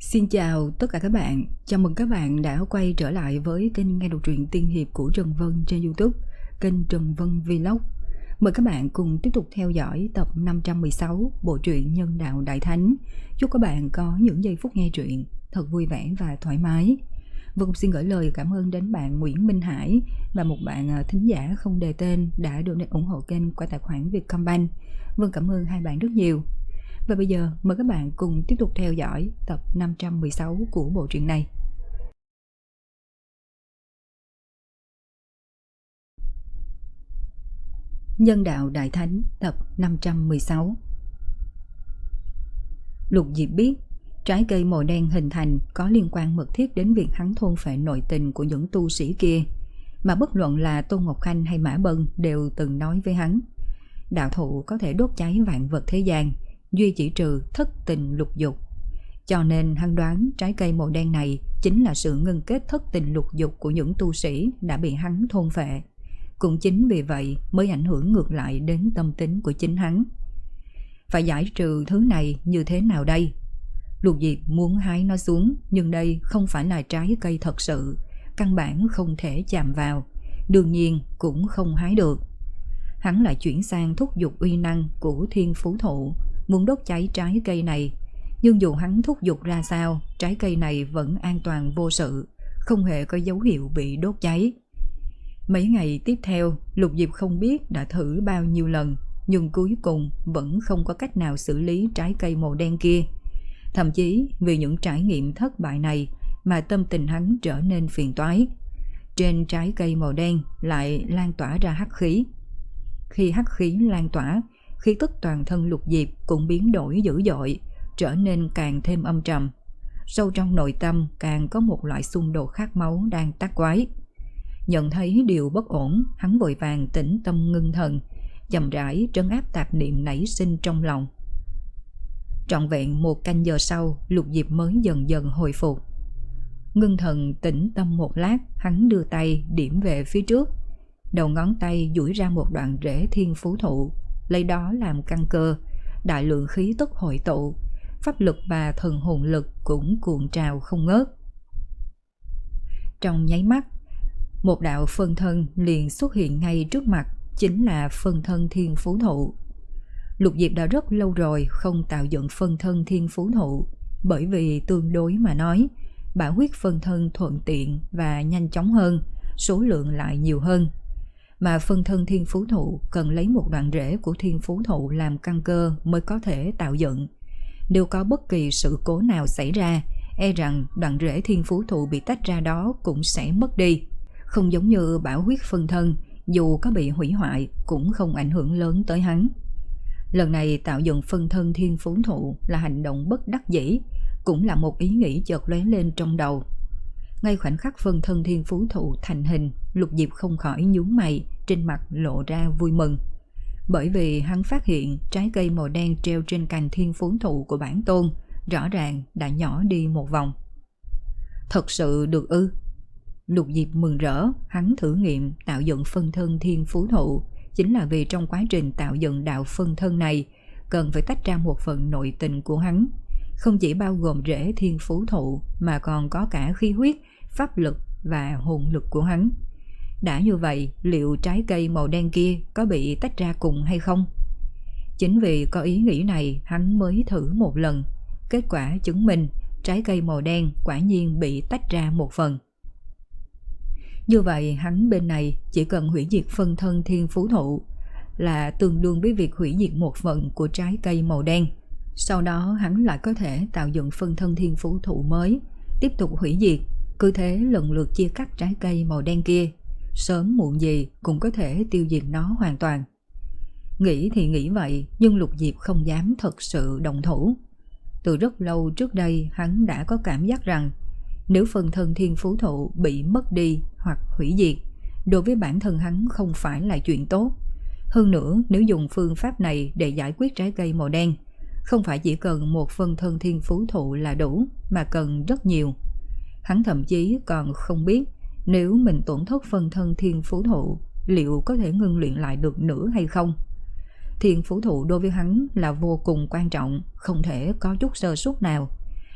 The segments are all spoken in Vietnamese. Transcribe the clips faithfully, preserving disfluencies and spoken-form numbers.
Xin chào tất cả các bạn, chào mừng các bạn đã quay trở lại với kênh nghe đọc truyện tiên hiệp của Trần Vân trên YouTube, kênh Trần Vân Vlog. Mời các bạn cùng tiếp tục theo dõi tập năm trăm mười sáu bộ truyện Nhân Đạo Đại Thánh. Chúc các bạn có những giây phút nghe truyện thật vui vẻ và thoải mái. Vân cũng xin gửi lời cảm ơn đến bạn Nguyễn Minh Hải và một bạn thính giả không đề tên đã donate ủng hộ kênh qua tài khoản Vietcombank. Vân cảm ơn hai bạn rất nhiều. Và bây giờ mời các bạn cùng tiếp tục theo dõi tập năm trăm mười sáu của bộ truyện này. Nhân Đạo Đại Thánh tập năm trăm mười sáu. Lục Diệp biết trái cây màu đen hình thành có liên quan mật thiết đến việc hắn thôn phệ nội tình của những tu sĩ kia, mà bất luận là Tôn Ngọc Khanh hay Mã Bân đều từng nói với hắn. Đạo thụ có thể đốt cháy vạn vật thế gian, duy chỉ trừ thất tình lục dục. Cho nên hắn đoán trái cây màu đen này chính là sự ngưng kết thất tình lục dục của những tu sĩ đã bị hắn thôn phệ. Cũng chính vì vậy mới ảnh hưởng ngược lại đến tâm tính của chính hắn. Phải giải trừ thứ này như thế nào đây? Lục Diệp muốn hái nó xuống, nhưng đây không phải là trái cây thật sự, căn bản không thể chạm vào, đương nhiên cũng không hái được. Hắn lại chuyển sang thúc giục uy năng của thiên phú thụ, muốn đốt cháy trái cây này. Nhưng dù hắn thúc giục ra sao, trái cây này vẫn an toàn vô sự, không hề có dấu hiệu bị đốt cháy. Mấy ngày tiếp theo, Lục Diệp không biết đã thử bao nhiêu lần, nhưng cuối cùng vẫn không có cách nào xử lý trái cây màu đen kia. Thậm chí vì những trải nghiệm thất bại này mà tâm tình hắn trở nên phiền toái. Trên trái cây màu đen lại lan tỏa ra hắc khí. Khi hắc khí lan tỏa, khí tức toàn thân Lục Diệp cũng biến đổi dữ dội, trở nên càng thêm âm trầm. Sâu trong nội tâm càng có một loại xung đột khát máu đang tác quái. Nhận thấy điều bất ổn, hắn vội vàng tĩnh tâm ngưng thần, chậm rãi trấn áp tạp niệm nảy sinh trong lòng. Trọn vẹn một canh giờ sau, Lục Diệp mới dần dần hồi phục. Ngưng thần tĩnh tâm một lát, hắn đưa tay điểm về phía trước. Đầu ngón tay duỗi ra một đoạn rễ thiên phú thụ, lấy đó làm căn cơ, đại lượng khí tức hội tụ, pháp lực và thần hồn lực cũng cuộn trào không ngớt. Trong nháy mắt, một đạo phân thân liền xuất hiện ngay trước mặt, chính là phân thân thiên phú thụ. Lục Diệp đã rất lâu rồi không tạo dựng phân thân thiên phú thụ, bởi vì tương đối mà nói, bảo huyết phân thân thuận tiện và nhanh chóng hơn, số lượng lại nhiều hơn. Mà phân thân thiên phú thụ cần lấy một đoạn rễ của thiên phú thụ làm căn cơ mới có thể tạo dựng. Nếu có bất kỳ sự cố nào xảy ra, e rằng đoạn rễ thiên phú thụ bị tách ra đó cũng sẽ mất đi. Không giống như bảo huyết phân thân, dù có bị hủy hoại cũng không ảnh hưởng lớn tới hắn. Lần này tạo dựng phân thân thiên phú thụ là hành động bất đắc dĩ, cũng là một ý nghĩ chợt lóe lên trong đầu. Ngay khoảnh khắc phân thân thiên phú thụ thành hình, Lục Diệp không khỏi nhướng mày, trên mặt lộ ra vui mừng. Bởi vì hắn phát hiện trái cây màu đen treo trên cành thiên phú thụ của bản tôn rõ ràng đã nhỏ đi một vòng. Thật sự được ư? Lục Diệp mừng rỡ, hắn thử nghiệm tạo dựng phân thân thiên phú thụ, chính là vì trong quá trình tạo dựng đạo phân thân này cần phải tách ra một phần nội tình của hắn, không chỉ bao gồm rễ thiên phú thụ mà còn có cả khí huyết, pháp lực và hồn lực của hắn. Đã như vậy, liệu trái cây màu đen kia có bị tách ra cùng hay không? Chính vì có ý nghĩ này, hắn mới thử một lần. Kết quả chứng minh trái cây màu đen quả nhiên bị tách ra một phần. Như vậy, hắn bên này chỉ cần hủy diệt phân thân thiên phú thụ là tương đương với việc hủy diệt một phần của trái cây màu đen. Sau đó hắn lại có thể tạo dựng phân thân thiên phú thụ mới, tiếp tục hủy diệt, cứ thế lần lượt chia cắt trái cây màu đen kia. Sớm muộn gì cũng có thể tiêu diệt nó hoàn toàn. Nghĩ thì nghĩ vậy, nhưng Lục Diệp không dám thật sự động thủ. Từ rất lâu trước đây hắn đã có cảm giác rằng nếu phân thân thiên phú thụ bị mất đi hoặc hủy diệt, đối với bản thân hắn không phải là chuyện tốt. Hơn nữa, nếu dùng phương pháp này để giải quyết trái cây màu đen, không phải chỉ cần một phân thân thiên phú thụ là đủ, mà cần rất nhiều. Hắn thậm chí còn không biết nếu mình tổn thất phân thân thiên phú thụ, liệu có thể ngưng luyện lại được nữa hay không. Thiên phú thụ đối với hắn là vô cùng quan trọng, không thể có chút sơ suất nào.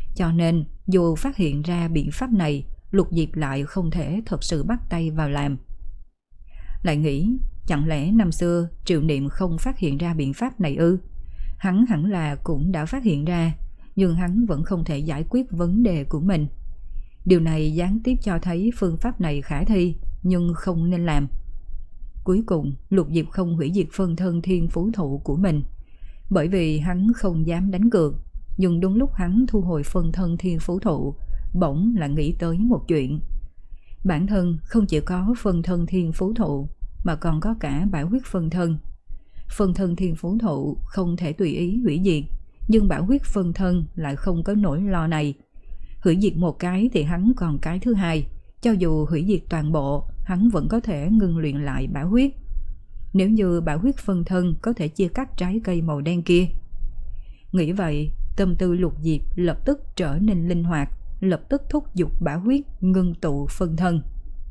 Cho nên dù phát hiện ra biện pháp này, Lục Diệp lại không thể thật sự bắt tay vào làm. Lại nghĩ, chẳng lẽ năm xưa Triệu Niệm không phát hiện ra biện pháp này ư? Hắn hẳn là cũng đã phát hiện ra, nhưng hắn vẫn không thể giải quyết vấn đề của mình. Điều này gián tiếp cho thấy phương pháp này khả thi, nhưng không nên làm. Cuối cùng, Lục Diệp không hủy diệt phân thân thiên phú thụ của mình, bởi vì hắn không dám đánh cược. Nhưng đúng lúc hắn thu hồi phân thân thiên phú thụ, bỗng là nghĩ tới một chuyện. Bản thân không chỉ có phân thân thiên phú thụ, mà còn có cả bảo huyết phân thân. Phân thân thiên phú thụ không thể tùy ý hủy diệt, nhưng bảo huyết phân thân lại không có nỗi lo này. Hủy diệt một cái thì hắn còn cái thứ hai, cho dù hủy diệt toàn bộ, hắn vẫn có thể ngưng luyện lại bảo huyết. Nếu như bảo huyết phân thân có thể chia cắt trái cây màu đen kia. Nghĩ vậy, tâm tư Lục Diệp lập tức trở nên linh hoạt, lập tức thúc giục bảo huyết ngưng tụ phân thân.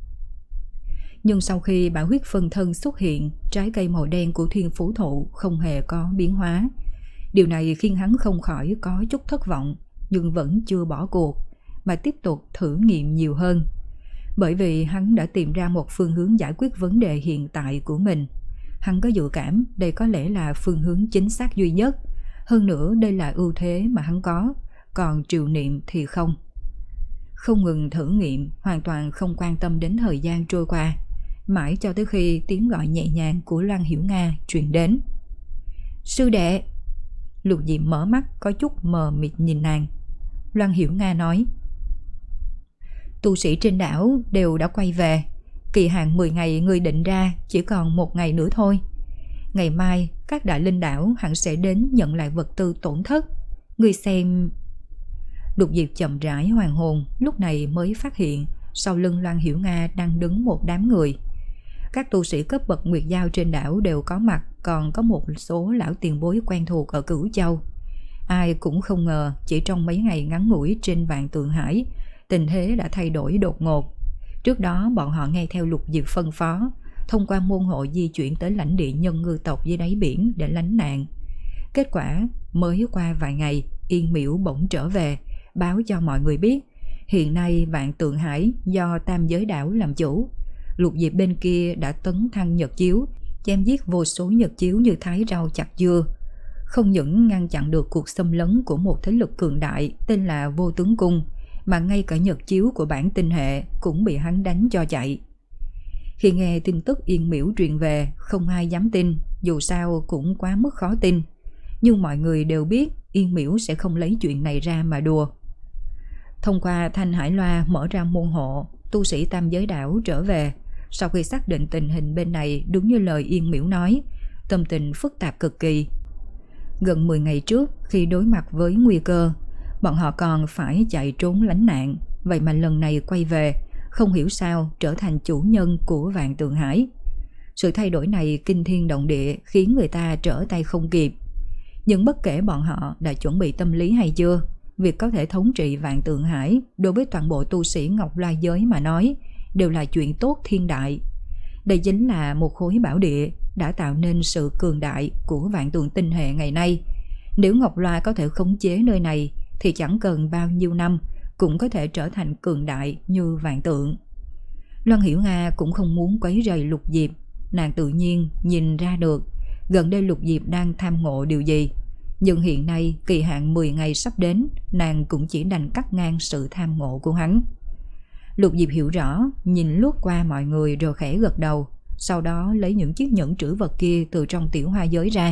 Nhưng sau khi bảo huyết phân thân xuất hiện, trái cây màu đen của thiên phú thụ không hề có biến hóa. Điều này khiến hắn không khỏi có chút thất vọng, nhưng vẫn chưa bỏ cuộc, mà tiếp tục thử nghiệm nhiều hơn. Bởi vì hắn đã tìm ra một phương hướng giải quyết vấn đề hiện tại của mình. Hắn có dự cảm đây có lẽ là phương hướng chính xác duy nhất. Hơn nữa đây là ưu thế mà hắn có, còn Triệu Niệm thì không. Không ngừng thử nghiệm, hoàn toàn không quan tâm đến thời gian trôi qua, mãi cho tới khi tiếng gọi nhẹ nhàng của Loan Hiểu Nga truyền đến. Sư đệ! Lục Diệp mở mắt có chút mờ mịt nhìn nàng. Loan Hiểu Nga nói: Tu sĩ trên đảo đều đã quay về. Kỳ hạn mười ngày người định ra chỉ còn một ngày nữa thôi. Ngày mai các đại linh đảo hẳn sẽ đến nhận lại vật tư tổn thất. Người xem... Lục Diệp chậm rãi hoàn hồn, lúc này mới phát hiện sau lưng Loan Hiểu Nga đang đứng một đám người. Các tu sĩ cấp bậc Nguyệt Giao trên đảo đều có mặt, còn có một số lão tiền bối quen thuộc ở Cửu Châu. Ai cũng không ngờ chỉ trong mấy ngày ngắn ngủi trên Vạn Tượng Hải, tình thế đã thay đổi đột ngột. Trước đó bọn họ nghe theo Lục Diệp phân phó, thông qua môn hộ di chuyển tới lãnh địa nhân ngư tộc dưới đáy biển để lánh nạn. Kết quả mới qua vài ngày, Yên Miễu bỗng trở về, báo cho mọi người biết hiện nay Vạn Tượng Hải do Tam Giới Đảo làm chủ. Lục Diệp bên kia đã tấn thăng nhật chiếu, chém giết vô số nhật chiếu như thái rau chặt dưa. Không những ngăn chặn được cuộc xâm lấn của một thế lực cường đại tên là Vô Tướng Cung, mà ngay cả nhật chiếu của bản tinh hệ cũng bị hắn đánh cho chạy. Khi nghe tin tức Yên Miễu truyền về, không ai dám tin, dù sao cũng quá mức khó tin. Nhưng mọi người đều biết Yên Miễu sẽ không lấy chuyện này ra mà đùa. Thông qua Thanh Hải Loa mở ra môn hộ, tu sĩ Tam Giới Đảo trở về. Sau khi xác định tình hình bên này đúng như lời Yên Miễu nói, tâm tình phức tạp cực kỳ. Gần mười ngày trước, khi đối mặt với nguy cơ, bọn họ còn phải chạy trốn lánh nạn. Vậy mà lần này quay về, không hiểu sao trở thành chủ nhân của Vạn Tượng Hải. Sự thay đổi này kinh thiên động địa, khiến người ta trở tay không kịp. Nhưng bất kể bọn họ đã chuẩn bị tâm lý hay chưa, việc có thể thống trị Vạn Tượng Hải đối với toàn bộ tu sĩ Ngọc Loa giới mà nói đều là chuyện tốt thiên đại. Đây chính là một khối bảo địa đã tạo nên sự cường đại của Vạn Tượng tinh hệ ngày nay. Nếu Ngọc Loa có thể khống chế nơi này thì chẳng cần bao nhiêu năm cũng có thể trở thành cường đại như Vạn Tượng. Loan Hiểu Nga cũng không muốn quấy rầy Lục Diệp. Nàng tự nhiên nhìn ra được gần đây Lục Diệp đang tham ngộ điều gì. Nhưng hiện nay kỳ hạn mười ngày sắp đến, nàng cũng chỉ đành cắt ngang sự tham ngộ của hắn. Lục Diệp hiểu rõ, nhìn lướt qua mọi người rồi khẽ gật đầu, sau đó lấy những chiếc nhẫn trữ vật kia từ trong tiểu hoa giới ra.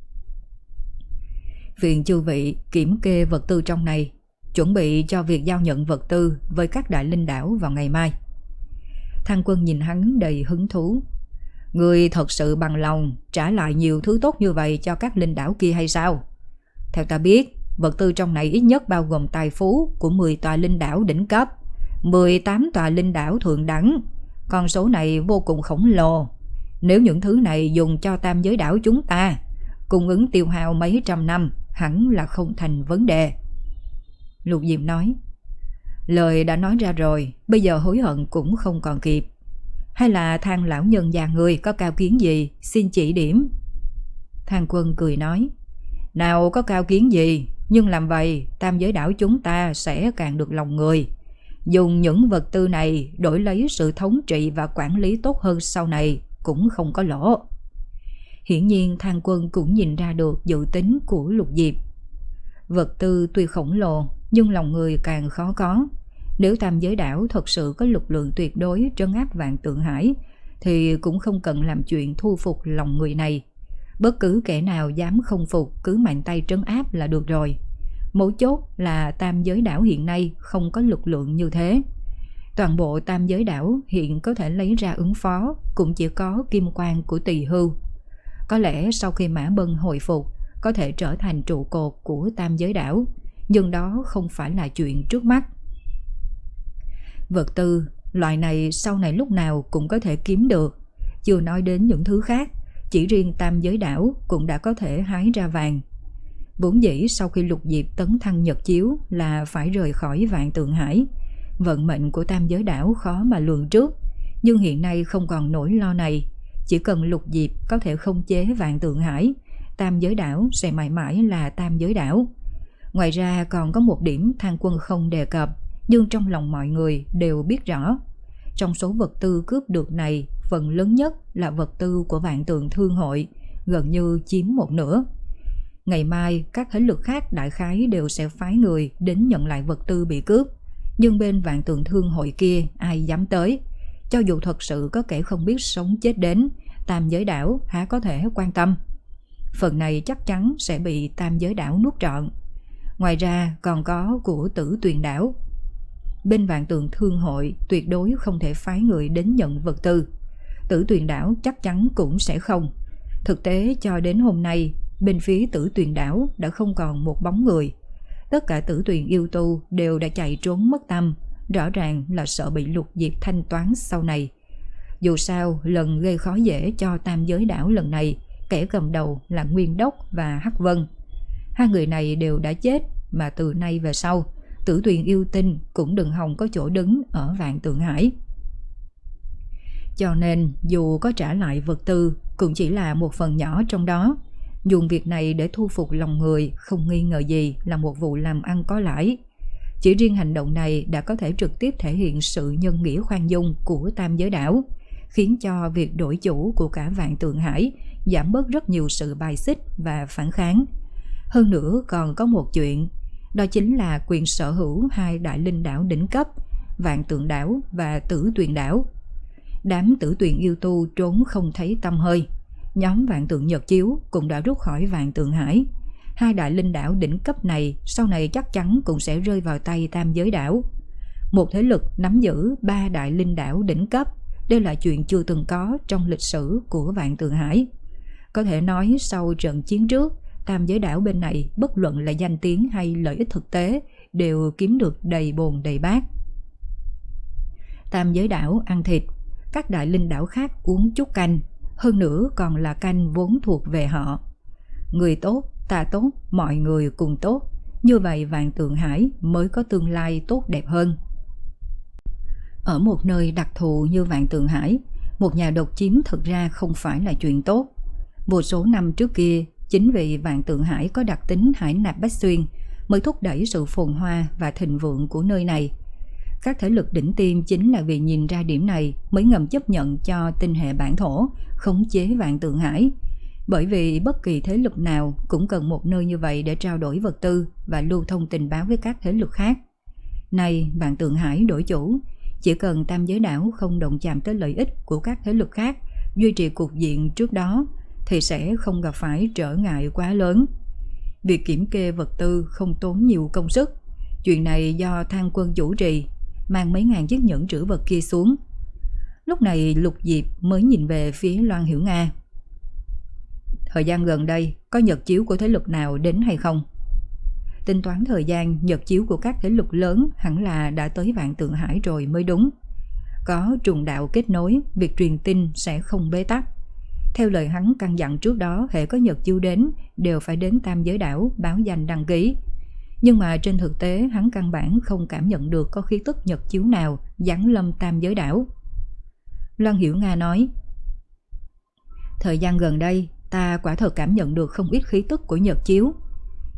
Viện chư vị kiểm kê vật tư trong này, chuẩn bị cho việc giao nhận vật tư với các đại linh đảo vào ngày mai. Thăng Quân nhìn hắn đầy hứng thú. Người thật sự bằng lòng trả lại nhiều thứ tốt như vậy cho các linh đảo kia hay sao? Theo ta biết, vật tư trong này ít nhất bao gồm tài phú của mười tòa linh đảo đỉnh cấp, mười tám tòa linh đảo thượng đẳng. Con số này vô cùng khổng lồ. Nếu những thứ này dùng cho Tam Giới Đảo chúng ta, cung ứng tiêu hao mấy trăm năm hẳn là không thành vấn đề. Lục Diệp nói, lời đã nói ra rồi, bây giờ hối hận cũng không còn kịp. Hay là Thang lão nhân già người có cao kiến gì, xin chỉ điểm. Thang Quân cười nói, nào có cao kiến gì, nhưng làm vậy tam giới đảo chúng ta sẽ càng được lòng người. Dùng những vật tư này đổi lấy sự thống trị và quản lý tốt hơn sau này cũng không có lỗ. Hiển nhiên Thang Quân cũng nhìn ra được dự tính của Lục Diệp. Vật tư tuy khổng lồ nhưng lòng người càng khó có. Nếu tam giới đảo thật sự có lực lượng tuyệt đối trấn áp Vạn Tượng Hải thì cũng không cần làm chuyện thu phục lòng người này. Bất cứ kẻ nào dám không phục cứ mạnh tay trấn áp là được rồi. Mấu chốt là tam giới đảo hiện nay không có lực lượng như thế. Toàn bộ tam giới đảo hiện có thể lấy ra ứng phó cũng chỉ có kim quang của Tỳ Hưu. Có lẽ sau khi Mã Bân hồi phục có thể trở thành trụ cột của tam giới đảo, nhưng đó không phải là chuyện trước mắt. Vật tư loại này sau này lúc nào cũng có thể kiếm được, chưa nói đến những thứ khác, chỉ riêng tam giới đảo cũng đã có thể hái ra vàng. Vốn dĩ sau khi Lục Diệp tấn thăng Nhật Chiếu là phải rời khỏi Vạn Tượng Hải. Vận mệnh của tam giới đảo khó mà lường trước, nhưng hiện nay không còn nỗi lo này. Chỉ cần Lục Diệp có thể khống chế Vạn Tượng Hải, tam giới đảo sẽ mãi mãi là tam giới đảo. Ngoài ra còn có một điểm Thang Quân không đề cập, nhưng trong lòng mọi người đều biết rõ. Trong số vật tư cướp được này, phần lớn nhất là vật tư của Vạn Tượng Thương Hội, gần như chiếm một nửa. Ngày mai các thế lực khác đại khái đều sẽ phái người đến nhận lại vật tư bị cướp, nhưng bên Vạn Tượng Thương Hội kia ai dám tới. Cho dù thật sự có kẻ không biết sống chết đến, tam giới đảo há có thể quan tâm. Phần này chắc chắn sẽ bị tam giới đảo nuốt trọn. Ngoài ra còn có của Tử Tuyền đảo. Bên Vạn Tượng Thương Hội tuyệt đối không thể phái người đến nhận vật tư. Tử Tuyền đảo chắc chắn cũng sẽ không. Thực tế cho đến hôm nay, bên phía Tử Tuyền đảo đã không còn một bóng người. Tất cả Tử Tuyền yêu tu đều đã chạy trốn mất tăm, rõ ràng là sợ bị Lục Diệp thanh toán sau này. Dù sao, lần gây khó dễ cho tam giới đảo lần này, kẻ cầm đầu là Nguyên Đốc và Hắc Vân. Hai người này đều đã chết, mà từ nay về sau, Tử Tuyền yêu tinh cũng đừng hòng có chỗ đứng ở Vạn Tượng Hải. Cho nên dù có trả lại vật tư cũng chỉ là một phần nhỏ trong đó. Dùng việc này để thu phục lòng người không nghi ngờ gì là một vụ làm ăn có lãi. Chỉ riêng hành động này đã có thể trực tiếp thể hiện sự nhân nghĩa khoan dung của tam giới đảo, khiến cho việc đổi chủ của cả Vạn Tượng Hải giảm bớt rất nhiều sự bài xích và phản kháng. Hơn nữa còn có một chuyện, đó chính là quyền sở hữu hai đại linh đảo đỉnh cấp, Vạn Tượng đảo và Tử Tuyền đảo. Đám Tử Tuyền yêu tu trốn không thấy tăm hơi. Nhóm Vạn Tượng Nhật Chiếu cũng đã rút khỏi Vạn Tượng Hải. Hai đại linh đảo đỉnh cấp này sau này chắc chắn cũng sẽ rơi vào tay tam giới đảo. Một thế lực nắm giữ ba đại linh đảo đỉnh cấp, đây là chuyện chưa từng có trong lịch sử của Vạn Tượng Hải. Có thể nói sau trận chiến trước, tam giới đảo bên này bất luận là danh tiếng hay lợi ích thực tế đều kiếm được đầy bồn đầy bát. Tam giới đảo ăn thịt, các đại linh đảo khác uống chút canh, hơn nữa còn là canh vốn thuộc về họ. Người tốt, ta tốt, mọi người cùng tốt, như vậy Vạn Tượng Hải mới có tương lai tốt đẹp hơn. Ở một nơi đặc thù như Vạn Tượng Hải, một nhà độc chiếm thực ra không phải là chuyện tốt. Vô số năm trước kia, chính vì Vạn Tượng Hải có đặc tính hải nạp bách xuyên mới thúc đẩy sự phồn hoa và thịnh vượng của nơi này. Các thế lực đỉnh tiêm chính là vì nhìn ra điểm này mới ngầm chấp nhận cho tinh hệ bản thổ khống chế Vạn Tượng Hải. Bởi vì bất kỳ thế lực nào cũng cần một nơi như vậy để trao đổi vật tư và lưu thông tình báo với các thế lực khác. Nay Vạn Tượng Hải đổi chủ, chỉ cần tam giới đảo không động chạm tới lợi ích của các thế lực khác, duy trì cục diện trước đó thì sẽ không gặp phải trở ngại quá lớn. Việc kiểm kê vật tư không tốn nhiều công sức. Chuyện này do Thang Quân chủ trì, mang mấy ngàn chiếc nhẫn trữ vật kia xuống. Lúc này Lục Diệp mới nhìn về phía Loan Hiểu Nga. Thời gian gần đây có nhật chiếu của thế lực nào đến hay không? Tính toán thời gian, nhật chiếu của các thế lực lớn hẳn là đã tới Vạn Tượng Hải rồi mới đúng. Có trùng đạo kết nối, việc truyền tin sẽ không bế tắc. Theo lời hắn căn dặn trước đó, hễ có nhật chiếu đến đều phải đến tam giới đảo báo danh đăng ký. Nhưng mà trên thực tế hắn căn bản không cảm nhận được có khí tức nhật chiếu nào giáng lâm tam giới đảo. Loan Hiểu Nga nói, thời gian gần đây ta quả thật cảm nhận được không ít khí tức của nhật chiếu.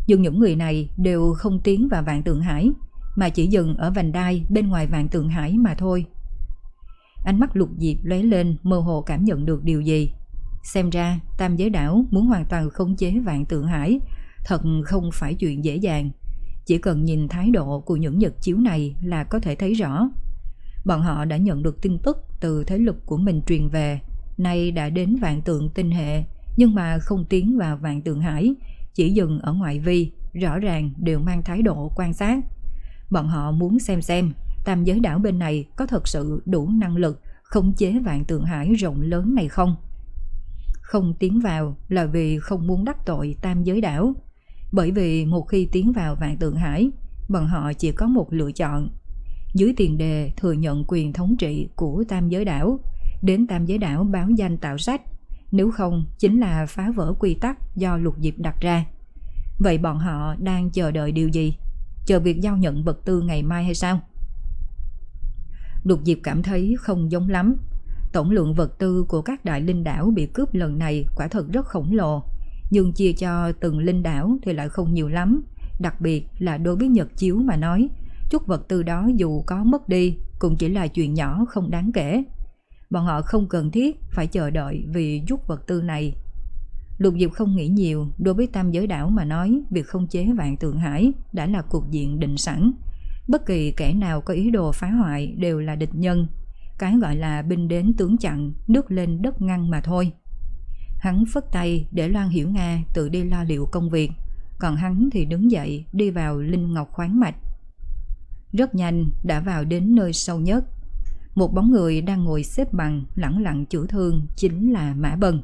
Nhưng những người này đều không tiến vào Vạn Tượng Hải, mà chỉ dừng ở vành đai bên ngoài Vạn Tượng Hải mà thôi. Ánh mắt Lục Diệp lóe lên, mơ hồ cảm nhận được điều gì. Xem ra Tam Giới Đảo muốn hoàn toàn khống chế Vạn Tượng Hải thật không phải chuyện dễ dàng. Chỉ cần nhìn thái độ của những nhật chiếu này là có thể thấy rõ. Bọn họ đã nhận được tin tức từ thế lực của mình truyền về, nay đã đến Vạn Tượng Tinh Hệ, nhưng mà không tiến vào Vạn Tượng Hải, chỉ dừng ở ngoại vi, rõ ràng đều mang thái độ quan sát. Bọn họ muốn xem xem Tam Giới Đảo bên này có thật sự đủ năng lực khống chế Vạn Tượng Hải rộng lớn này không. Không tiến vào là vì không muốn đắc tội Tam Giới Đảo, bởi vì một khi tiến vào Vạn Tượng Hải, bọn họ chỉ có một lựa chọn. Dưới tiền đề thừa nhận quyền thống trị của Tam Giới Đảo, đến Tam Giới Đảo báo danh tạo sách, nếu không chính là phá vỡ quy tắc do Lục Diệp đặt ra. Vậy bọn họ đang chờ đợi điều gì? Chờ việc giao nhận vật tư ngày mai hay sao? Lục Diệp cảm thấy không giống lắm. Tổng lượng vật tư của các đại linh đảo bị cướp lần này quả thật rất khổng lồ, nhưng chia cho từng linh đảo thì lại không nhiều lắm. Đặc biệt là đối với Nhật Chiếu mà nói, chút vật tư đó dù có mất đi cũng chỉ là chuyện nhỏ không đáng kể. Bọn họ không cần thiết phải chờ đợi vì chút vật tư này. Lục Diệp không nghĩ nhiều, đối với Tam Giới Đảo mà nói, việc khống chế Vạn Tượng Hải đã là cục diện định sẵn. Bất kỳ kẻ nào có ý đồ phá hoại đều là địch nhân. Cái gọi là binh đến tướng chặn, nước lên đất ngăn mà thôi. Hắn phất tay để Loan Hiểu Nga tự đi lo liệu công việc, còn hắn thì đứng dậy đi vào Linh Ngọc khoáng mạch. Rất nhanh đã vào đến nơi sâu nhất. Một bóng người đang ngồi xếp bằng lẳng lặng chữa thương chính là Mã Bân.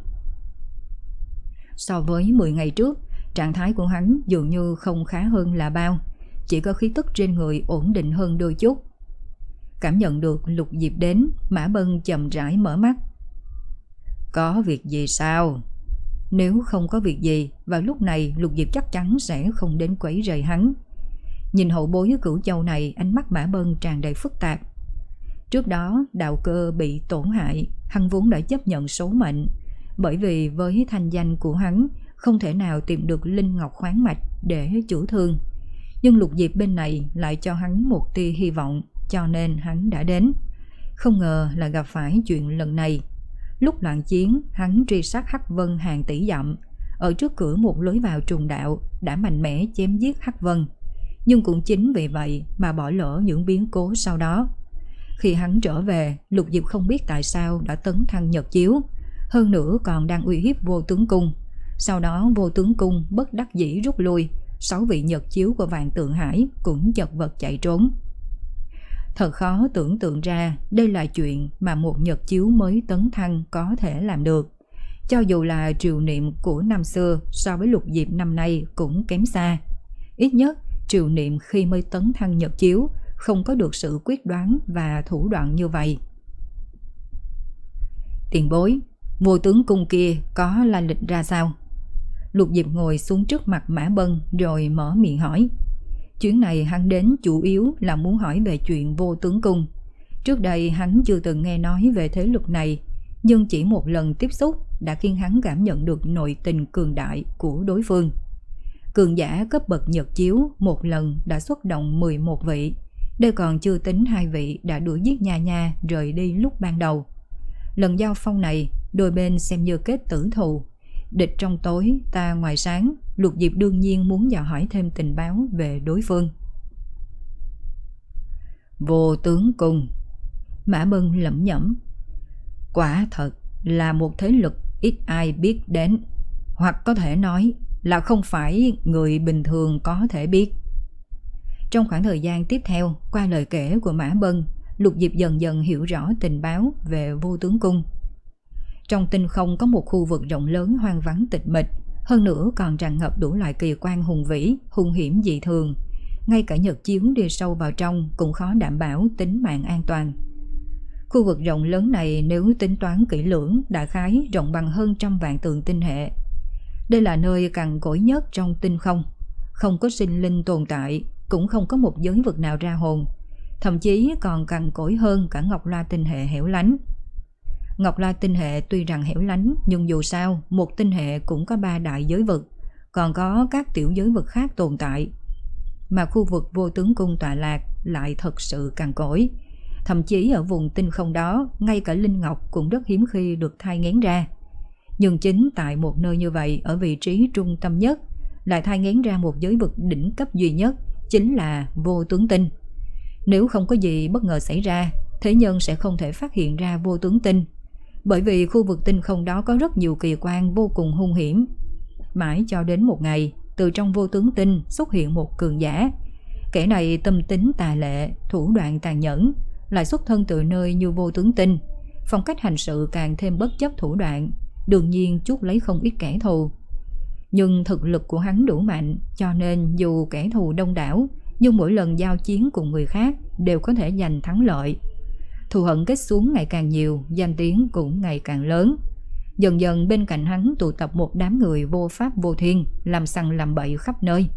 So với mười ngày trước, trạng thái của hắn dường như không khá hơn là bao, chỉ có khí tức trên người ổn định hơn đôi chút. Cảm nhận được Lục Diệp đến, Mã Bân chậm rãi mở mắt. Có việc gì sao? Nếu không có việc gì, vào lúc này Lục Diệp chắc chắn sẽ không đến quấy rầy hắn. Nhìn hậu bối Cửu Châu này, ánh mắt Mã Bân tràn đầy phức tạp. Trước đó đạo cơ bị tổn hại, hắn vốn đã chấp nhận số mệnh, bởi vì với thanh danh của hắn không thể nào tìm được Linh Ngọc khoáng mạch để chữa thương. Nhưng Lục Diệp bên này lại cho hắn một tia hy vọng, cho nên hắn đã đến. Không ngờ là gặp phải chuyện lần này. Lúc loạn chiến, hắn truy sát Hắc Vân hàng tỷ dặm, ở trước cửa một lối vào trùng đạo đã mạnh mẽ chém giết Hắc Vân. Nhưng cũng chính vì vậy mà bỏ lỡ những biến cố sau đó. Khi hắn trở về, Lục Diệp không biết tại sao đã tấn thăng Nhật Chiếu, hơn nữa còn đang uy hiếp Vô Tướng Cung. Sau đó Vô Tướng Cung bất đắc dĩ rút lui, sáu vị Nhật Chiếu của Vạn Tượng Hải cũng chật vật chạy trốn. Thật khó tưởng tượng ra đây là chuyện mà một Nhật Chiếu mới tấn thăng có thể làm được. Cho dù là triều niệm của năm xưa, so với Lục Diệp năm nay cũng kém xa. Ít nhất triều niệm khi mới tấn thăng Nhật Chiếu không có được sự quyết đoán và thủ đoạn như vậy. Tiền bối, Vô Tướng Cung kia có la lịch ra sao? Lục Diệp ngồi xuống trước mặt Mã Bân rồi mở miệng hỏi. Chuyến này hắn đến chủ yếu là muốn hỏi về chuyện Vô Tướng Cung. Trước đây hắn chưa từng nghe nói về thế lực này, nhưng chỉ một lần tiếp xúc đã khiến hắn cảm nhận được nội tình cường đại của đối phương. Cường giả cấp bậc Nhật Chiếu một lần đã xuất động mười một vị, đây còn chưa tính hai vị đã đuổi giết Nha Nha rời đi lúc ban đầu. Lần giao phong này, đôi bên xem như kết tử thù. Địch trong tối, ta ngoài sáng. Lục Diệp đương nhiên muốn dò hỏi thêm tình báo về đối phương. Vô Tướng Cung, Mã Bân lẩm nhẩm. Quả thật là một thế lực ít ai biết đến, hoặc có thể nói là không phải người bình thường có thể biết. Trong khoảng thời gian tiếp theo, qua lời kể của Mã Bân, Lục Diệp dần dần hiểu rõ tình báo về Vô Tướng Cung. Trong tinh không có một khu vực rộng lớn hoang vắng tịch mịch, hơn nữa còn tràn ngập đủ loại kỳ quan hùng vĩ, hung hiểm dị thường. Ngay cả Nhật Chiếu đi sâu vào trong cũng khó đảm bảo tính mạng an toàn. Khu vực rộng lớn này nếu tính toán kỹ lưỡng, đại khái rộng bằng hơn trăm vạn tượng tinh hệ. Đây là nơi cằn cỗi nhất trong tinh không, không có sinh linh tồn tại, cũng không có một giới vực nào ra hồn, thậm chí còn cằn cỗi hơn cả Ngọc La tinh hệ hẻo lánh. Ngọc La tinh hệ tuy rằng hẻo lánh, nhưng dù sao một tinh hệ cũng có ba đại giới vực, còn có các tiểu giới vực khác tồn tại. Mà khu vực Vô Tướng Cung tọa lạc lại thật sự cằn cỗi. Thậm chí ở vùng tinh không đó, ngay cả linh ngọc cũng rất hiếm khi được thai nghén ra. Nhưng chính tại một nơi như vậy, ở vị trí trung tâm nhất, lại thai nghén ra một giới vực đỉnh cấp duy nhất, chính là Vô Tướng Tinh. Nếu không có gì bất ngờ xảy ra, thế nhân sẽ không thể phát hiện ra Vô Tướng Tinh, bởi vì khu vực tinh không đó có rất nhiều kỳ quan vô cùng hung hiểm. Mãi cho đến một ngày, từ trong Vô Tướng Tinh xuất hiện một cường giả. Kẻ này tâm tính tà lệ, thủ đoạn tàn nhẫn, lại xuất thân từ nơi như Vô Tướng Tinh, phong cách hành sự càng thêm bất chấp thủ đoạn, đương nhiên chuốc lấy không ít kẻ thù. Nhưng thực lực của hắn đủ mạnh, cho nên dù kẻ thù đông đảo, nhưng mỗi lần giao chiến cùng người khác đều có thể giành thắng lợi. Thù hận kết xuống ngày càng nhiều, danh tiếng cũng ngày càng lớn. Dần dần bên cạnh hắn tụ tập một đám người vô pháp vô thiên, làm sằng làm bậy khắp nơi.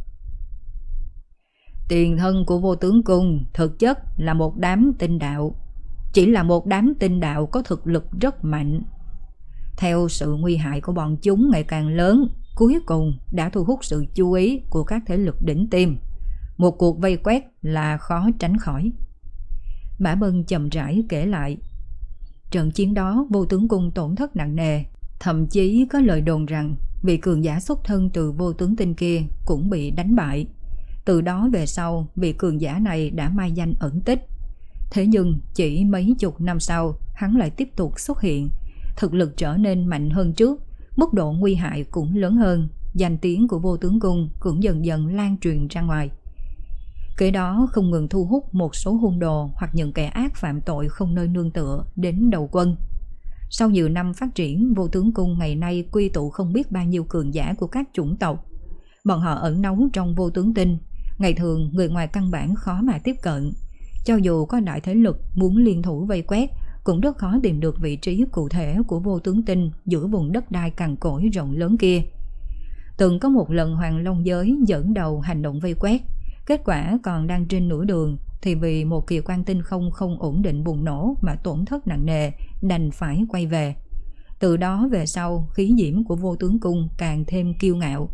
Tiền thân của Vô Tướng Cung thực chất là một đám tinh đạo, chỉ là một đám tinh đạo có thực lực rất mạnh. Theo sự nguy hại của bọn chúng ngày càng lớn, cuối cùng đã thu hút sự chú ý của các thế lực đỉnh tiêm. Một cuộc vây quét là khó tránh khỏi. Mã Bân chậm rãi kể lại. Trận chiến đó Vô Tướng Cung tổn thất nặng nề, thậm chí có lời đồn rằng vị cường giả xuất thân từ Vô Tướng Tinh kia cũng bị đánh bại. Từ đó về sau, vị cường giả này đã mai danh ẩn tích. Thế nhưng chỉ mấy chục năm sau, hắn lại tiếp tục xuất hiện, thực lực trở nên mạnh hơn trước, mức độ nguy hại cũng lớn hơn, danh tiếng của Vô Tướng Cung cũng dần dần lan truyền ra ngoài. Kế đó không ngừng thu hút một số hung đồ hoặc những kẻ ác phạm tội không nơi nương tựa đến đầu quân. Sau nhiều năm phát triển, Vô Tướng Cung ngày nay quy tụ không biết bao nhiêu cường giả của các chủng tộc. Bọn họ ẩn náu trong Vô Tướng Tinh, ngày thường người ngoài căn bản khó mà tiếp cận. Cho dù có đại thế lực muốn liên thủ vây quét, cũng rất khó tìm được vị trí cụ thể của Vô Tướng Tinh giữa vùng đất đai cằn cỗi rộng lớn kia. Từng có một lần Hoàng Long Giới dẫn đầu hành động vây quét, kết quả còn đang trên nửa đường thì vì một kỳ quan tinh không không ổn định bùng nổ mà tổn thất nặng nề, đành phải quay về. Từ đó về sau, khí diễm của Vô Tướng Cung càng thêm kiêu ngạo.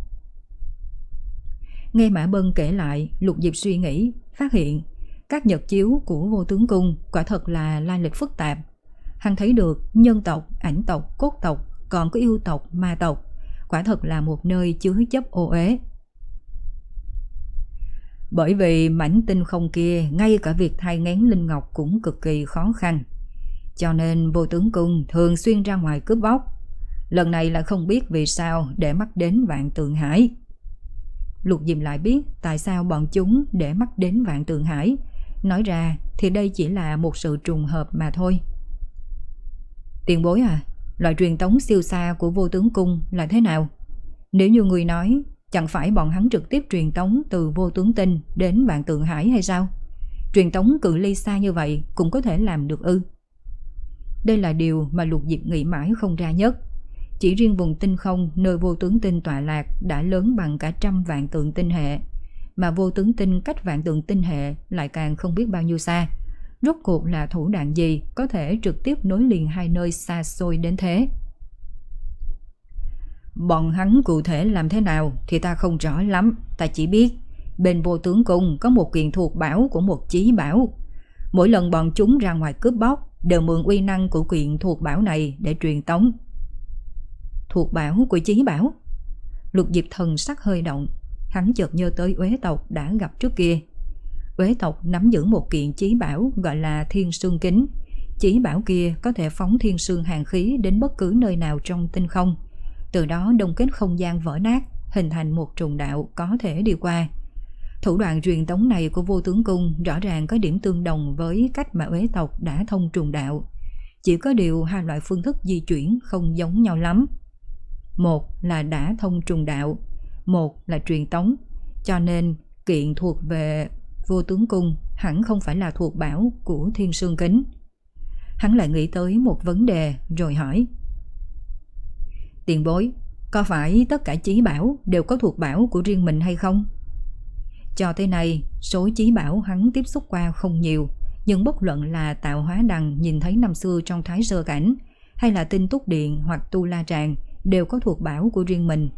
Nghe Mã Bân kể lại, Lục Diệp suy nghĩ, phát hiện các nhật chiếu của Vô Tướng Cung quả thật là lai lịch phức tạp. Hắn thấy được nhân tộc, ảnh tộc, cốt tộc, còn có yêu tộc, ma tộc. Quả thật là một nơi chứa chấp ô uế. Bởi vì mảnh tinh không kia, ngay cả việc thai nghén linh ngọc cũng cực kỳ khó khăn, cho nên Vô Tướng Cung thường xuyên ra ngoài cướp bóc. Lần này là không biết vì sao để mắt đến Vạn Tượng Hải. Lục Diệm lại biết tại sao bọn chúng để mắt đến Vạn Tượng Hải. Nói ra thì đây chỉ là một sự trùng hợp mà thôi. Tiền bối à, loại truyền tống siêu xa của Vô Tướng Cung là thế nào? Nếu như người nói, chẳng phải bọn hắn trực tiếp truyền tống từ Vô Tướng Tinh đến Vạn Tượng Hải hay sao? Truyền tống cự ly xa như vậy cũng có thể làm được ư? Đây là điều mà Lục Diệp nghĩ mãi không ra nhất. Chỉ riêng vùng tinh không nơi Vô Tướng Tinh tọa lạc đã lớn bằng cả trăm vạn tượng tinh hệ, mà Vô Tướng Tinh cách vạn tượng tinh hệ lại càng không biết bao nhiêu xa. Rốt cuộc là thủ đoạn gì có thể trực tiếp nối liền hai nơi xa xôi đến thế? Bọn hắn cụ thể làm thế nào thì ta không rõ lắm. Ta chỉ biết bên Vô Tướng Cung có một kiện thuộc bảo của một chí bảo. Mỗi lần bọn chúng ra ngoài cướp bóc đều mượn uy năng của kiện thuộc bảo này để truyền tống. Thuộc bảo của chí bảo? Lục Diệp thần sắc hơi động. Hắn chợt nhớ tới Uế tộc đã gặp trước kia. Uế tộc nắm giữ một kiện chí bảo gọi là Thiên Sương Kính. Chí bảo kia có thể phóng thiên sương hàn khí đến bất cứ nơi nào trong tinh không, từ đó đông kết không gian vỡ nát, hình thành một trùng đạo có thể đi qua. Thủ đoạn truyền tống này của Vô Tướng Cung rõ ràng có điểm tương đồng với cách mà Uế tộc đã thông trùng đạo. Chỉ có điều hai loại phương thức di chuyển không giống nhau lắm. Một là đã thông trùng đạo, một là truyền tống, cho nên kiện thuộc về Vô Tướng Cung hẳn không phải là thuộc bảo của Thiên Sương Kính. Hắn lại nghĩ tới một vấn đề rồi hỏi: Tiền bối, có phải tất cả chí bảo đều có thuộc bảo của riêng mình hay không? Cho tới nay, số chí bảo hắn tiếp xúc qua không nhiều, nhưng bất luận là Tạo Hóa Đằng nhìn thấy năm xưa trong Thái Sơ Cảnh, hay là Tinh Túc Điện hoặc Tu La Tràng đều có thuộc bảo của riêng mình.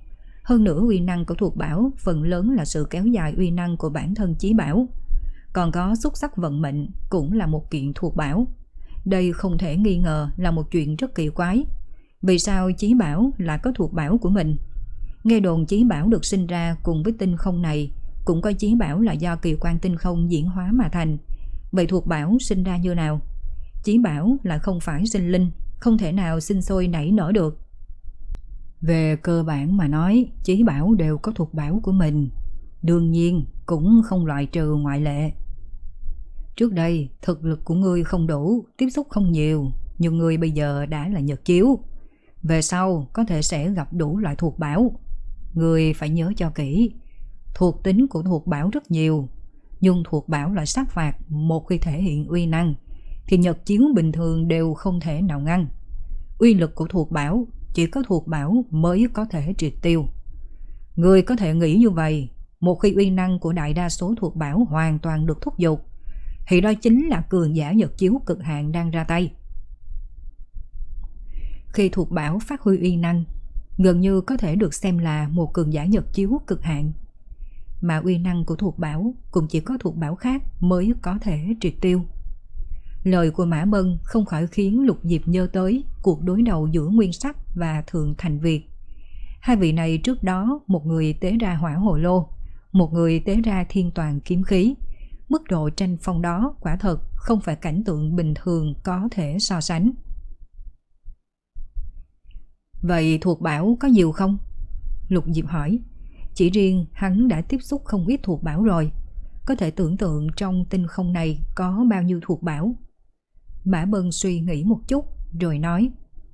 Hơn nữa uy năng của thuộc bảo phần lớn là sự kéo dài uy năng của bản thân chí bảo. Còn có xúc sắc vận mệnh cũng là một kiện thuộc bảo. Đây không thể nghi ngờ là một chuyện rất kỳ quái. Vì sao chí bảo là có thuộc bảo của mình? Nghe đồn chí bảo được sinh ra cùng với tinh không này, cũng có chí bảo là do kỳ quan tinh không diễn hóa mà thành. Vậy thuộc bảo sinh ra như nào? Chí bảo là không phải sinh linh, không thể nào sinh sôi nảy nở được. Về cơ bản mà nói, chí bảo đều có thuộc bảo của mình. Đương nhiên cũng không loại trừ ngoại lệ. Trước đây thực lực của ngươi không đủ, tiếp xúc không nhiều, nhưng ngươi bây giờ đã là nhật chiếu. Về sau có thể sẽ gặp đủ loại thuộc bảo. Ngươi phải nhớ cho kỹ, thuộc tính của thuộc bảo rất nhiều, nhưng thuộc bảo là sát phạt. Một khi thể hiện uy năng thì nhật chiếu bình thường đều không thể nào ngăn. Uy lực của thuộc bảo chỉ có thuộc bảo mới có thể triệt tiêu. Ngươi có thể nghĩ như vậy, một khi uy năng của đại đa số thuộc bảo hoàn toàn được thúc giục thì đó chính là cường giả nhật chiếu cực hạn đang ra tay. Khi thuộc bảo phát huy uy năng, gần như có thể được xem là một cường giả nhật chiếu cực hạn. Mà uy năng của thuộc bảo cũng chỉ có thuộc bảo khác mới có thể triệt tiêu. Lời của Mã Bân không khỏi khiến Lục Diệp nhớ tới cuộc đối đầu giữa Nguyên Sắc và Thượng Thành Việt. Hai vị này trước đó, một người tế ra hỏa hồ lô, một người tế ra thiên toàn kiếm khí. Mức độ tranh phong đó quả thật không phải cảnh tượng bình thường có thể so sánh. Vậy thuộc bảo có nhiều không? Lục Diệp hỏi. Chỉ riêng hắn đã tiếp xúc không ít thuộc bảo rồi. Có thể tưởng tượng trong tinh không này có bao nhiêu thuộc bảo. Mã Bân suy nghĩ một chút rồi nói.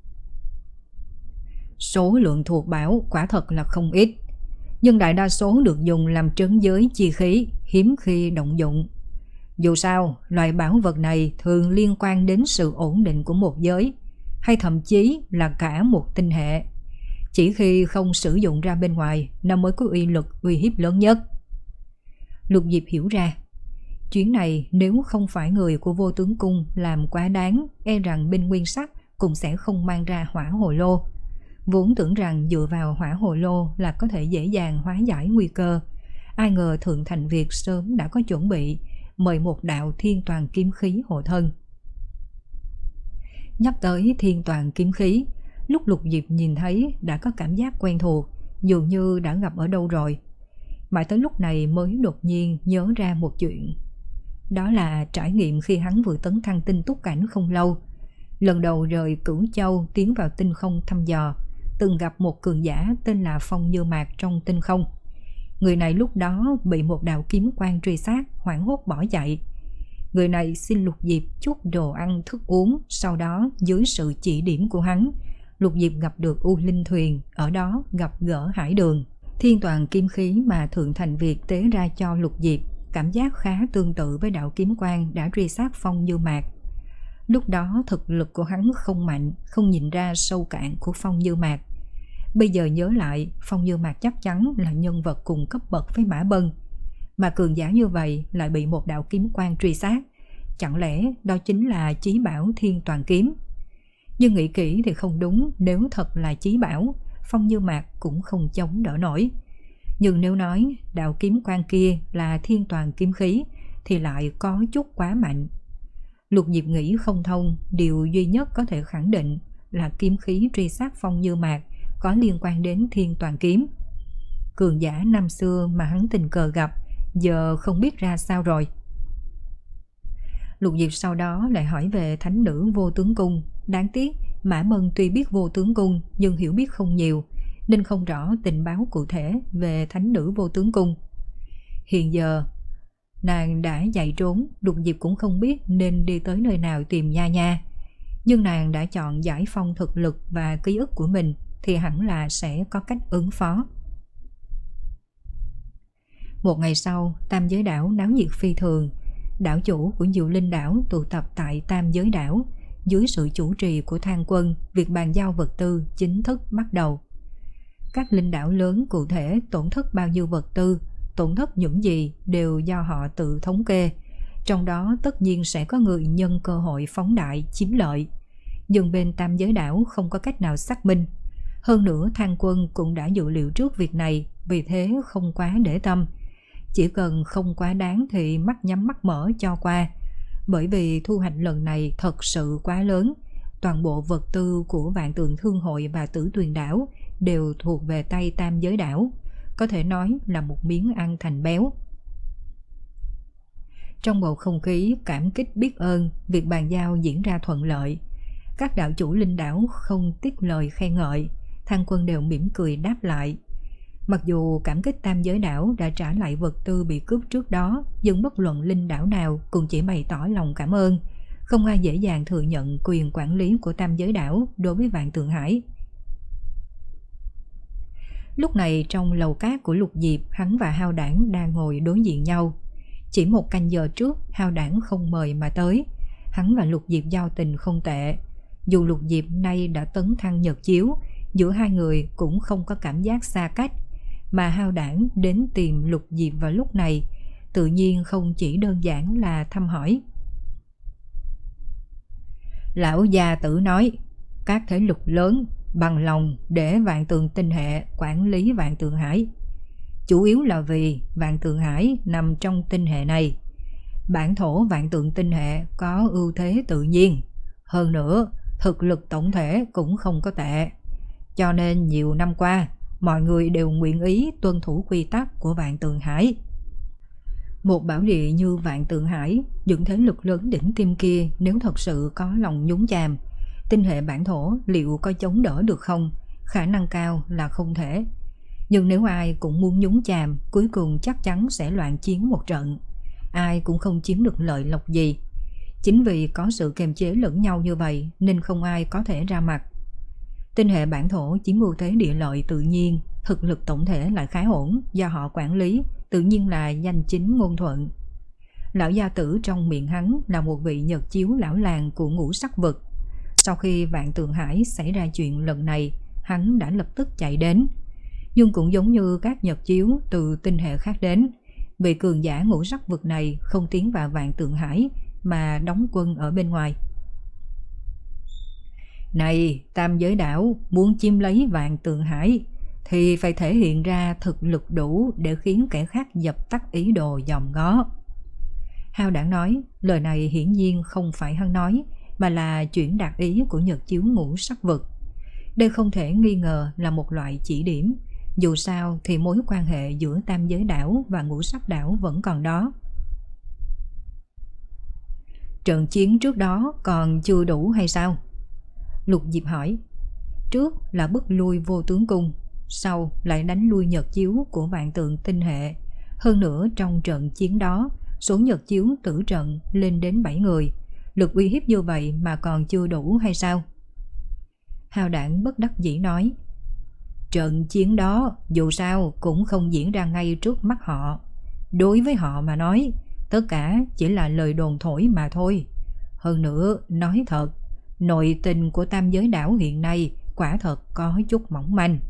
Số lượng thuộc bảo quả thật là không ít, nhưng đại đa số được dùng làm trấn giới chi khí, hiếm khi động dụng. Dù sao, loại bảo vật này thường liên quan đến sự ổn định của một giới, hay thậm chí là cả một tinh hệ. Chỉ khi không sử dụng ra bên ngoài, nó mới có uy lực uy hiếp lớn nhất. Lục Diệp hiểu ra, chuyến này nếu không phải người của Vô Tướng Cung làm quá đáng, e rằng bên Nguyên Sắc cũng sẽ không mang ra hỏa hồ lô. Vốn tưởng rằng dựa vào hỏa hồ lô là có thể dễ dàng hóa giải nguy cơ. Ai ngờ Thượng Thành Việt sớm đã có chuẩn bị, mời một đạo thiên toàn kiếm khí hộ thân. Nhắc tới thiên toàn kiếm khí, lúc Lục Diệp nhìn thấy đã có cảm giác quen thuộc, dường như đã gặp ở đâu rồi. Mãi tới lúc này mới đột nhiên nhớ ra một chuyện. Đó là trải nghiệm khi hắn vừa tấn thăng tinh túc cảnh không lâu. Lần đầu rời Cửu Châu tiến vào tinh không thăm dò, từng gặp một cường giả tên là Phong Như Mạc trong tinh không. Người này lúc đó bị một đạo kiếm quang truy sát, hoảng hốt bỏ chạy. Người này xin Lục Diệp chút đồ ăn thức uống, sau đó dưới sự chỉ điểm của hắn, Lục Diệp gặp được U Linh Thuyền, ở đó gặp gỡ Hải Đường. Thiên toàn kiếm khí mà Thượng Thành Việt tế ra cho Lục Diệp cảm giác khá tương tự với đạo kiếm quang đã truy sát Phong Như Mạc. Lúc đó thực lực của hắn không mạnh, không nhìn ra sâu cạn của Phong Như Mạc. Bây giờ nhớ lại, Phong Như Mạc chắc chắn là nhân vật cùng cấp bậc với Mã Bân. Mà cường giả như vậy lại bị một đạo kiếm quang truy sát, chẳng lẽ đó chính là chí bảo thiên toàn kiếm? Nhưng nghĩ kỹ thì không đúng, nếu thật là chí bảo, Phong Như Mạc cũng không chống đỡ nổi. Nhưng nếu nói đạo kiếm quang kia là thiên toàn kiếm khí thì lại có chút quá mạnh. Lục Diệp nghĩ không thông, điều duy nhất có thể khẳng định là kiếm khí truy sát Phong Như Mạc có liên quan đến thiên toàn kiếm. Cường giả năm xưa mà hắn tình cờ gặp giờ không biết ra sao rồi. Lục Diệp sau đó lại hỏi về thánh nữ Vô Tướng Cung. Đáng tiếc Mã Mân tuy biết Vô Tướng Cung nhưng hiểu biết không nhiều, nên không rõ tình báo cụ thể về thánh nữ Vô Tướng Cung. Hiện giờ nàng đã chạy trốn, Lục Diệp cũng không biết nên đi tới nơi nào tìm Nha Nha. Nhưng nàng đã chọn giải phong thực lực và ký ức của mình thì hẳn là sẽ có cách ứng phó. Một ngày sau, Tam Giới Đảo náo nhiệt phi thường. Đảo chủ của nhiều linh đảo tụ tập tại Tam Giới Đảo. Dưới sự chủ trì của Thang Quân, việc bàn giao vật tư chính thức bắt đầu. Các linh đảo lớn cụ thể tổn thất bao nhiêu vật tư, tổn thất những gì đều do họ tự thống kê. Trong đó tất nhiên sẽ có người nhân cơ hội phóng đại chiếm lợi. Nhưng bên Tam Giới Đảo không có cách nào xác minh. Hơn nữa Thang Quân cũng đã dự liệu trước việc này, vì thế không quá để tâm. Chỉ cần không quá đáng thì mắt nhắm mắt mở cho qua. Bởi vì thu hoạch lần này thật sự quá lớn. Toàn bộ vật tư của Vạn Tượng Thương Hội và Tử Tuyền Đảo đều thuộc về tay Tam Giới Đảo, có thể nói là một miếng ăn thành béo. Trong bầu không khí cảm kích biết ơn, việc bàn giao diễn ra thuận lợi. Các đạo chủ linh đảo không tiếc lời khen ngợi, Thang Quân đều mỉm cười đáp lại. Mặc dù cảm kích Tam Giới Đảo đã trả lại vật tư bị cướp trước đó, nhưng bất luận linh đảo nào cũng chỉ bày tỏ lòng cảm ơn. Không ai dễ dàng thừa nhận quyền quản lý của Tam Giới Đảo đối với Vạn Tượng Hải. Lúc này trong lầu cát của Lục Diệp, hắn và Hao Đảng đang ngồi đối diện nhau. Chỉ một canh giờ trước, Hao Đảng không mời mà tới. Hắn và Lục Diệp giao tình không tệ. Dù Lục Diệp nay đã tấn thăng nhật chiếu, giữa hai người cũng không có cảm giác xa cách. Mà Hao Đảng đến tìm Lục Diệp vào lúc này, tự nhiên không chỉ đơn giản là thăm hỏi. Lão gia tử nói, các thế lực lớn bằng lòng để Vạn Tượng Tinh Hệ quản lý Vạn Tượng Hải. Chủ yếu là vì Vạn Tượng Hải nằm trong tinh hệ này. Bản thổ Vạn Tượng Tinh Hệ có ưu thế tự nhiên. Hơn nữa, thực lực tổng thể cũng không có tệ. Cho nên nhiều năm qua, mọi người đều nguyện ý tuân thủ quy tắc của Vạn Tượng Hải. Một bảo địa như Vạn Tượng Hải, những thế lực lớn đỉnh tiêm kia nếu thật sự có lòng nhúng chàm, tinh hệ bản thổ liệu có chống đỡ được không? Khả năng cao là không thể. Nhưng nếu ai cũng muốn nhúng chàm, cuối cùng chắc chắn sẽ loạn chiến một trận. Ai cũng không chiếm được lợi lộc gì. Chính vì có sự kiềm chế lẫn nhau như vậy nên không ai có thể ra mặt. Tinh hệ bản thổ chiếm ưu thế địa lợi tự nhiên, thực lực tổng thể lại khá ổn, do họ quản lý, tự nhiên là danh chính ngôn thuận. Lão gia tử trong miệng hắn là một vị nhật chiếu lão làng của ngũ sắc vực. Sau khi Vạn Tượng Hải xảy ra chuyện lần này, hắn đã lập tức chạy đến. Nhưng cũng giống như các nhật chiếu từ tinh hệ khác đến, vị cường giả ngũ sắc vực này không tiến vào Vạn Tượng Hải mà đóng quân ở bên ngoài. Này, Tam Giới Đảo muốn chiếm lấy Vạn Tượng Hải thì phải thể hiện ra thực lực đủ để khiến kẻ khác dập tắt ý đồ dòm ngó. Hao Đảng nói, lời này hiển nhiên không phải hắn nói, mà là chuyển đạt ý của nhật chiếu ngũ sắc vực. Đây không thể nghi ngờ là một loại chỉ điểm. Dù sao thì mối quan hệ giữa Tam Giới Đảo và ngũ sắc đảo vẫn còn đó. Trận chiến trước đó còn chưa đủ hay sao? Lục Diệp hỏi. Trước là bức lui Vô Tướng Cung, sau lại đánh lui nhật chiếu của Vạn Tượng Tinh Hệ. Hơn nữa trong trận chiến đó, số nhật chiếu tử trận lên đến bảy người. Lực uy hiếp như vậy mà còn chưa đủ hay sao? Hao Đảng bất đắc dĩ nói. Trận chiến đó dù sao cũng không diễn ra ngay trước mắt họ. Đối với họ mà nói, tất cả chỉ là lời đồn thổi mà thôi. Hơn nữa, nói thật, nội tình của Tam Giới Đảo hiện nay quả thật có chút mỏng manh.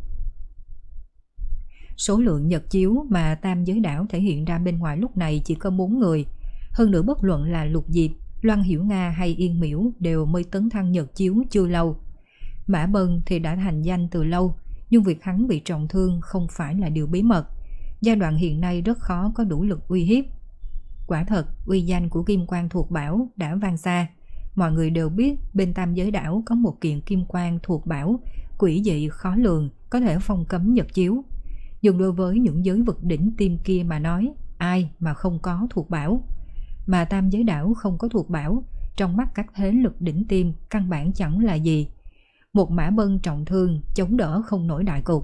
Số lượng nhật chiếu mà Tam Giới Đảo thể hiện ra bên ngoài lúc này chỉ có bốn người. Hơn nữa bất luận là Lục Diệp, Loan Hiểu Nga hay Yên Miễu đều mới tấn thăng nhật chiếu chưa lâu. Mã Bân thì đã thành danh từ lâu, nhưng việc hắn bị trọng thương không phải là điều bí mật. Giai đoạn hiện nay rất khó có đủ lực uy hiếp. Quả thật, uy danh của kim quan thuộc bảo đã vang xa. Mọi người đều biết bên Tam Giới Đảo có một kiện kim quan thuộc bảo, quỷ dị khó lường, có thể phong cấm nhật chiếu. Nhưng đối với những giới vực đỉnh tiêm kia mà nói, ai mà không có thuộc bảo. Mà Tam Giới Đảo không có thuộc bảo, trong mắt các thế lực đỉnh tiêm căn bản chẳng là gì. Một Mã Bân trọng thương chống đỡ không nổi đại cục.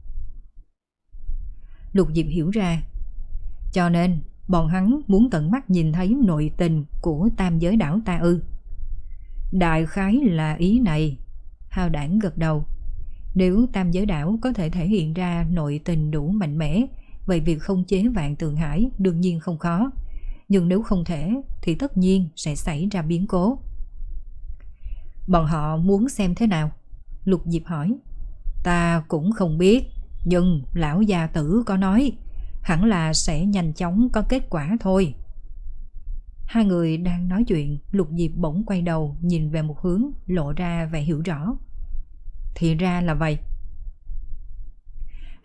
Lục Diệp hiểu ra. Cho nên bọn hắn muốn tận mắt nhìn thấy nội tình của Tam Giới Đảo ta ư? Đại khái là ý này. Hao Đảng gật đầu. Nếu Tam Giới Đảo có thể thể hiện ra nội tình đủ mạnh mẽ, vậy việc không chế Vạn Tượng Hải đương nhiên không khó. Nhưng nếu không thể thì tất nhiên sẽ xảy ra biến cố. Bọn họ muốn xem thế nào? Lục Diệp hỏi. Ta cũng không biết, nhưng lão gia tử có nói hẳn là sẽ nhanh chóng có kết quả thôi. Hai người đang nói chuyện, Lục Diệp bỗng quay đầu nhìn về một hướng, lộ ra vẻ hiểu rõ. Thì ra là vậy.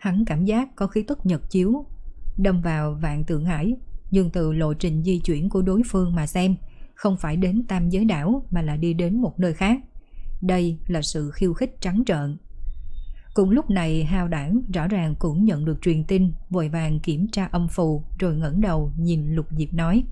Hắn cảm giác có khí tức nhật chiếu đâm vào Vạn Tượng Hải, nhưng từ lộ trình di chuyển của đối phương mà xem, không phải đến Tam Giới Đảo mà là đi đến một nơi khác. Đây là sự khiêu khích trắng trợn. Cùng lúc này Hao Đảng rõ ràng cũng nhận được truyền tin, vội vàng kiểm tra âm phù rồi ngẩng đầu nhìn Lục Diệp nói: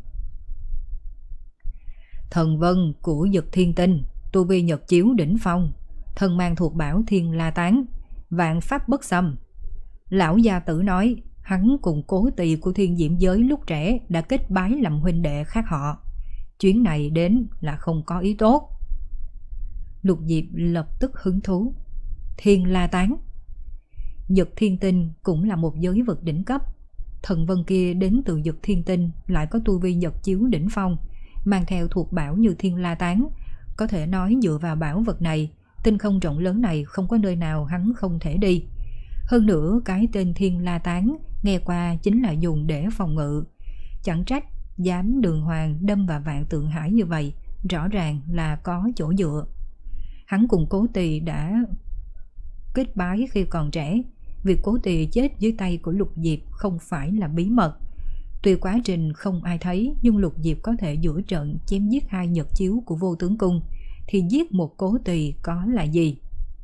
Thần vân của Dực Thiên Tinh, tu vi nhật chiếu đỉnh phong, thân mang thuộc bảo Thiên La Tán, vạn pháp bất xâm. Lão gia tử nói hắn cùng Cố Tỳ của Thiên Diễm Giới lúc trẻ đã kết bái làm huynh đệ khác họ. Chuyến này đến là không có ý tốt. Lục Diệp lập tức hứng thú. Thiên La Tán, Dực Thiên Tinh cũng là một giới vực đỉnh cấp. Thần vân kia đến từ Dực Thiên Tinh, lại có tu vi nhật chiếu đỉnh phong, mang theo thuộc bảo như Thiên La Tán. Có thể nói dựa vào bảo vật này, tinh không rộng lớn này không có nơi nào hắn không thể đi. Hơn nữa cái tên Thiên La Tán nghe qua chính là dùng để phòng ngự. Chẳng trách dám đường hoàng đâm vào Vạn Tượng Hải như vậy, rõ ràng là có chỗ dựa. Hắn cùng Cố Tỳ đã kết bái khi còn trẻ. Việc Cố Tỳ chết dưới tay của Lục Diệp không phải là bí mật. Tuy quá trình không ai thấy, nhưng Lục Diệp có thể giữa trận chém giết hai nhật chiếu của Vô Tướng Cung, thì giết một Cố Tỳ có là gì?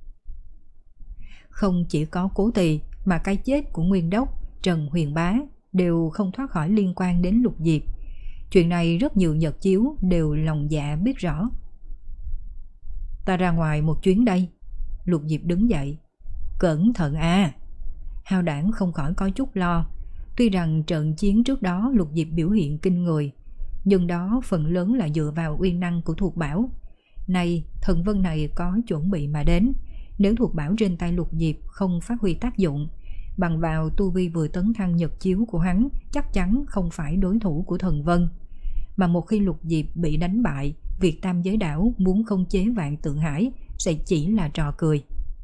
Không chỉ có Cố Tỳ, mà cái chết của Nguyên Đốc, Trần Huyền Bá đều không thoát khỏi liên quan đến Lục Diệp. Chuyện này rất nhiều nhật chiếu đều lòng dạ biết rõ. Ta ra ngoài một chuyến đây. Lục Diệp đứng dậy. Cẩn thận à. Hao Đảng không khỏi có chút lo. Tuy rằng trận chiến trước đó Lục Diệp biểu hiện kinh người, nhưng đó phần lớn là dựa vào uy năng của thuộc bảo. Này thần vân này có chuẩn bị mà đến. Nếu thuộc bảo trên tay Lục Diệp không phát huy tác dụng, bằng vào tu vi vừa tấn thăng nhật chiếu của hắn, chắc chắn không phải đối thủ của thần vân. Mà một khi Lục Diệp bị đánh bại, việc Tam Giới Đảo muốn khống chế Vạn Tượng Hải sẽ chỉ là trò cười.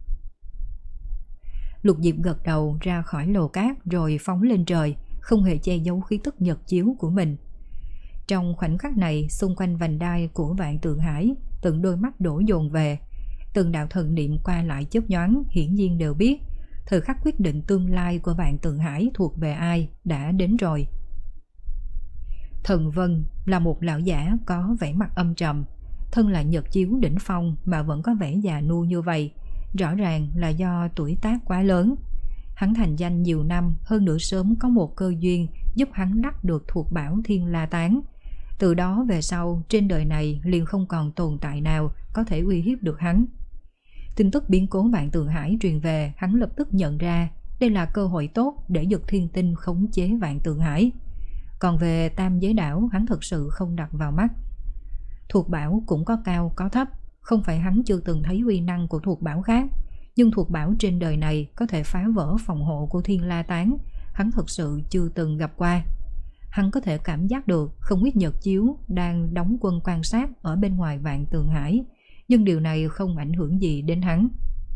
Lục Diệp gật đầu ra khỏi lồ cát rồi phóng lên trời, không hề che giấu khí tức nhật chiếu của mình. Trong khoảnh khắc này, xung quanh vành đai của Vạn Tượng Hải, từng đôi mắt đổ dồn về, từng đạo thần niệm qua lại chớp nhoáng, hiển nhiên đều biết thời khắc quyết định tương lai của Vạn Tượng Hải thuộc về ai đã đến rồi. Thần Vân là một lão giả có vẻ mặt âm trầm, thân là nhật chiếu đỉnh phong mà vẫn có vẻ già nua như vậy, rõ ràng là do tuổi tác quá lớn. Hắn thành danh nhiều năm, hơn nữa sớm có một cơ duyên giúp hắn đắc được thuộc bảo Thiên La Tán. Từ đó về sau, trên đời này liền không còn tồn tại nào có thể uy hiếp được hắn. Tin tức biến cố Vạn Tượng Hải truyền về, hắn lập tức nhận ra đây là cơ hội tốt để Dực Thiên Tinh khống chế Vạn Tượng Hải. Còn về Tam Giới Đảo, hắn thực sự không đặt vào mắt. Thuộc bảo cũng có cao có thấp, không phải hắn chưa từng thấy uy năng của thuộc bảo khác, nhưng thuộc bảo trên đời này có thể phá vỡ phòng hộ của Thiên La Tán, hắn thực sự chưa từng gặp qua. Hắn có thể cảm giác được không ít nhật chiếu đang đóng quân quan sát ở bên ngoài Vạn Tượng Hải, nhưng điều này không ảnh hưởng gì đến hắn.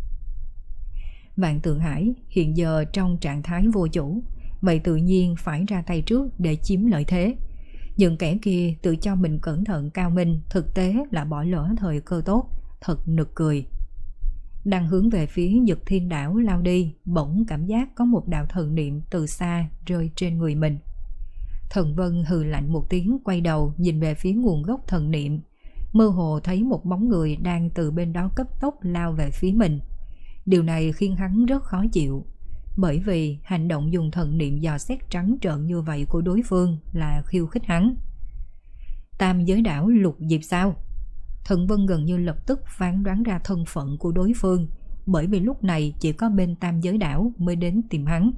Vạn Tượng Hải hiện giờ trong trạng thái vô chủ, vậy tự nhiên phải ra tay trước để chiếm lợi thế. Những kẻ kia tự cho mình cẩn thận cao minh, thực tế là bỏ lỡ thời cơ tốt, thật nực cười. Đang hướng về phía Dực Thiên Đảo lao đi, bỗng cảm giác có một đạo thần niệm từ xa rơi trên người mình. Thần Vân hừ lạnh một tiếng, quay đầu nhìn về phía nguồn gốc thần niệm, mơ hồ thấy một bóng người đang từ bên đó cấp tốc lao về phía mình. Điều này khiến hắn rất khó chịu, bởi vì hành động dùng thần niệm dò xét trắng trợn như vậy của đối phương là khiêu khích hắn. Tam Giới Đảo Lục Diệp sao? Thần Vân gần như lập tức phán đoán ra thân phận của đối phương, bởi vì lúc này chỉ có bên Tam Giới Đảo mới đến tìm hắn.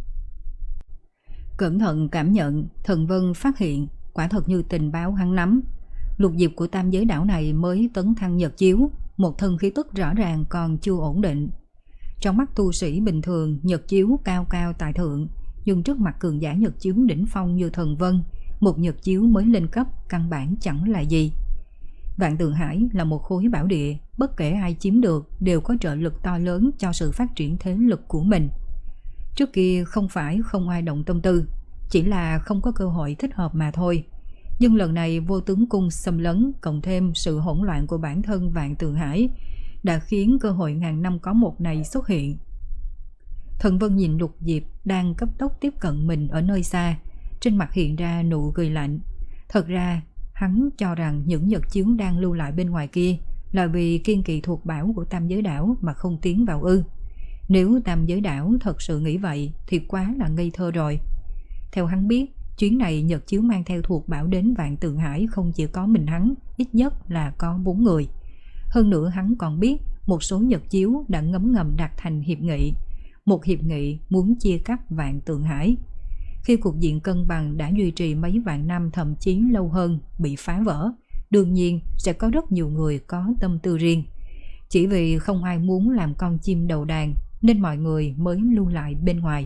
Cẩn thận cảm nhận, Thần Vân phát hiện quả thật như tình báo hắn nắm. Lục Diệp của Tam Giới Đảo này mới tấn thăng nhật chiếu, một thân khí tức rõ ràng còn chưa ổn định. Trong mắt tu sĩ bình thường, nhật chiếu cao cao tại thượng, nhưng trước mặt cường giả nhật chiếu đỉnh phong như Thần Vân, một nhật chiếu mới lên cấp căn bản chẳng là gì. Vạn Tượng Hải là một khối bảo địa, bất kể ai chiếm được đều có trợ lực to lớn cho sự phát triển thế lực của mình. Trước kia không phải không ai động tâm tư, chỉ là không có cơ hội thích hợp mà thôi. Nhưng lần này Vô Tướng Cung xâm lấn, cộng thêm sự hỗn loạn của bản thân Vạn Tượng Hải, đã khiến cơ hội ngàn năm có một này xuất hiện. Thần Vân nhìn Lục Diệp đang cấp tốc tiếp cận mình ở nơi xa, trên mặt hiện ra nụ cười lạnh. Thật ra hắn cho rằng những nhật chiếu đang lưu lại bên ngoài kia là vì kiên kỵ thuộc bảo của Tam Giới Đảo mà không tiến vào ư. Nếu Tam Giới Đảo thật sự nghĩ vậy thì quá là ngây thơ rồi. Theo hắn biết, chuyến này nhật chiếu mang theo thuộc bảo đến Vạn Tượng Hải không chỉ có mình hắn, ít nhất là có bốn người. Hơn nữa hắn còn biết một số nhật chiếu đã ngấm ngầm đặt thành hiệp nghị, một hiệp nghị muốn chia cắt Vạn Tượng Hải. Khi cục diện cân bằng đã duy trì mấy vạn năm thậm chí lâu hơn bị phá vỡ, đương nhiên sẽ có rất nhiều người có tâm tư riêng. Chỉ vì không ai muốn làm con chim đầu đàn nên mọi người mới lưu lại bên ngoài.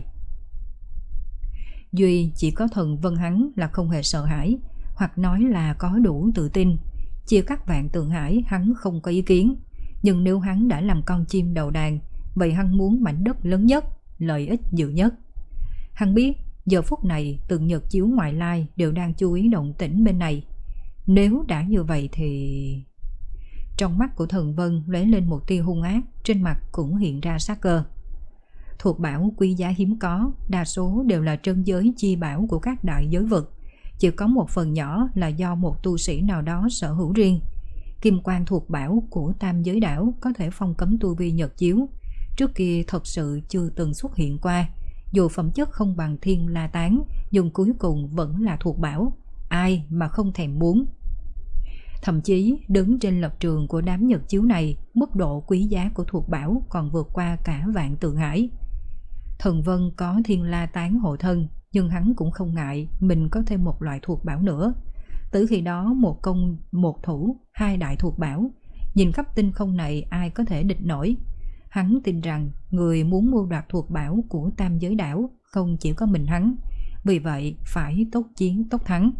Duy chỉ có Thần Vân hắn là không hề sợ hãi, hoặc nói là có đủ tự tin. Chia cắt Vạn Tượng Hải hắn không có ý kiến, nhưng nếu hắn đã làm con chim đầu đàn, vậy hắn muốn mảnh đất lớn nhất, lợi ích nhiều nhất. Hắn biết giờ phút này từng nhật chiếu ngoại lai đều đang chú ý động tĩnh bên này. Nếu đã như vậy thì... Trong mắt của Thần Vân lóe lên một tia hung ác, trên mặt cũng hiện ra sát cơ. Thuộc bảo quý giá hiếm có, đa số đều là trân giới chi bảo của các đại giới vực, chỉ có một phần nhỏ là do một tu sĩ nào đó sở hữu riêng. Kim quan thuộc bảo của Tam Giới Đảo có thể phong cấm tu vi nhật chiếu, trước kia thật sự chưa từng xuất hiện qua. Dù phẩm chất không bằng Thiên La Tán, nhưng cuối cùng vẫn là thuộc bảo, ai mà không thèm muốn. Thậm chí đứng trên lập trường của đám nhật chiếu này, mức độ quý giá của thuộc bảo còn vượt qua cả Vạn Tượng Hải. Thần Vân có Thiên La Tán hộ thân, nhưng hắn cũng không ngại mình có thêm một loại thuộc bảo nữa. Từ khi đó một công một thủ, hai đại thuộc bảo, nhìn khắp tinh không này ai có thể địch nổi. Hắn tin rằng người muốn mua đoạt thuộc bảo của Tam Giới Đảo không chỉ có mình hắn, vì vậy phải tốt chiến tốt thắng.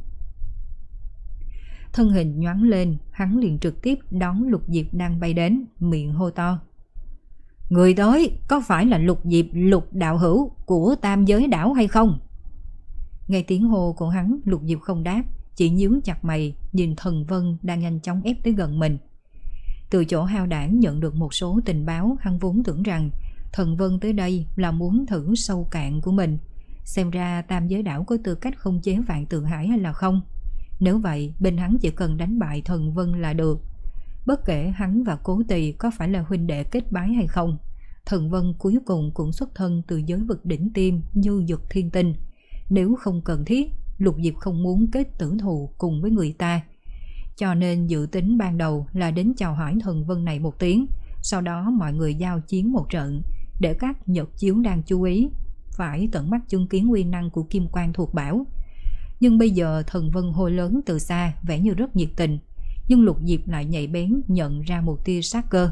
Thân hình nhoáng lên, hắn liền trực tiếp đón Lục Diệp đang bay đến, miệng hô to: Người tới có phải là Lục Diệp, Lục đạo hữu của Tam Giới Đảo hay không? Nghe tiếng hô của hắn, Lục Diệp không đáp, chỉ nhướng chặt mày nhìn Thần Vân đang nhanh chóng ép tới gần mình. Từ chỗ Hao Đảng nhận được một số tình báo, hắn vốn tưởng rằng Thần Vân tới đây là muốn thử sâu cạn của mình. Xem ra Tam Giới Đảo có tư cách khống chế Vạn Tượng Hải hay là không? Nếu vậy, bên hắn chỉ cần đánh bại Thần Vân là được. Bất kể hắn và Cố Tỳ có phải là huynh đệ kết bái hay không, Thần Vân cuối cùng cũng xuất thân từ giới vực đỉnh tiêm như Dực Thiên Tinh. Nếu không cần thiết, Lục Diệp không muốn kết tử thù cùng với người ta. Cho nên dự tính ban đầu là đến chào hỏi Thần Vân này một tiếng, sau đó mọi người giao chiến một trận, để các nhật chiếu đang chú ý phải tận mắt chứng kiến uy năng của kim quan thuộc bảo. Nhưng bây giờ Thần Vân hô lớn từ xa, vẻ như rất nhiệt tình, nhưng Lục Diệp lại nhạy bén nhận ra một tia sát cơ.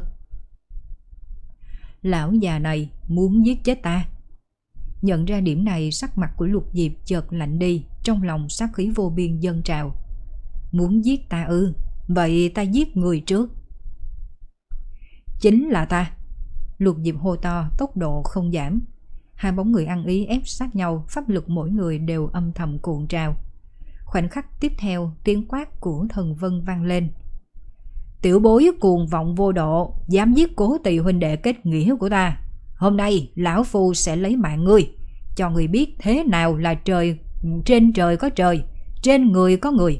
Lão già này muốn giết chết ta. Nhận ra điểm này, sắc mặt của Lục Diệp chợt lạnh đi, trong lòng sát khí vô biên dâng trào. Muốn giết ta ư? Vậy ta giết người trước. Chính là ta. Lục Diệp hô to, tốc độ không giảm. Hai bóng người ăn ý ép sát nhau, pháp lực mỗi người đều âm thầm cuộn trào. Khoảnh khắc tiếp theo, tiếng quát của Thần Vân vang lên. Tiểu bối cuồng vọng vô độ, dám giết Cố Tỳ huynh đệ kết nghĩa của ta. Hôm nay lão phu sẽ lấy mạng ngươi, cho người biết thế nào là trời, trên trời có trời, trên người có người.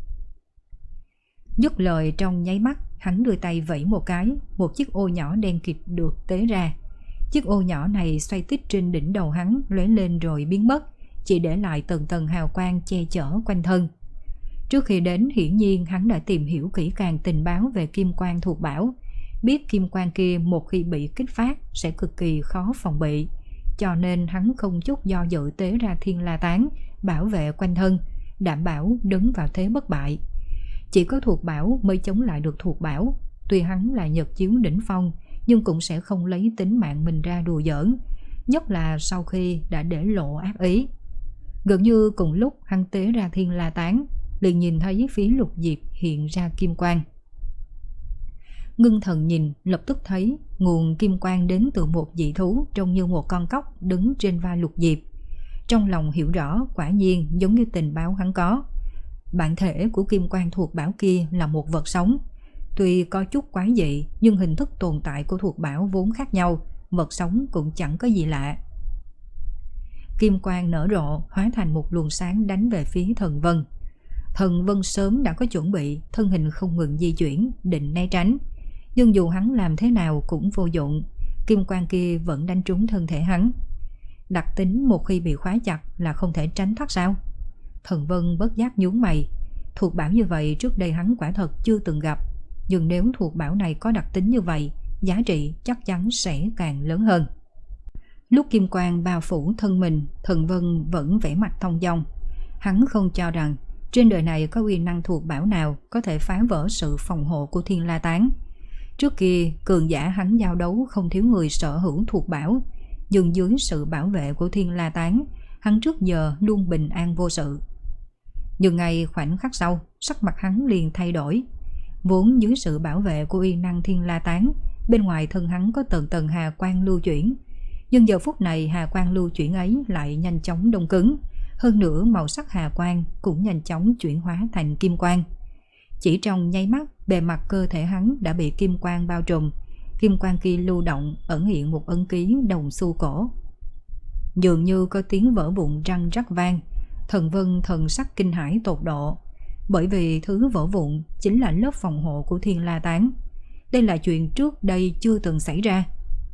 Dứt lời trong nháy mắt, hắn đưa tay vẫy một cái, một chiếc ô nhỏ đen kịt được tế ra. Chiếc ô nhỏ này xoay tít trên đỉnh đầu hắn, lóe lên rồi biến mất, chỉ để lại tầng tầng hào quang che chở quanh thân. Trước khi đến, hiển nhiên hắn đã tìm hiểu kỹ càng tình báo về kim quan thuộc bảo, biết kim quan kia một khi bị kích phát sẽ cực kỳ khó phòng bị, cho nên hắn không chút do dự tế ra Thiên La Tán bảo vệ quanh thân, đảm bảo đứng vào thế bất bại. Chỉ có thuộc bảo mới chống lại được thuộc bảo. Tuy hắn là nhật chiếu đỉnh phong, nhưng cũng sẽ không lấy tính mạng mình ra đùa giỡn, nhất là sau khi đã để lộ ác ý. Gần như cùng lúc hắn tế ra Thiên La Tán, liền nhìn thấy phía Lục Diệp hiện ra kim quang. Ngưng thần nhìn, lập tức thấy nguồn kim quang đến từ một dị thú trông như một con cóc đứng trên vai Lục Diệp. Trong lòng hiểu rõ, quả nhiên giống như tình báo hắn có. Bản thể của kim quang thuộc bảo kia là một vật sống. Tuy có chút quái dị, nhưng hình thức tồn tại của thuộc bảo vốn khác nhau, vật sống cũng chẳng có gì lạ. kim quang nở rộ hóa thành một luồng sáng đánh về phía Thần Vân. Thần Vân sớm đã có chuẩn bị, thân hình không ngừng di chuyển, định né tránh. Nhưng dù hắn làm thế nào cũng vô dụng, kim quang kia vẫn đánh trúng thân thể hắn. Đặc tính một khi bị khóa chặt là không thể tránh thoát sao? Thần Vân bất giác nhướng mày. Thuộc bảo như vậy trước đây hắn quả thật chưa từng gặp, nhưng nếu thuộc bảo này có đặc tính như vậy, giá trị chắc chắn sẽ càng lớn hơn. Lúc kim quang bao phủ thân mình, Thần Vân vẫn vẻ mặt thong dong. Hắn không cho rằng trên đời này có uy năng thuộc bảo nào có thể phá vỡ sự phòng hộ của Thiên La Tán. Trước kia, cường giả hắn giao đấu không thiếu người sở hữu thuộc bảo, nhưng dưới sự bảo vệ của Thiên La Tán, hắn trước giờ luôn bình an vô sự. Nhưng ngay khoảnh khắc sau, sắc mặt hắn liền thay đổi. Vốn dưới sự bảo vệ của uy năng Thiên La Tán, bên ngoài thân hắn có tầng tầng hà quang lưu chuyển. Nhưng giờ phút này hà quang lưu chuyển ấy lại nhanh chóng đông cứng. Hơn nữa màu sắc hà quang cũng nhanh chóng chuyển hóa thành kim quang. Chỉ trong nháy mắt, bề mặt cơ thể hắn đã bị kim quang bao trùm. Kim quang kia lưu động ẩn hiện một ấn ký đồng xu cổ. Dường như có tiếng vỡ vụn răng rắc vang. Thần Vân thần sắc kinh hãi tột độ, bởi vì thứ vỡ vụn chính là lớp phòng hộ của Thiên La Tán. Đây là chuyện trước đây chưa từng xảy ra.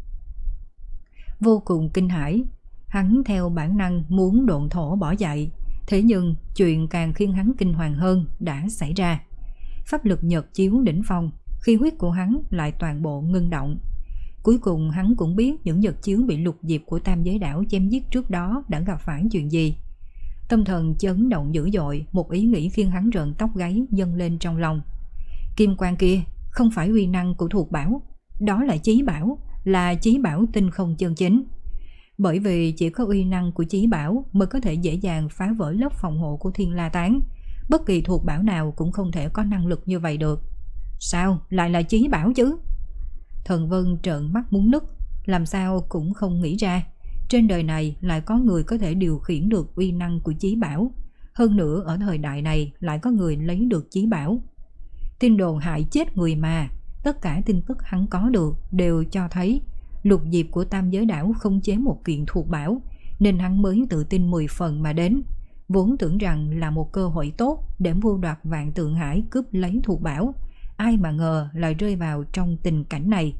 Vô cùng kinh hãi, hắn theo bản năng muốn độn thổ bỏ chạy. Thế nhưng chuyện càng khiến hắn kinh hoàng hơn đã xảy ra. Pháp lực nhật chiếu đỉnh phong, khí huyết của hắn lại toàn bộ ngưng động. Cuối cùng hắn cũng biết những nhật chiếu bị lục diệp của Tam Giới Đảo chém giết trước đó đã gặp phải chuyện gì. Tâm thần chấn động dữ dội, một ý nghĩ khiến hắn rợn tóc gáy dâng lên trong lòng. Kim quang kia không phải uy năng của thuộc bảo, đó là chí bảo, là chí bảo tinh không chân chính. Bởi vì chỉ có uy năng của chí bảo mới có thể dễ dàng phá vỡ lớp phòng hộ của Thiên La Tán. Bất kỳ thuộc bảo nào cũng không thể có năng lực như vậy được. Sao lại là chí bảo chứ? Thần Vân trợn mắt muốn nứt, làm sao cũng không nghĩ ra trên đời này lại có người có thể điều khiển được uy năng của chí bảo. Hơn nữa ở thời đại này lại có người lấy được chí bảo. Tin đồn hại chết người mà, tất cả tin tức hắn có được đều cho thấy lục diệp của Tam Giới Đảo không chế một kiện thuộc bảo, nên hắn mới tự tin mười phần mà đến. Vốn tưởng rằng là một cơ hội tốt để mưu đoạt Vạn Tượng Hải cướp lấy thuộc bảo, ai mà ngờ lại rơi vào trong tình cảnh này.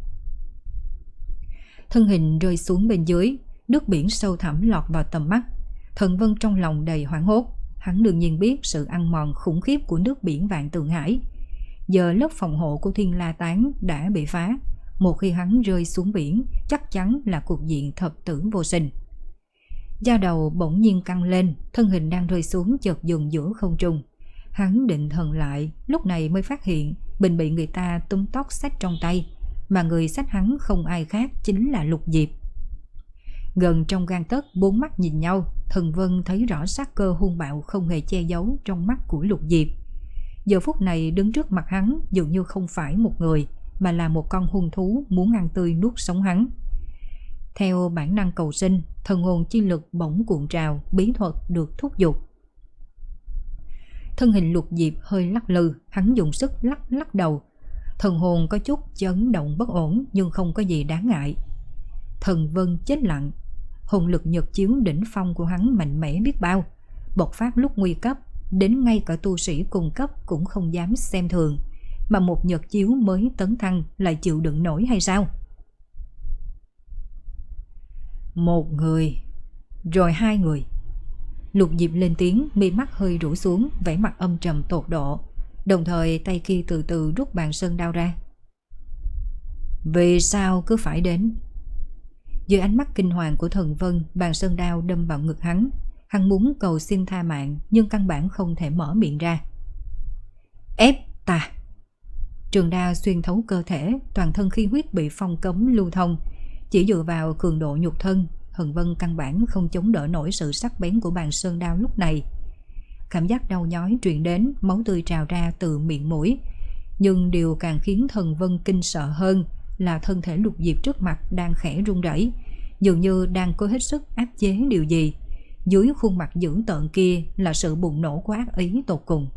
Thân hình rơi xuống bên dưới, nước biển sâu thẳm lọt vào tầm mắt. Thần Vân trong lòng đầy hoảng hốt. Hắn đương nhiên biết sự ăn mòn khủng khiếp của nước biển Vạn Tượng Hải. Giờ lớp phòng hộ của Thiên La Tán đã bị phá. Một khi hắn rơi xuống biển, chắc chắn là cuộc diện thập tử vô sinh. Da đầu bỗng nhiên căng lên, thân hình đang rơi xuống chợt dừng giữa không trung. Hắn định thần lại, lúc này mới phát hiện mình bị người ta túm tóc xách trong tay, mà người xách hắn không ai khác chính là Lục Diệp. Gần trong gang tấc, bốn mắt nhìn nhau, Thần Vân thấy rõ sát cơ hung bạo không hề che giấu trong mắt của Lục Diệp. Giờ phút này đứng trước mặt hắn dường như không phải một người, mà là một con hung thú muốn ăn tươi nuốt sống hắn. Theo bản năng cầu sinh, thần hồn chi lực bỗng cuộn trào, bí thuật được thúc giục. Thân hình Lục Diệp hơi lắc lư, hắn dùng sức lắc lắc đầu. Thần hồn có chút chấn động bất ổn nhưng không có gì đáng ngại. Thần Vân chết lặng, hồn lực nhật chiếu đỉnh phong của hắn mạnh mẽ biết bao, bộc phát lúc nguy cấp, đến ngay cả tu sĩ cùng cấp cũng không dám xem thường, mà một nhật chiếu mới tấn thăng lại chịu đựng nổi hay sao? Một người, rồi hai người. Lục Diệp lên tiếng, mi mắt hơi rũ xuống, vẻ mặt âm trầm tột độ, đồng thời tay kia từ từ rút bàn sơn đao ra. Vì sao cứ phải đến? Dưới ánh mắt kinh hoàng của Thần Vân, bàn sơn đao đâm vào ngực hắn. Hắn muốn cầu xin tha mạng nhưng căn bản không thể mở miệng ra. Ép ta! Trường đao xuyên thấu cơ thể, toàn thân khí huyết bị phong cấm lưu thông. Chỉ dựa vào cường độ nhục thân, Thần Vân căn bản không chống đỡ nổi sự sắc bén của bàn sơn đao lúc này. Cảm giác đau nhói truyền đến, máu tươi trào ra từ miệng mũi. Nhưng điều càng khiến Thần Vân kinh sợ hơn là thân thể Lục Diệp trước mặt đang khẽ run rẩy, dường như đang cố hết sức áp chế điều gì. Dưới khuôn mặt dữ tợn kia là sự bùng nổ của ác ý tột cùng.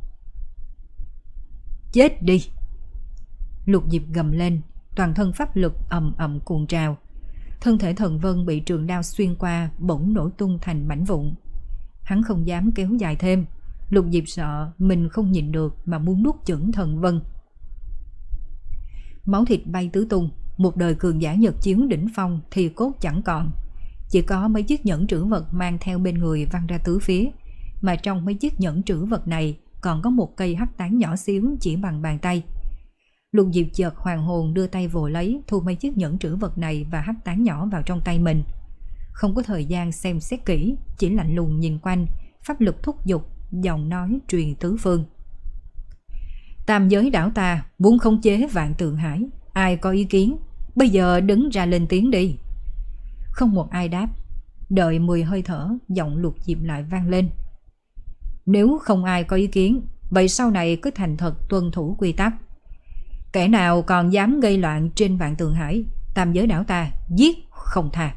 Chết đi! Lục Diệp gầm lên, toàn thân pháp lực ầm ầm cuồn trào. Thân thể Thần Vân bị trường đao xuyên qua bỗng nổ tung thành mảnh vụn. Hắn không dám kéo dài thêm. Lục Diệp sợ mình không nhịn được mà muốn nuốt chửng Thần Vân. Máu thịt bay tứ tung. Một đời cường giả Nhật Chiếu đỉnh phong thì cốt chẳng còn. Chỉ có mấy chiếc nhẫn trữ vật mang theo bên người văng ra tứ phía. Mà trong mấy chiếc nhẫn trữ vật này còn có một cây hắc tán nhỏ xíu chỉ bằng bàn tay. Lục Diệp chợt hoàn hồn đưa tay vồ lấy, thu mấy chiếc nhẫn trữ vật này và hắc tán nhỏ vào trong tay mình. Không có thời gian xem xét kỹ, chỉ lạnh lùng nhìn quanh, pháp lực thúc giục, giọng nói truyền tứ phương. Tam giới đảo ta muốn khống chế Vạn Tượng Hải, ai có ý kiến? Bây giờ đứng ra lên tiếng đi. Không một ai đáp. Đợi mười hơi thở, giọng Lục Diệp lại vang lên. Nếu không ai có ý kiến, vậy sau này cứ thành thật tuân thủ quy tắc. Kẻ nào còn dám gây loạn trên Vạn Tượng Hải, tam giới đảo ta giết không tha.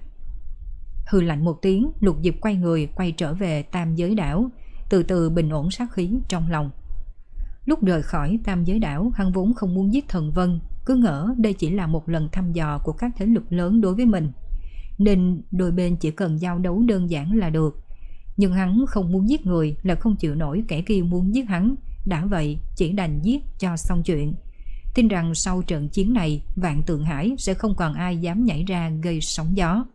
Hư lạnh một tiếng, Lục Diệp quay người quay trở về tam giới đảo, từ từ bình ổn sát khí trong lòng. Lúc rời khỏi tam giới đảo, hắn vốn không muốn giết Thần Vân, cứ ngỡ đây chỉ là một lần thăm dò của các thế lực lớn đối với mình, nên đôi bên chỉ cần giao đấu đơn giản là được. Nhưng hắn không muốn giết người là không chịu nổi kẻ kia muốn giết hắn, đã vậy chỉ đành giết cho xong chuyện. Tin rằng sau trận chiến này, Vạn Tượng Hải sẽ không còn ai dám nhảy ra gây sóng gió.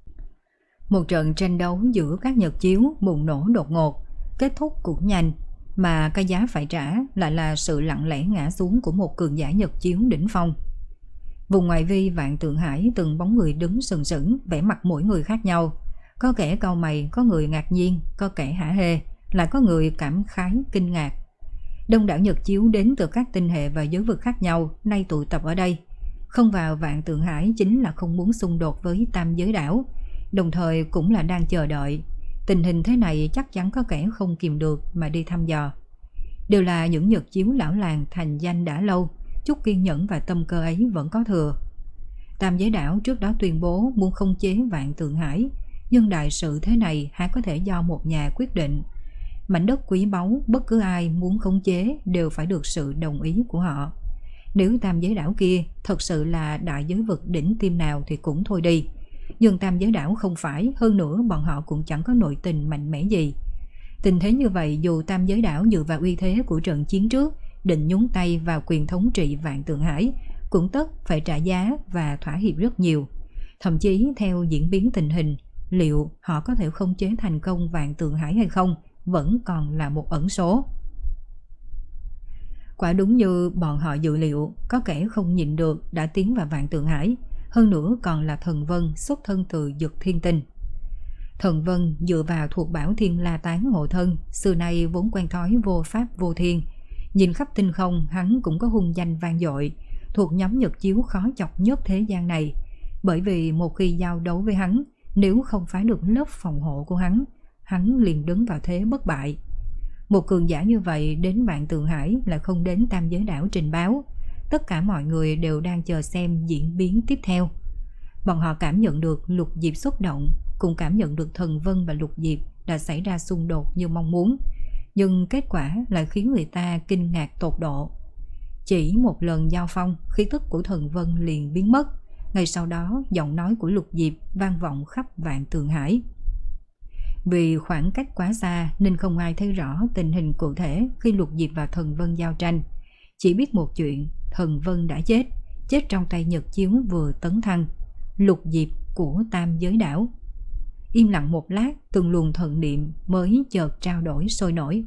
Một trận tranh đấu giữa các Nhật Chiếu bùng nổ đột ngột, kết thúc cũng nhanh, mà cái giá phải trả lại là sự lặng lẽ ngã xuống của một cường giả Nhật Chiếu đỉnh phong. Vùng ngoại vi Vạn Tượng Hải từng bóng người đứng sừng sững, vẻ mặt mỗi người khác nhau. Có kẻ cau mày, có người ngạc nhiên, có kẻ hả hê, lại có người cảm khái kinh ngạc. Đông đảo Nhật Chiếu đến từ các tinh hệ và giới vực khác nhau nay tụ tập ở đây. Không vào Vạn Tượng Hải chính là không muốn xung đột với tam giới đảo, đồng thời cũng là đang chờ đợi. Tình hình thế này chắc chắn có kẻ không kìm được mà đi thăm dò. Đều là những Nhật Chiếu lão làng thành danh đã lâu, chút kiên nhẫn và tâm cơ ấy vẫn có thừa. Tam giới đảo trước đó tuyên bố muốn khống chế Vạn Tượng Hải, nhưng đại sự thế này há có thể do một nhà quyết định. Mảnh đất quý báu, bất cứ ai muốn khống chế đều phải được sự đồng ý của họ. Nếu tam giới đảo kia thật sự là đại giới vực đỉnh tiêm nào thì cũng thôi đi, nhưng tam giới đảo không phải, hơn nữa bọn họ cũng chẳng có nội tình mạnh mẽ gì. Tình thế như vậy, dù tam giới đảo dựa vào uy thế của trận chiến trước định nhúng tay vào quyền thống trị Vạn Tượng Hải, cũng tất phải trả giá và thỏa hiệp rất nhiều. Thậm chí theo diễn biến tình hình, liệu họ có thể khống chế thành công Vạn Tượng Hải hay không vẫn còn là một ẩn số. Quả đúng như bọn họ dự liệu, có kẻ không nhịn được đã tiến vào Vạn Tượng Hải, hơn nữa còn là Thần Vân xuất thân từ Dực Thiên Tinh. Thần Vân dựa vào thuộc bảo Thiên La Tán hộ thân, xưa nay vốn quen thói vô pháp vô thiên. Nhìn khắp tinh không, hắn cũng có hung danh vang dội, thuộc nhóm Nhật Chiếu khó chọc nhất thế gian này. Bởi vì một khi giao đấu với hắn, nếu không phá được lớp phòng hộ của hắn, hắn liền đứng vào thế bất bại. Một cường giả như vậy đến Vạn Tượng Hải lại không đến tam giới đảo trình báo. Tất cả mọi người đều đang chờ xem diễn biến tiếp theo. Bọn họ cảm nhận được Lục Diệp xúc động, cũng cảm nhận được Thần Vân và Lục Diệp đã xảy ra xung đột như mong muốn, nhưng kết quả lại khiến người ta kinh ngạc tột độ. Chỉ một lần giao phong, khí tức của Thần Vân liền biến mất. Ngay sau đó, giọng nói của Lục Diệp vang vọng khắp Vạn Tượng Hải. Vì khoảng cách quá xa nên không ai thấy rõ tình hình cụ thể khi Lục Diệp và Thần Vân giao tranh. Chỉ biết một chuyện, Thần Vân đã chết, chết trong tay Nhật Chiếu vừa tấn thăng, Lục Diệp của tam giới đảo. Im lặng một lát, từng luồng thần niệm mới chợt trao đổi sôi nổi.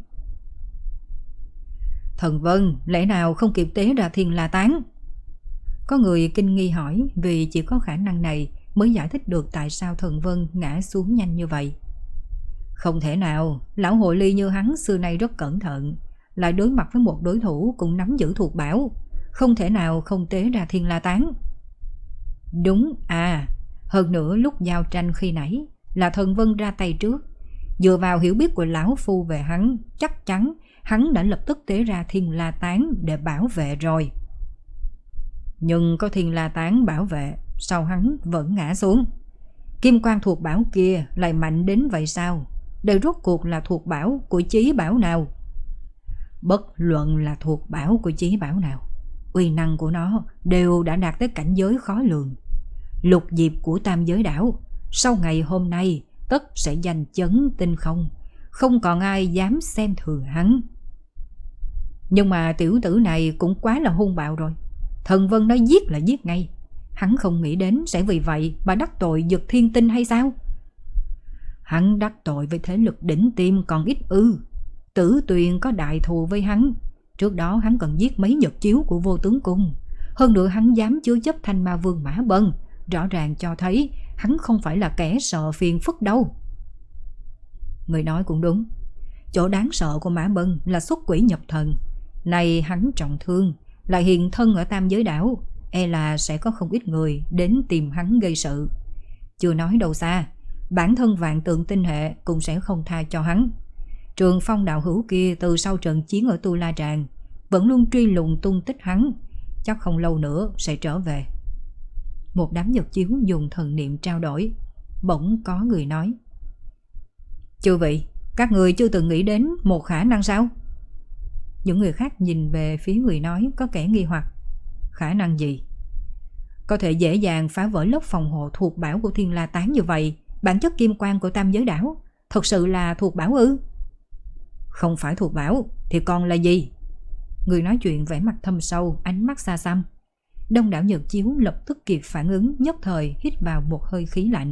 Thần Vân, lẽ nào không kịp tế ra Thiên La Tán? Có người kinh nghi hỏi, vì chỉ có khả năng này mới giải thích được tại sao Thần Vân ngã xuống nhanh như vậy. Không thể nào, lão hội ly như hắn xưa nay rất cẩn thận, lại đối mặt với một đối thủ cũng nắm giữ thuộc bảo, không thể nào không tế ra Thiên La Tán. Đúng à, hơn nữa lúc giao tranh khi nãy là Thần Vân ra tay trước. Dựa vào hiểu biết của lão phu về hắn, chắc chắn hắn đã lập tức tế ra Thiên La Tán để bảo vệ rồi. Nhưng có Thiên La Tán bảo vệ, sao hắn vẫn ngã xuống? Kim quan thuộc bảo kia lại mạnh đến vậy sao? Đây rốt cuộc là thuộc bảo của chí bảo nào? Bất luận là thuộc bảo của chí bảo nào, uy năng của nó đều đã đạt tới cảnh giới khó lường. Lục diệp của tam giới đảo, sau ngày hôm nay tất sẽ giành chấn tinh không, không còn ai dám xem thường hắn. Nhưng mà tiểu tử này cũng quá là hung bạo rồi. Thần Vân nói giết là giết ngay. Hắn không nghĩ đến sẽ vì vậy mà đắc tội Dực Thiên Tinh hay sao? Hắn đắc tội với thế lực đỉnh tiêm còn ít ư. Tử Tuyền có đại thù với hắn. Trước đó hắn còn giết mấy nhật chiếu của Vô Tướng Cung. Hơn nữa hắn dám chứa chấp Thanh Ma Vương Mã Bân, rõ ràng cho thấy hắn không phải là kẻ sợ phiền phức đâu. Người nói cũng đúng. Chỗ đáng sợ của Mã Bân là xuất quỷ nhập thần. Này hắn trọng thương, lại hiện thân ở tam giới đảo, e là sẽ có không ít người đến tìm hắn gây sự. Chưa nói đâu xa, bản thân Vạn Tượng Tinh Hệ cũng sẽ không tha cho hắn. Trường Phong đạo hữu kia từ sau trận chiến ở Tu La Tràng vẫn luôn truy lùng tung tích hắn, chắc không lâu nữa sẽ trở về. Một đám nhật chiếu dùng thần niệm trao đổi. Bỗng có người nói: Chư vị, các người chưa từng nghĩ đến một khả năng sao? Những người khác nhìn về phía người nói có kẻ nghi hoặc. Khả năng gì? Có thể dễ dàng phá vỡ lớp phòng hộ thuộc bảo của Thiên La Tán như vậy. Bản chất kim quang của tam giới đảo thật sự là thuộc bảo ư? Không phải thuộc bảo thì còn là gì? Người nói chuyện vẻ mặt thâm sâu, ánh mắt xa xăm. Đông đảo nhật chiếu lập tức kịp phản ứng, nhất thời hít vào một hơi khí lạnh.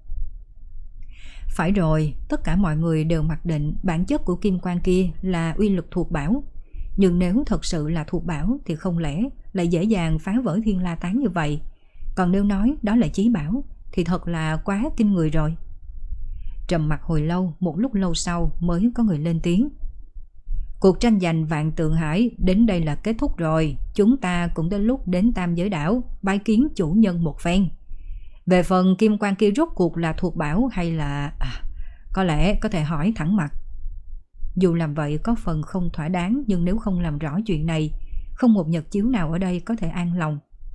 Phải rồi, tất cả mọi người đều mặc định bản chất của kim quang kia là uy lực thuộc bảo. Nhưng nếu thật sự là thuộc bảo thì không lẽ lại dễ dàng phá vỡ Thiên La Tán như vậy. Còn nếu nói đó là chí bảo thì thật là quá kinh người rồi. Trầm mặc hồi lâu, một lúc lâu sau mới có người lên tiếng. Cuộc tranh giành Vạn Tượng Hải đến đây là kết thúc rồi. Chúng ta cũng đến lúc đến tam giới đảo bái kiến chủ nhân một phen. Về phần kim quang kia rốt cuộc là thuộc bảo hay là... À, có lẽ có thể hỏi thẳng mặt. Dù làm vậy có phần không thỏa đáng, nhưng nếu không làm rõ chuyện này, không một nhật chiếu nào ở đây có thể an lòng.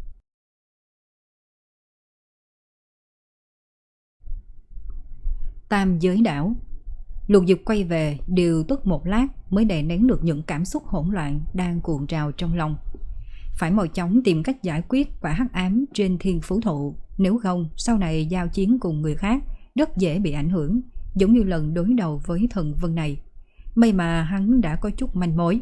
Tam giới đảo. Lục Diệp quay về, điều tức một lát mới đè nén được những cảm xúc hỗn loạn đang cuộn trào trong lòng. Phải mau chóng tìm cách giải quyết quả hắc ám trên thiên phú thụ, nếu không sau này giao chiến cùng người khác rất dễ bị ảnh hưởng, giống như lần đối đầu với thần Vân này. May mà hắn đã có chút manh mối.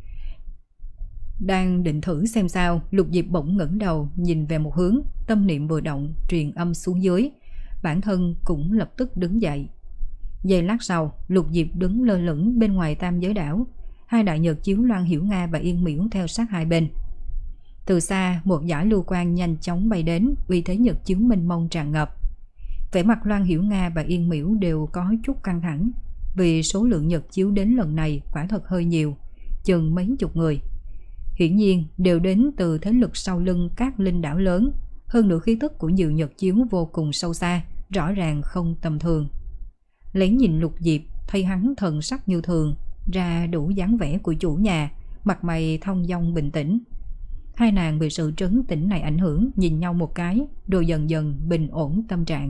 Đang định thử xem sao, Lục Diệp bỗng ngẩng đầu nhìn về một hướng, tâm niệm vừa động truyền âm xuống dưới, bản thân cũng lập tức đứng dậy. Giây lát sau, Lục Diệp đứng lơ lửng bên ngoài tam giới đảo, hai đại nhật chiếu Loan Hiểu Nga và Yên Miễu theo sát hai bên. Từ xa, một dải lưu quang nhanh chóng bay đến, uy thế nhật chiếu mênh mông tràn ngập. Vẻ mặt Loan Hiểu Nga và Yên Miễu đều có chút căng thẳng, vì số lượng nhật chiếu đến lần này quả thật hơi nhiều, chừng mấy chục người. Hiển nhiên đều đến từ thế lực sau lưng các linh đảo lớn, hơn nữa khí tức của nhiều nhật chiếu vô cùng sâu xa, rõ ràng không tầm thường. Lấy nhìn Lục Diệp, thấy hắn thần sắc như thường, ra đủ dáng vẻ của chủ nhà, mặt mày thong dong bình tĩnh. Hai nàng bị sự trấn tĩnh này ảnh hưởng, nhìn nhau một cái, rồi dần dần bình ổn tâm trạng.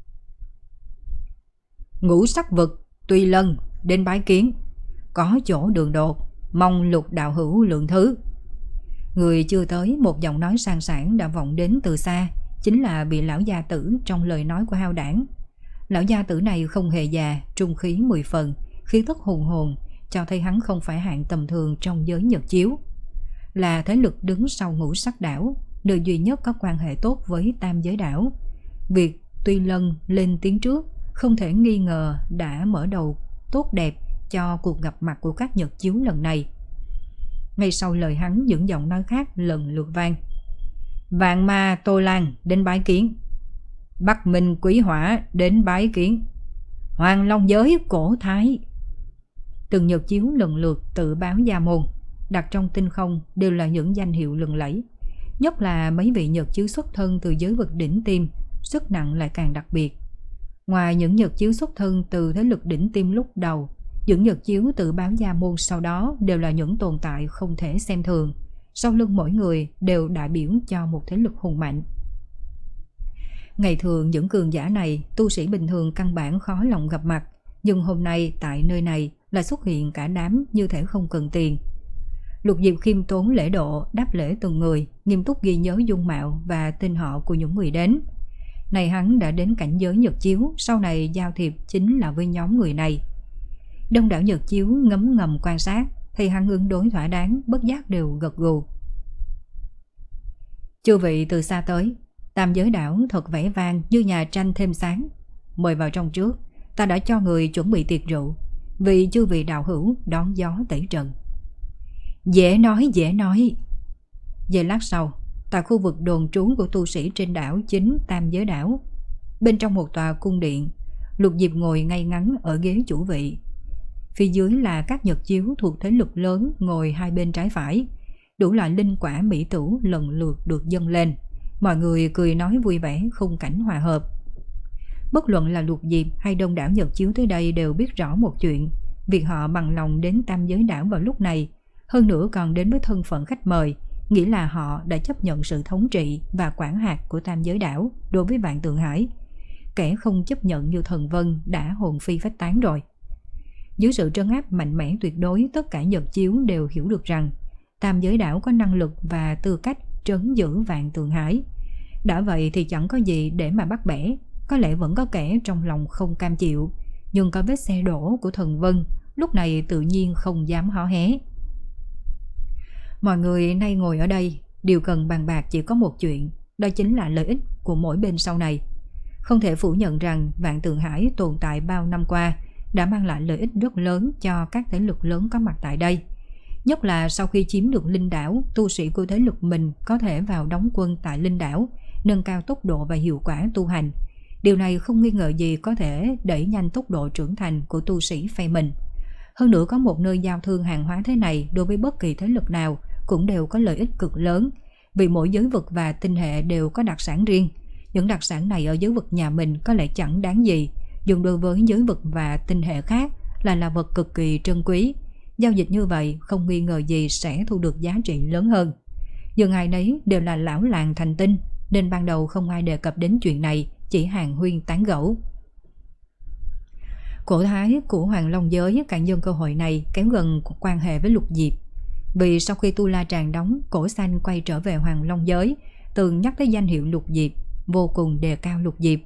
Ngũ sắc vực, Tuy Lân, đến bái kiến. Có chỗ đường đột, mong Lục đạo hữu lượng thứ. Người chưa tới, một giọng nói sang sảng đã vọng đến từ xa, chính là bị lão gia tử trong lời nói của Hao Đảng. Lão gia tử này không hề già, trung khí mười phần, khí tức hùng hồn, cho thấy hắn không phải hạng tầm thường trong giới nhật chiếu. Là thế lực đứng sau ngũ sắc đảo, nơi duy nhất có quan hệ tốt với tam giới đảo. Việc Tuy Lân lên tiếng trước không thể nghi ngờ đã mở đầu tốt đẹp cho cuộc gặp mặt của các nhật chiếu lần này. Ngay sau lời hắn, những giọng nói khác lần lượt vang. Vạn Ma Tô Lan đến bái kiến. Bắc Minh Quý Hỏa đến bái kiến. Hoàng Long Giới Cổ Thái. Từng nhật chiếu lần lượt tự báo gia môn, đặt trong tinh không đều là những danh hiệu lừng lẫy. Nhất là mấy vị nhật chiếu xuất thân từ giới vực đỉnh tiêm, sức nặng lại càng đặc biệt. Ngoài những nhật chiếu xuất thân từ thế lực đỉnh tiêm lúc đầu, những nhật chiếu tự báo gia môn sau đó đều là những tồn tại không thể xem thường. Sau lưng mỗi người đều đại biểu cho một thế lực hùng mạnh. Ngày thường những cường giả này, tu sĩ bình thường căn bản khó lòng gặp mặt, nhưng hôm nay tại nơi này lại xuất hiện cả đám như thể không cần tiền. Lục Diệp khiêm tốn lễ độ, đáp lễ từng người, nghiêm túc ghi nhớ dung mạo và tên họ của những người đến. Này hắn đã đến cảnh giới Nhật Chiếu, sau này giao thiệp chính là với nhóm người này. Đông đảo Nhật Chiếu ngấm ngầm quan sát, thì hắn ứng đối thỏa đáng, bất giác đều gật gù. Chư vị từ xa tới, Tam Giới Đảo thật vẻ vang như nhà tranh thêm sáng. Mời vào trong trước, ta đã cho người chuẩn bị tiệc rượu, vì chư vị đạo hữu đón gió tẩy trần. Dễ nói dễ nói. Về lát sau, tại khu vực đồn trú của tu sĩ trên đảo chính Tam Giới Đảo, bên trong một tòa cung điện, Lục Diệp ngồi ngay ngắn ở ghế chủ vị. Phía dưới là các Nhật Chiếu thuộc thế lực lớn ngồi hai bên trái phải. Đủ loại linh quả mỹ tửu lần lượt được dâng lên. Mọi người cười nói vui vẻ, khung cảnh hòa hợp. Bất luận là Lục Diệp hay đông đảo Nhật Chiếu tới đây đều biết rõ một chuyện. Việc họ bằng lòng đến Tam Giới Đảo vào lúc này, hơn nữa còn đến với thân phận khách mời, nghĩa là họ đã chấp nhận sự thống trị và quản hạt của Tam Giới Đảo đối với Vạn Tượng Hải. Kẻ không chấp nhận như Thần Vân đã hồn phi phách tán rồi. Dưới sự trấn áp mạnh mẽ tuyệt đối, tất cả Nhật Chiếu đều hiểu được rằng Tam Giới Đảo có năng lực và tư cách trấn giữ Vạn Tượng Hải. Đã vậy thì chẳng có gì để mà bắt bẻ. Có lẽ vẫn có kẻ trong lòng không cam chịu, nhưng có vết xe đổ của Thần Vân, lúc này tự nhiên không dám hó hé. Mọi người nay ngồi ở đây, điều cần bàn bạc chỉ có một chuyện, đó chính là lợi ích của mỗi bên sau này. Không thể phủ nhận rằng Vạn Tượng Hải tồn tại bao năm qua đã mang lại lợi ích rất lớn cho các thế lực lớn có mặt tại đây. Nhất là sau khi chiếm được Linh Đảo, tu sĩ của thế lực mình có thể vào đóng quân tại Linh Đảo, nâng cao tốc độ và hiệu quả tu hành. Điều này không nghi ngờ gì có thể đẩy nhanh tốc độ trưởng thành của tu sĩ phe mình. Hơn nữa, có một nơi giao thương hàng hóa thế này đối với bất kỳ thế lực nào cũng đều có lợi ích cực lớn, vì mỗi giới vực và tinh hệ đều có đặc sản riêng. Những đặc sản này ở giới vực nhà mình có lẽ chẳng đáng gì, nhưng đối với giới vực và tinh hệ khác là là vật cực kỳ trân quý. Giao dịch như vậy không nghi ngờ gì sẽ thu được giá trị lớn hơn. Nhưng ai nấy đều là lão làng thành tinh, nên ban đầu không ai đề cập đến chuyện này, chỉ hàn huyên tán gẫu. Cổ thái của Hoàng Long Giới càng nhân cơ hội này kéo gần quan hệ với Lục Diệp. Vì sau khi Tu La Tràng đóng, Cổ Xanh quay trở về Hoàng Long Giới, từng nhắc tới danh hiệu Lục Diệp, vô cùng đề cao Lục Diệp.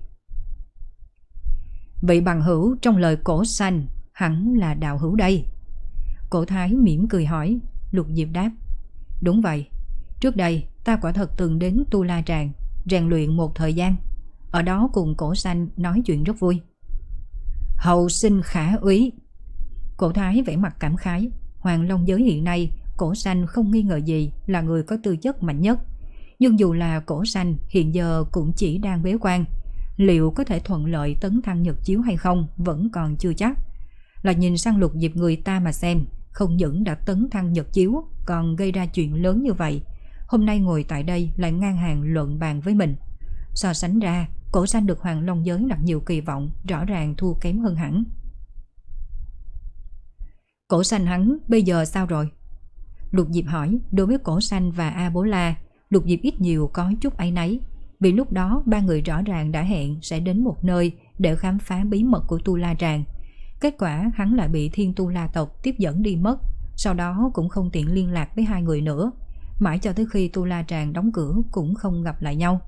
Vị bằng hữu trong lời Cổ Xanh hẳn là đạo hữu đây. Cổ thái mỉm cười hỏi. Lục Diệp đáp. Đúng vậy, trước đây ta quả thật từng đến Tu La Tràng rèn luyện một thời gian, ở đó cùng Cổ Xanh nói chuyện rất vui. Hậu sinh khả úy. Cổ thái vẻ mặt cảm khái. Hoàng Long Giới hiện nay, Cổ Xanh không nghi ngờ gì là người có tư chất mạnh nhất. Nhưng dù là Cổ Xanh hiện giờ cũng chỉ đang bế quan, liệu có thể thuận lợi tấn thăng Nhật Chiếu hay không vẫn còn chưa chắc. Là nhìn sang Lục Diệp người ta mà xem, không những đã tấn thăng Nhật Chiếu còn gây ra chuyện lớn như vậy, hôm nay ngồi tại đây lại ngang hàng luận bàn với mình. So sánh ra, Cổ Xanh được Hoàng Long Giới đặt nhiều kỳ vọng, rõ ràng thua kém hơn hẳn. Cổ Xanh hắn bây giờ sao rồi? Lục Diệp hỏi. Đối với Cổ Xanh và A Bố La, Lục Diệp ít nhiều có chút áy náy, vì lúc đó ba người rõ ràng đã hẹn sẽ đến một nơi để khám phá bí mật của Tu La Tràng. Kết quả hắn lại bị Thiên Tu La tộc tiếp dẫn đi mất, sau đó cũng không tiện liên lạc với hai người nữa, mãi cho tới khi Tu La Tràng đóng cửa cũng không gặp lại nhau.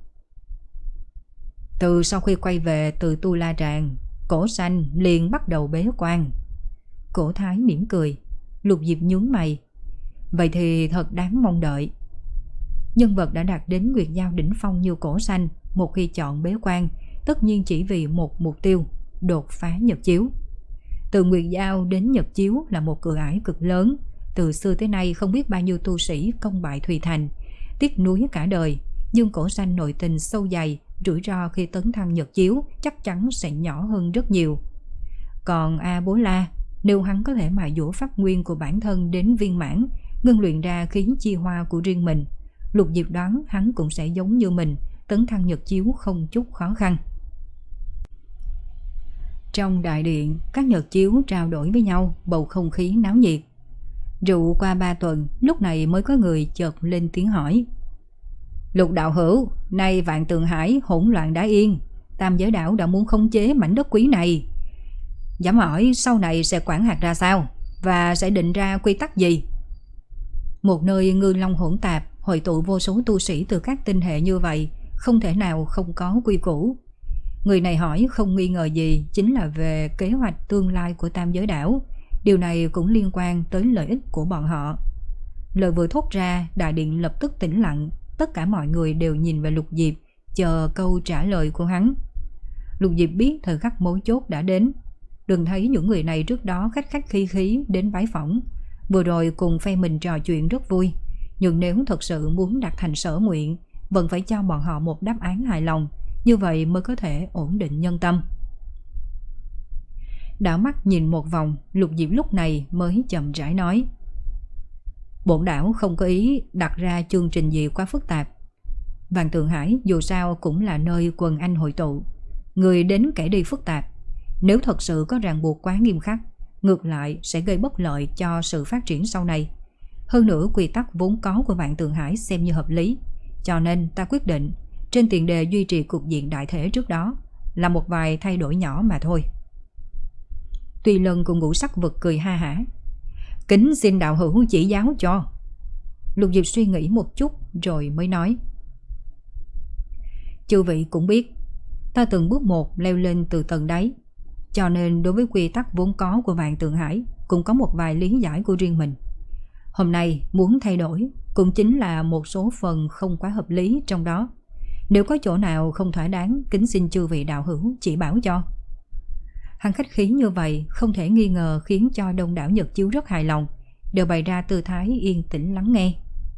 Từ sau khi quay về từ Tu La Tràng, Cổ Xanh liền bắt đầu bế quan. Cổ thái mỉm cười. Lục Diệp nhướng mày. Vậy thì thật đáng mong đợi. Nhân vật đã đạt đến Nguyệt Giao đỉnh phong như Cổ Xanh, một khi chọn bế quan, tất nhiên chỉ vì một mục tiêu, đột phá Nhật Chiếu. Từ Nguyệt Giao đến Nhật Chiếu là một cửa ải cực lớn. Từ xưa tới nay không biết bao nhiêu tu sĩ công bại Thùy Thành, tiếc nuối cả đời. Nhưng Cổ Xanh nội tình sâu dày, rủi ro khi tấn thăng Nhật Chiếu chắc chắn sẽ nhỏ hơn rất nhiều. Còn A Bố La, nếu hắn có thể mài dũa pháp nguyên của bản thân đến viên mãn, ngưng luyện ra khí chi hoa của riêng mình, Lục Diệp đoán hắn cũng sẽ giống như mình, tấn thăng Nhật Chiếu không chút khó khăn. Trong đại điện, các Nhật Chiếu trao đổi với nhau, bầu không khí náo nhiệt. Rượu qua ba tuần, lúc này mới có người chợt lên tiếng hỏi. Lục đạo hữu, nay Vạn Tượng Hải hỗn loạn đã yên, Tam Giới Đảo đã muốn khống chế mảnh đất quý này. Dám hỏi sau này sẽ quản hạt ra sao, và sẽ định ra quy tắc gì? Một nơi ngư long hỗn tạp, hội tụ vô số tu sĩ từ các tinh hệ như vậy, không thể nào không có quy củ. Người này hỏi không nghi ngờ gì chính là về kế hoạch tương lai của Tam Giới Đảo. Điều này cũng liên quan tới lợi ích của bọn họ. Lời vừa thốt ra, đại điện lập tức tĩnh lặng. Tất cả mọi người đều nhìn về Lục Diệp, chờ câu trả lời của hắn. Lục Diệp biết thời khắc mấu chốt đã đến. Đừng thấy những người này trước đó khách khách khí khí đến bái phỏng, vừa rồi cùng phe mình trò chuyện rất vui, nhưng nếu thật sự muốn đạt thành sở nguyện, vẫn phải cho bọn họ một đáp án hài lòng, như vậy mới có thể ổn định nhân tâm. Đảo mắt nhìn một vòng, Lục Diệp lúc này mới chậm rãi nói: bổn đảo không có ý đặt ra chương trình gì quá phức tạp. Vạn Tượng Hải dù sao cũng là nơi quần anh hội tụ, người đến kẻ đi phức tạp. Nếu thật sự có ràng buộc quá nghiêm khắc, ngược lại sẽ gây bất lợi cho sự phát triển sau này. Hơn nữa quy tắc vốn có của Vạn Tượng Hải xem như hợp lý, cho nên ta quyết định trên tiền đề duy trì cục diện đại thể trước đó, là một vài thay đổi nhỏ mà thôi. Tùy Lân cùng Ngũ Sắc Vực cười ha hả: kính xin đạo hữu chỉ giáo cho. Lục Diệp suy nghĩ một chút rồi mới nói: chư vị cũng biết, ta từng bước một leo lên từ tầng đáy, cho nên đối với quy tắc vốn có của Vạn Tượng Hải cũng có một vài lý giải của riêng mình. Hôm nay muốn thay đổi cũng chính là một số phần không quá hợp lý trong đó. Nếu có chỗ nào không thỏa đáng, kính xin chư vị đạo hữu chỉ bảo cho. Hắn khách khí như vậy không thể nghi ngờ khiến cho đông đảo Nhật Chiếu rất hài lòng, đều bày ra tư thái yên tĩnh lắng nghe.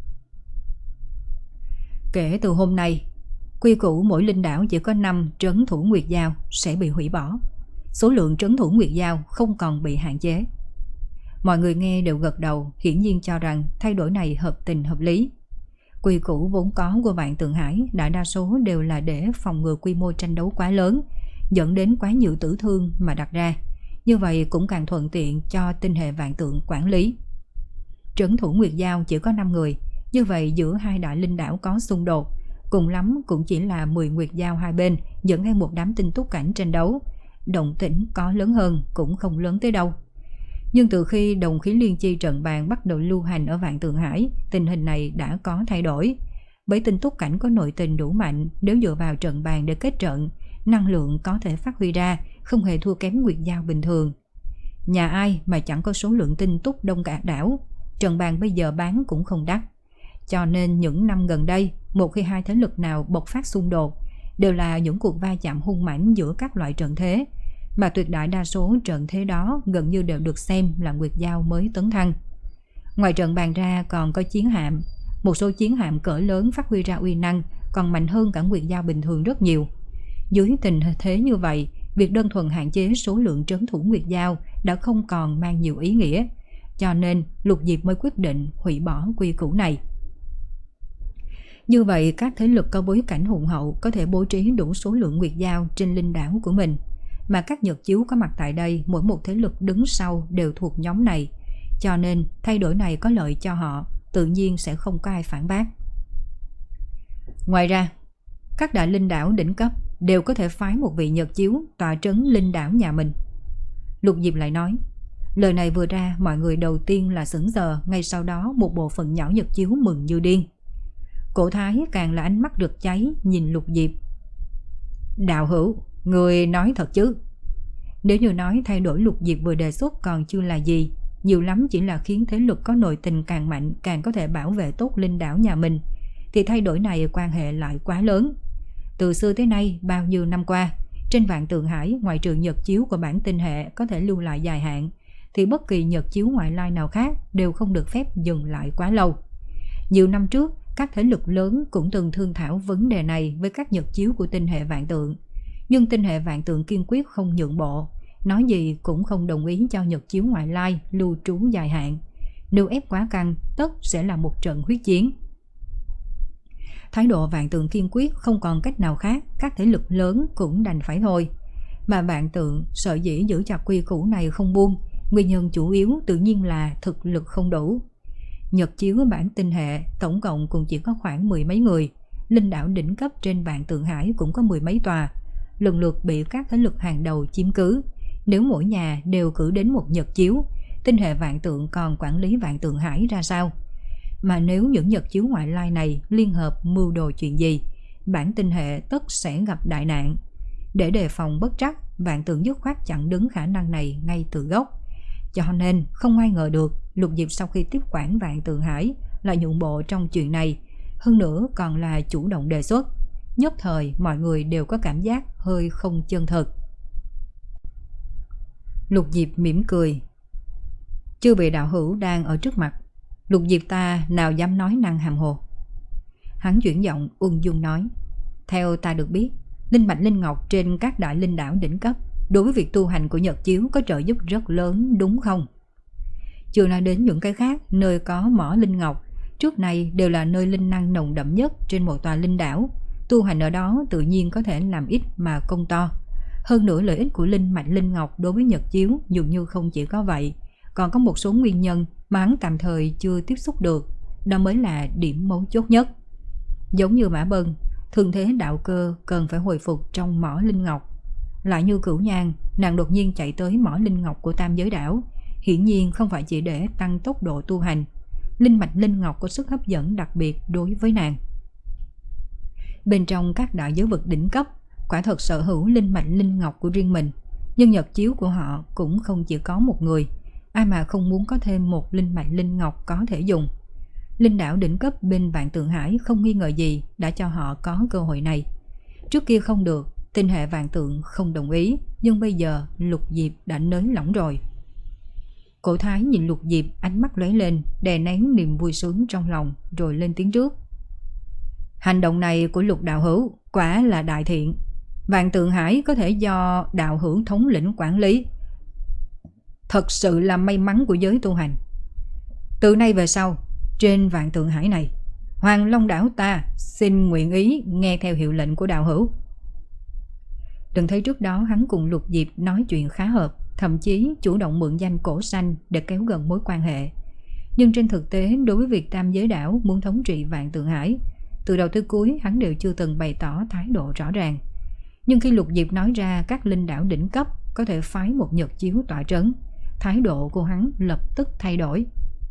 Kể từ hôm nay, quy củ mỗi linh đảo chỉ có năm trấn thủ nguyệt giao sẽ bị hủy bỏ. Số lượng trấn thủ nguyệt giao không còn bị hạn chế. Mọi người nghe đều gật đầu, hiển nhiên cho rằng thay đổi này hợp tình hợp lý. Quy củ vốn có của Vạn Tượng Hải đại đa số đều là để phòng ngừa quy mô tranh đấu quá lớn, dẫn đến quá nhiều tử thương mà đặt ra. Như vậy cũng càng thuận tiện cho tinh hệ Vạn Tượng quản lý. Trấn thủ nguyệt giao chỉ có năm người, như vậy giữa hai đại linh đảo có xung đột, cùng lắm cũng chỉ là mười nguyệt giao hai bên dẫn theo một đám tinh túc cảnh tranh đấu. Động tĩnh có lớn hơn cũng không lớn tới đâu. Nhưng từ khi đồng khí liên chi trận bàn bắt đầu lưu hành ở Vạn Tượng Hải, tình hình này đã có thay đổi. Bởi tinh túc cảnh có nội tình đủ mạnh, nếu dựa vào trận bàn để kết trận, năng lượng có thể phát huy ra không hề thua kém nguyệt giao bình thường. Nhà ai mà chẳng có số lượng tinh túc đông cả đảo, trận bàn bây giờ bán cũng không đắt. Cho nên những năm gần đây, một khi hai thế lực nào bộc phát xung đột, đều là những cuộc va chạm hung mãnh giữa các loại trận thế, mà tuyệt đại đa số trận thế đó gần như đều được xem là nguyệt giao mới tấn thăng. Ngoài trận bàn ra còn có chiến hạm, một số chiến hạm cỡ lớn phát huy ra uy năng còn mạnh hơn cả nguyệt giao bình thường rất nhiều. Dưới tình thế như vậy, việc đơn thuần hạn chế số lượng trấn thủ nguyệt giao đã không còn mang nhiều ý nghĩa, cho nên Lục Diệp mới quyết định hủy bỏ quy củ này. Như vậy các thế lực có bối cảnh hùng hậu có thể bố trí đủ số lượng nguyệt giao trên linh đảo của mình, mà các Nhật Chiếu có mặt tại đây mỗi một thế lực đứng sau đều thuộc nhóm này, cho nên thay đổi này có lợi cho họ, tự nhiên sẽ không có ai phản bác. Ngoài ra, các đại linh đảo đỉnh cấp đều có thể phái một vị Nhật Chiếu tọa trấn linh đảo nhà mình. Lục Diệp lại nói. Lời này vừa ra, mọi người đầu tiên là sững sờ, ngay sau đó một bộ phận nhỏ Nhật Chiếu mừng như điên. Cổ Thái càng là ánh mắt rực cháy nhìn Lục Diệp. Đạo hữu, người nói thật chứ? Nếu như nói thay đổi Lục Diệp vừa đề xuất còn chưa là gì, nhiều lắm chỉ là khiến thế lực có nội tình càng mạnh càng có thể bảo vệ tốt linh đảo nhà mình, thì thay đổi này quan hệ lại quá lớn. Từ xưa tới nay, bao nhiêu năm qua, trên Vạn Tượng Hải ngoại trừ Nhật Chiếu của bản tinh hệ có thể lưu lại dài hạn, thì bất kỳ Nhật Chiếu ngoại lai nào khác đều không được phép dừng lại quá lâu. Nhiều năm trước, các thế lực lớn cũng từng thương thảo vấn đề này với các Nhật Chiếu của tinh hệ Vạn Tượng, nhưng tinh hệ Vạn Tượng kiên quyết không nhượng bộ, nói gì cũng không đồng ý cho Nhật Chiếu ngoại lai lưu trú dài hạn. Nếu ép quá căng, tất sẽ là một trận huyết chiến. Thái độ Vạn Tượng kiên quyết, không còn cách nào khác, các thế lực lớn cũng đành phải thôi. Mà Vạn Tượng sợ dĩ giữ chặt quy củ này không buông, nguyên nhân chủ yếu tự nhiên là thực lực không đủ. Nhật Chiếu bản tinh hệ tổng cộng cũng chỉ có khoảng mười mấy người, linh đảo đỉnh cấp trên Vạn Tượng Hải cũng có mười mấy tòa, lần lượt bị các thế lực hàng đầu chiếm cứ. Nếu mỗi nhà đều cử đến một Nhật Chiếu, tinh hệ Vạn Tượng còn quản lý Vạn Tượng Hải ra sao? Mà nếu những Nhật Chiếu ngoại lai này liên hợp mưu đồ chuyện gì, bản tinh hệ tất sẽ gặp đại nạn. Để đề phòng bất trắc, Vạn Tượng dứt khoát chặn đứng khả năng này ngay từ gốc. Cho nên không ai ngờ được Lục Diệp sau khi tiếp quản Vạn Tượng Hải lại nhượng bộ trong chuyện này, hơn nữa còn là chủ động đề xuất. Nhất thời mọi người đều có cảm giác hơi không chân thực. Lục Diệp mỉm cười. Chư vị đạo hữu đang ở trước mặt, Lục Diệp ta nào dám nói năng hàm hồ. Hắn chuyển giọng ung dung nói, theo ta được biết, linh mạch linh ngọc trên các đại linh đảo đỉnh cấp đối với việc tu hành của Nhật Chiếu có trợ giúp rất lớn, đúng không? Chưa nói đến những cái khác, nơi có mỏ linh ngọc trước này đều là nơi linh năng nồng đậm nhất trên một tòa linh đảo. Tu hành ở đó tự nhiên có thể làm ít mà công to. Hơn nữa lợi ích của linh mạch linh ngọc đối với Nhật Chiếu dường như không chỉ có vậy, còn có một số nguyên nhân mà hắn tạm thời chưa tiếp xúc được. Đó mới là điểm mấu chốt nhất. Giống như Mã Bân, thường thế đạo cơ cần phải hồi phục trong mỏ linh ngọc. Lại như Cửu Nhan, nàng đột nhiên chạy tới mỏ linh ngọc của Tam Giới Đảo, hiển nhiên không phải chỉ để tăng tốc độ tu hành. Linh mạch linh ngọc có sức hấp dẫn đặc biệt đối với nàng. Bên trong các đại giới vực đỉnh cấp, quả thật sở hữu linh mạch linh ngọc của riêng mình, nhưng Nhật Chiếu của họ cũng không chỉ có một người. Ai mà không muốn có thêm một linh mạch linh ngọc có thể dùng. Linh đảo đỉnh cấp bên Vạn Tượng Hải không nghi ngờ gì đã cho họ có cơ hội này. Trước kia không được, tinh hệ Vạn Tượng không đồng ý, nhưng bây giờ Lục Diệp đã nới lỏng rồi. Cổ Thái nhìn Lục Diệp, ánh mắt lóe lên, đè nén niềm vui sướng trong lòng, rồi lên tiếng trước. Hành động này của Lục đạo hữu quả là đại thiện. Vạn Tượng Hải có thể do đạo hữu thống lĩnh quản lý, thật sự là may mắn của giới tu hành. Từ nay về sau, trên Vạn Tượng Hải này, Hoàng Long đảo ta xin nguyện ý nghe theo hiệu lệnh của đạo hữu. Đừng thấy trước đó hắn cùng Lục Diệp nói chuyện khá hợp, thậm chí chủ động mượn danh Cổ Xanh để kéo gần mối quan hệ. Nhưng trên thực tế, đối với việc Tam Giới Đảo muốn thống trị Vạn Tượng Hải, từ đầu tới cuối hắn đều chưa từng bày tỏ thái độ rõ ràng. Nhưng khi Lục Diệp nói ra các linh đảo đỉnh cấp có thể phái một Nhật Chiếu tọa trấn, thái độ của hắn lập tức thay đổi.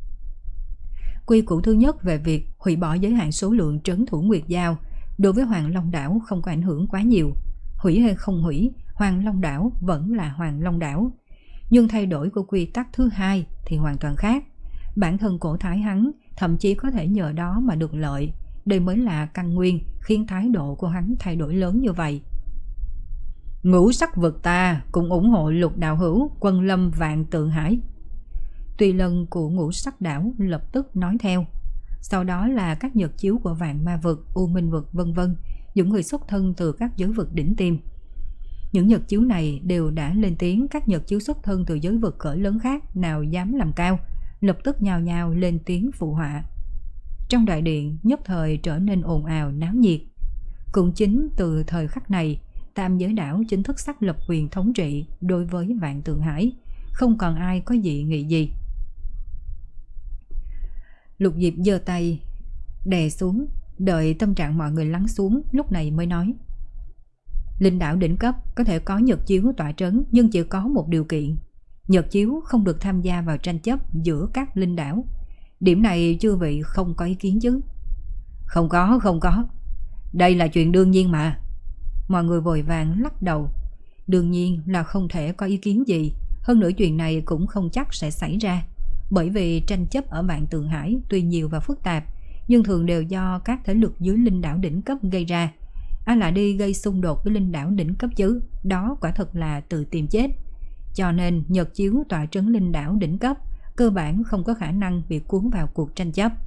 Quy củ thứ nhất về việc hủy bỏ giới hạn số lượng trấn thủ Nguyệt Giao đối với Hoàng Long đảo không có ảnh hưởng quá nhiều. Hủy hay không hủy, Hoàng Long đảo vẫn là Hoàng Long đảo. Nhưng thay đổi của quy tắc thứ hai thì hoàn toàn khác. Bản thân Cổ Thái hắn thậm chí có thể nhờ đó mà được lợi. Đây mới là căn nguyên khiến thái độ của hắn thay đổi lớn như vậy. Ngũ sắc vực ta cũng ủng hộ Lục đạo hữu quân lâm Vạn Tượng Hải. Tùy Lân của Ngũ sắc đảo lập tức nói theo. Sau đó là các Nhật Chiếu của Vạn Ma vực, U Minh vực vân vân, những người xuất thân từ các giới vực đỉnh tiêm. Những Nhật Chiếu này đều đã lên tiếng. Các Nhật Chiếu xuất thân từ giới vực cỡ lớn khác nào dám làm cao, lập tức nhào nhào lên tiếng phụ họa. Trong đại điện nhất thời trở nên ồn ào náo nhiệt. Cũng chính từ thời khắc này, Tam Giới Đảo chính thức xác lập quyền thống trị đối với Vạn Tượng Hải, không còn ai có dị nghị gì. Lục Diệp giơ tay đè xuống, đợi tâm trạng mọi người lắng xuống, lúc này mới nói. Linh đảo đỉnh cấp có thể có Nhật Chiếu tọa trấn, nhưng chỉ có một điều kiện. Nhật Chiếu không được tham gia vào tranh chấp giữa các linh đảo. Điểm này chư vị không có ý kiến chứ? Không có, không có. Đây là chuyện đương nhiên mà. Mọi người vội vàng lắc đầu. Đương nhiên là không thể có ý kiến gì. Hơn nữa chuyện này cũng không chắc sẽ xảy ra. Bởi vì tranh chấp ở Vạn Tượng Hải tuy nhiều và phức tạp, nhưng thường đều do các thế lực dưới linh đảo đỉnh cấp gây ra. Ai lại đi gây xung đột với linh đảo đỉnh cấp chứ? Đó quả thật là tự tìm chết. Cho nên Nhật Chiếu tọa trấn linh đảo đỉnh cấp cơ bản không có khả năng bị cuốn vào cuộc tranh chấp.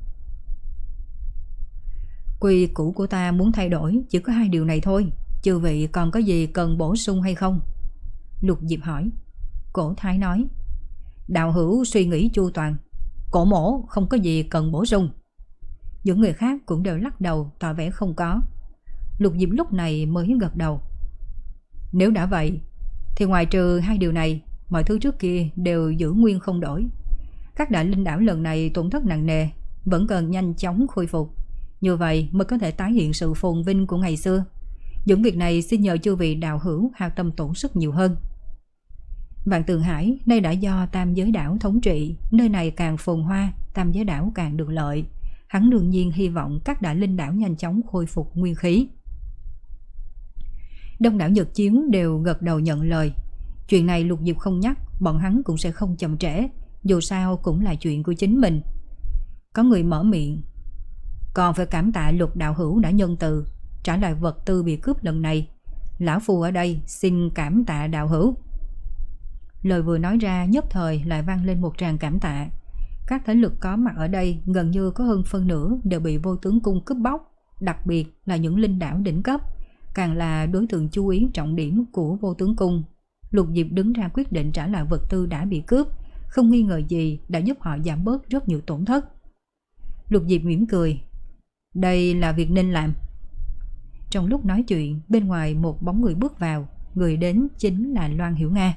Quy củ của ta muốn thay đổi chỉ có hai điều này thôi. Chư vị còn có gì cần bổ sung hay không? Lục Diệp hỏi. Cổ Thái nói. Đạo hữu suy nghĩ chu toàn. Cổ mổ không có gì cần bổ sung. Những người khác cũng đều lắc đầu tỏ vẻ không có. Lục Diệp lúc này mới gật đầu. Nếu đã vậy thì ngoài trừ hai điều này, mọi thứ trước kia đều giữ nguyên không đổi. Các đại linh đảo lần này tổn thất nặng nề, vẫn cần nhanh chóng khôi phục. Như vậy mới có thể tái hiện sự phồn vinh của ngày xưa. Những việc này xin nhờ chư vị đạo hữu hao tâm tổn sức nhiều hơn. Vạn Tượng Hải nay đã do Tam Giới Đảo thống trị, nơi này càng phồn hoa, Tam Giới Đảo càng được lợi. Hắn đương nhiên hy vọng các đại linh đảo nhanh chóng khôi phục nguyên khí. Đông đảo Nhật Chiếu đều gật đầu nhận lời. Chuyện này Lục Diệp không nhắc, bọn hắn cũng sẽ không chậm trễ, dù sao cũng là chuyện của chính mình. Có người mở miệng: còn phải cảm tạ Lục đạo hữu đã nhân từ trả lại vật tư bị cướp lần này. Lão phu ở đây xin cảm tạ đạo hữu. Lời vừa nói ra nhất thời lại vang lên một tràng cảm tạ. Các thế lực có mặt ở đây gần như có hơn phân nửa đều bị Vô Tướng Cung cướp bóc, đặc biệt là những linh đảo đỉnh cấp, càng là đối tượng chú ý trọng điểm của Vô Tướng Cung. Lục Diệp đứng ra quyết định trả lại vật tư đã bị cướp, không nghi ngờ gì đã giúp họ giảm bớt rất nhiều tổn thất. Lục Diệp mỉm cười: đây là việc nên làm. Trong lúc nói chuyện, bên ngoài một bóng người bước vào, người đến chính là Loan Hiểu Nga.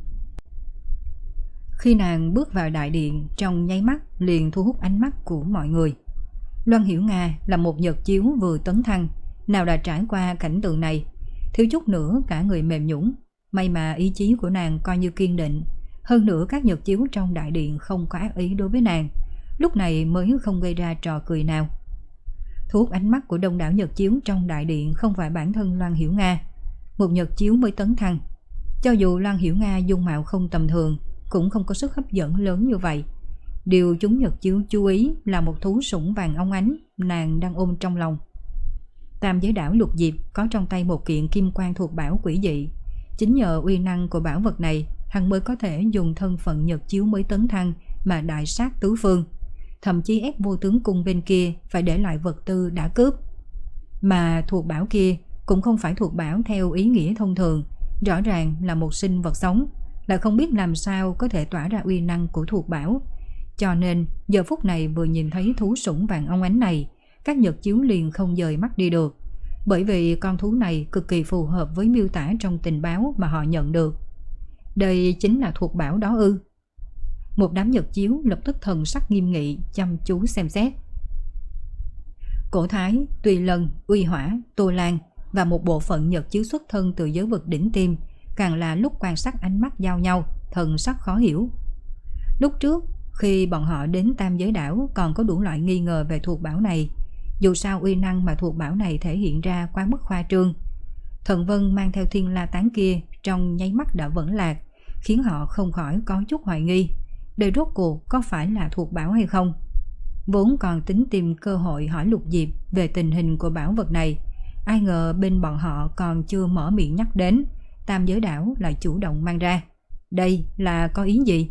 Khi nàng bước vào đại điện, trong nháy mắt liền thu hút ánh mắt của mọi người. Loan Hiểu Nga là một Nhật Chiếu vừa tấn thăng, nào đã trải qua cảnh tượng này, thiếu chút nữa cả người mềm nhũn. May mà ý chí của nàng coi như kiên định, hơn nữa các Nhật Chiếu trong đại điện không có ác ý đối với nàng, lúc này mới không gây ra trò cười nào. Thu hút ánh mắt của đông đảo Nhật Chiếu trong đại điện không phải bản thân Loan Hiểu Nga, một Nhật Chiếu mới tấn thăng. Cho dù Loan Hiểu Nga dung mạo không tầm thường, cũng không có sức hấp dẫn lớn như vậy. Điều chúng Nhật Chiếu chú ý là một thú sủng vàng óng ánh nàng đang ôm trong lòng. Tam Giới Đảo Lục Diệp có trong tay một kiện kim quan thuộc bảo quỷ dị. Chính nhờ uy năng của bảo vật này, hắn mới có thể dùng thân phận Nhật Chiếu mới tấn thăng mà đại sát tứ phương, thậm chí ép Vô Tướng Cung bên kia phải để lại vật tư đã cướp. Mà thuộc bảo kia cũng không phải thuộc bảo theo ý nghĩa thông thường, rõ ràng là một sinh vật sống, lại không biết làm sao có thể tỏa ra uy năng của thuộc bảo. Cho nên giờ phút này vừa nhìn thấy thú sủng vàng óng ánh này, các Nhật Chiếu liền không dời mắt đi được, bởi vì con thú này cực kỳ phù hợp với miêu tả trong tình báo mà họ nhận được. Đây chính là thuộc bảo đó ư? Một đám Nhật Chiếu lập tức thần sắc nghiêm nghị chăm chú xem xét. Cổ Thái, Tùy Lân, Uy Hỏa, Tô Lan và một bộ phận Nhật Chiếu xuất thân từ giới vực đỉnh tiêm càng là lúc quan sát ánh mắt giao nhau, thần sắc khó hiểu. Lúc trước khi bọn họ đến Tam Giới Đảo còn có đủ loại nghi ngờ về thuộc bảo này, dù sao uy năng mà thuộc bảo này thể hiện ra quá mức khoa trương. Thần Vân mang theo Thiên La Tán kia trong nháy mắt đã vẫn lạc, khiến họ không khỏi có chút hoài nghi đây rốt cuộc có phải là thuộc bảo hay không. Vốn còn tính tìm cơ hội hỏi Lục Diệp về tình hình của bảo vật này, ai ngờ bên bọn họ còn chưa mở miệng nhắc đến, Tam Giới Đảo lại chủ động mang ra. Đây là có ý gì?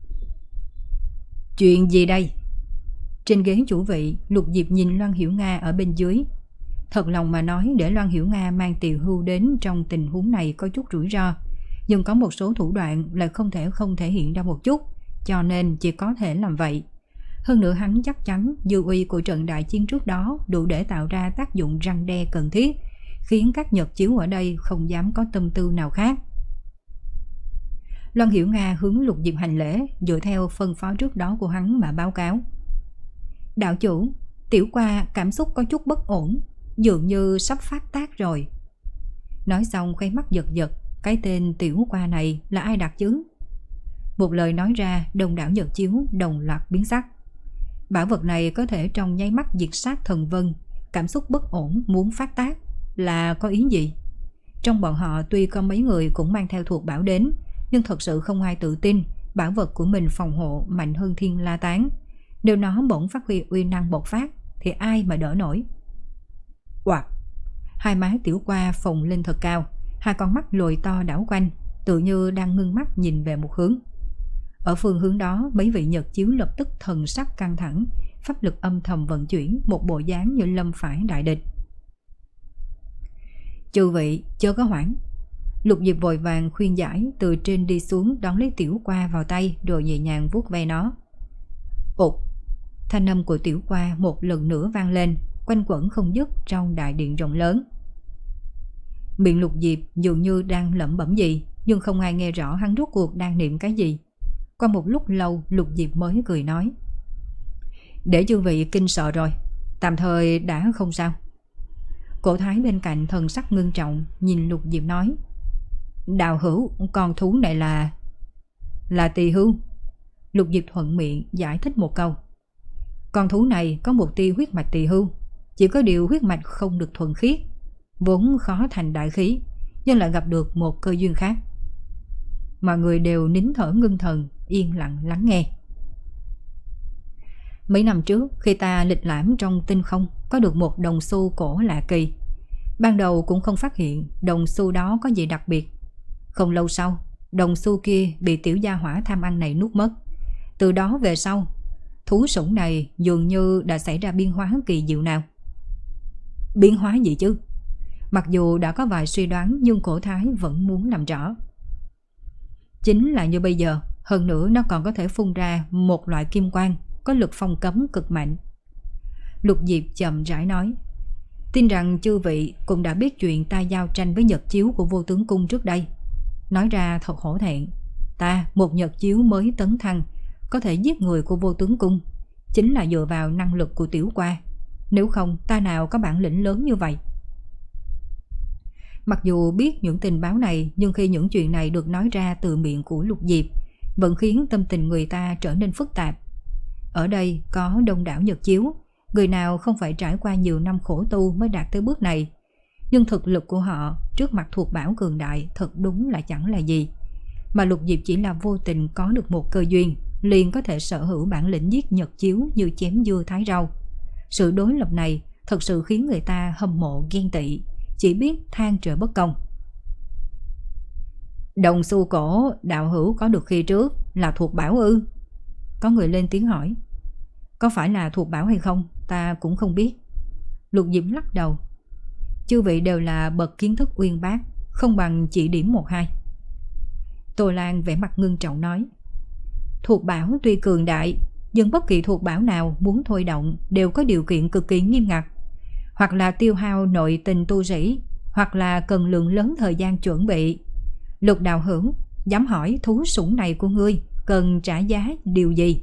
Chuyện gì đây? Trên ghế chủ vị, Lục Diệp nhìn Loan Hiểu Nga ở bên dưới. Thật lòng mà nói, để Loan Hiểu Nga mang Tiều Hưu đến trong tình huống này có chút rủi ro, nhưng có một số thủ đoạn lại không thể không thể hiện ra một chút, cho nên chỉ có thể làm vậy. Hơn nữa hắn chắc chắn dư uy của trận đại chiến trước đó đủ để tạo ra tác dụng răn đe cần thiết, khiến các Nhật Chiếu ở đây không dám có tâm tư nào khác. Loan Hiểu Nga hướng Lục Diệp hành lễ, dựa theo phân phó trước đó của hắn mà báo cáo. Đạo chủ, tiểu qua cảm xúc có chút bất ổn, dường như sắp phát tác rồi. Nói xong khóe mắt giật giật, cái tên tiểu qua này là ai đặt chứ? Một lời nói ra, đông đảo Nhật Chiếu đồng loạt biến sắc. Bảo vật này có thể trong nháy mắt diệt sát thần vân, cảm xúc bất ổn muốn phát tác là có ý gì? Trong bọn họ tuy có mấy người cũng mang theo thuộc bảo đến, nhưng thật sự không ai tự tin bảo vật của mình phòng hộ mạnh hơn Thiên La Tán. Nếu nó bỗng phát huy uy năng bộc phát thì ai mà đỡ nổi. Oạc! Hai má tiểu qua phồng lên thật cao, hai con mắt lồi to đảo quanh, tự như đang ngưng mắt nhìn về một hướng. Ở phương hướng đó, mấy vị Nhật Chiếu lập tức thần sắc căng thẳng, pháp lực âm thầm vận chuyển, một bộ dáng như lâm phải đại địch. Chư vị chớ có hoảng. Lục Diệp vội vàng khuyên giải, từ trên đi xuống đón lấy tiểu qua vào tay, rồi nhẹ nhàng vuốt ve nó. Ụt! Thanh âm của tiểu qua một lần nữa vang lên, quanh quẩn không dứt trong đại điện rộng lớn. Miệng Lục Diệp dường như đang lẩm bẩm gì, nhưng không ai nghe rõ hắn rốt cuộc đang niệm cái gì. Qua một lúc lâu, Lục Diệp mới cười nói: để chư vị kinh sợ rồi, tạm thời đã không sao. Cổ Thái bên cạnh thần sắc ngưng trọng nhìn Lục Diệp nói: đạo hữu, con thú này là... là tỳ hưu. Lục Diệp thuận miệng giải thích một câu. Con thú này có một tia huyết mạch tỳ hưu, chỉ có điều huyết mạch không được thuần khiết, vốn khó thành đại khí, nhưng lại gặp được một cơ duyên khác. Mọi người đều nín thở ngưng thần, yên lặng lắng nghe. Mấy năm trước, khi ta lịch lãm trong tinh không, có được một đồng xu cổ lạ kỳ. Ban đầu cũng không phát hiện đồng xu đó có gì đặc biệt. Không lâu sau, đồng xu kia bị tiểu gia hỏa tham ăn này nuốt mất. Từ đó về sau, thú sủng này dường như đã xảy ra biến hóa kỳ diệu nào. Biến hóa gì chứ? Mặc dù đã có vài suy đoán, nhưng Cổ Thái vẫn muốn làm rõ. Chính là như bây giờ, hơn nữa nó còn có thể phun ra một loại kim quang có lực phong cấm cực mạnh. Lục Diệp chậm rãi nói, tin rằng chư vị cũng đã biết chuyện ta giao tranh với nhật chiếu của Vô Tướng Cung trước đây. Nói ra thật hổ thẹn, ta một nhật chiếu mới tấn thăng, có thể giết người của Vô Tướng Cung, chính là dựa vào năng lực của tiểu qua. Nếu không, ta nào có bản lĩnh lớn như vậy. Mặc dù biết những tình báo này, nhưng khi những chuyện này được nói ra từ miệng của Lục Diệp, vẫn khiến tâm tình người ta trở nên phức tạp. Ở đây có đông đảo nhật chiếu, người nào không phải trải qua nhiều năm khổ tu mới đạt tới bước này. Nhưng thực lực của họ trước mặt thuộc bảo cường đại thật đúng là chẳng là gì. Mà Lục Diệp chỉ là vô tình có được một cơ duyên, liền có thể sở hữu bản lĩnh giết nhật chiếu như chém dưa thái rau. Sự đối lập này thật sự khiến người ta hâm mộ ghen tị, chỉ biết than trời bất công. Đồng xu cổ đạo hữu có được khi trước là thuộc bảo ư? Có người lên tiếng hỏi. Có phải là thuộc bảo hay không, ta cũng không biết. Lục Diệp lắc đầu. Chư vị đều là bậc kiến thức uyên bác, không bằng chỉ điểm một hai. Tô Lan vẻ mặt ngưng trọng nói, thuộc bảo tuy cường đại, nhưng bất kỳ thuộc bảo nào muốn thôi động đều có điều kiện cực kỳ nghiêm ngặt. Hoặc là tiêu hao nội tình tu sĩ, hoặc là cần lượng lớn thời gian chuẩn bị. Lục đạo hữu, dám hỏi thú sủng này của ngươi cần trả giá điều gì?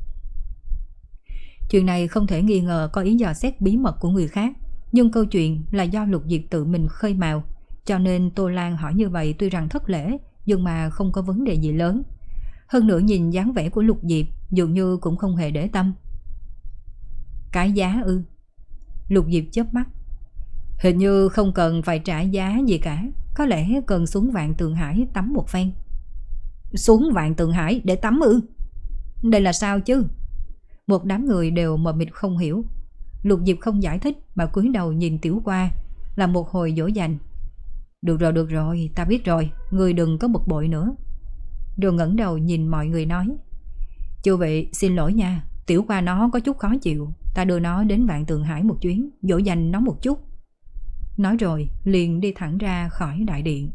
Chuyện này không thể nghi ngờ có ý dò xét bí mật của người khác, nhưng câu chuyện là do Lục Diệp tự mình khơi mào, cho nên Tô Lan hỏi như vậy tuy rằng thất lễ, nhưng mà không có vấn đề gì lớn. Hơn nữa nhìn dáng vẻ của Lục Diệp dường như cũng không hề để tâm. Cái giá ư? Lục Diệp chớp mắt. Hình như không cần phải trả giá gì cả, có lẽ cần xuống Vạn Tường Hải tắm một phen. Xuống Vạn Tường Hải để tắm ư? Đây là sao chứ? Một đám người đều mờ mịt không hiểu. Lục Diệp không giải thích mà cúi đầu nhìn Tiểu Qua, là một hồi dỗ dành. Được rồi, được rồi, ta biết rồi, ngươi đừng có bực bội nữa. Rồi ngẩng đầu nhìn mọi người nói, chư vị xin lỗi nha, Tiểu Qua nó có chút khó chịu, ta đưa nó đến Vạn Tường Hải một chuyến, dỗ dành nó một chút. Nói rồi liền đi thẳng ra khỏi đại điện.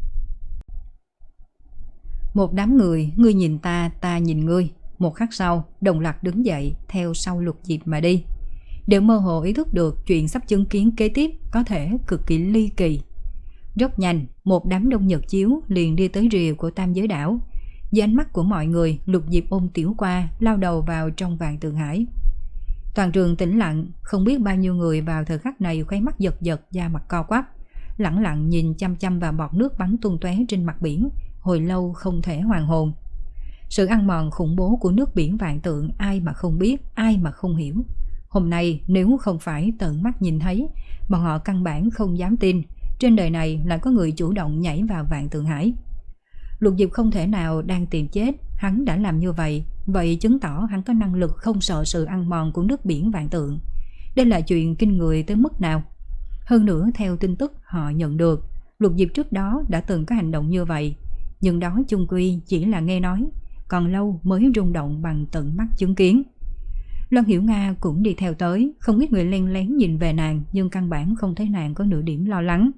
Một đám người, ngươi nhìn ta, ta nhìn ngươi, một khắc sau đồng loạt đứng dậy theo sau Lục Diệp mà đi, đều mơ hồ ý thức được chuyện sắp chứng kiến kế tiếp có thể cực kỳ ly kỳ. Rất nhanh, một đám đông nhật chiếu liền đi tới rìa của Tam Giới Đảo. Dưới ánh mắt của mọi người, Lục Diệp ôm Tiểu Qua lao đầu vào trong Vạn Tường Hải. Toàn trường tĩnh lặng, không biết bao nhiêu người vào thời khắc này khóe mắt giật giật, da mặt co quắp, lẳng lặng nhìn chăm chăm vào bọt nước bắn tung tóe trên mặt biển, hồi lâu không thể hoàn hồn. Sự ăn mòn khủng bố của nước biển Vạn Tượng ai mà không biết, ai mà không hiểu. Hôm nay nếu không phải tận mắt nhìn thấy, bọn họ căn bản không dám tin trên đời này lại có người chủ động nhảy vào Vạn Tường Hải. Lục Diệp không thể nào đang tìm chết, hắn đã làm như vậy, vậy chứng tỏ hắn có năng lực không sợ sự ăn mòn của nước biển Vạn Tượng. Đây là chuyện kinh người tới mức nào? Hơn nữa theo tin tức họ nhận được, Lục Diệp trước đó đã từng có hành động như vậy, nhưng đó chung quy chỉ là nghe nói, còn lâu mới rung động bằng tận mắt chứng kiến. Loan Hiểu Nga cũng đi theo tới, không ít người len lén nhìn về nàng, nhưng căn bản không thấy nàng có nửa điểm lo lắng.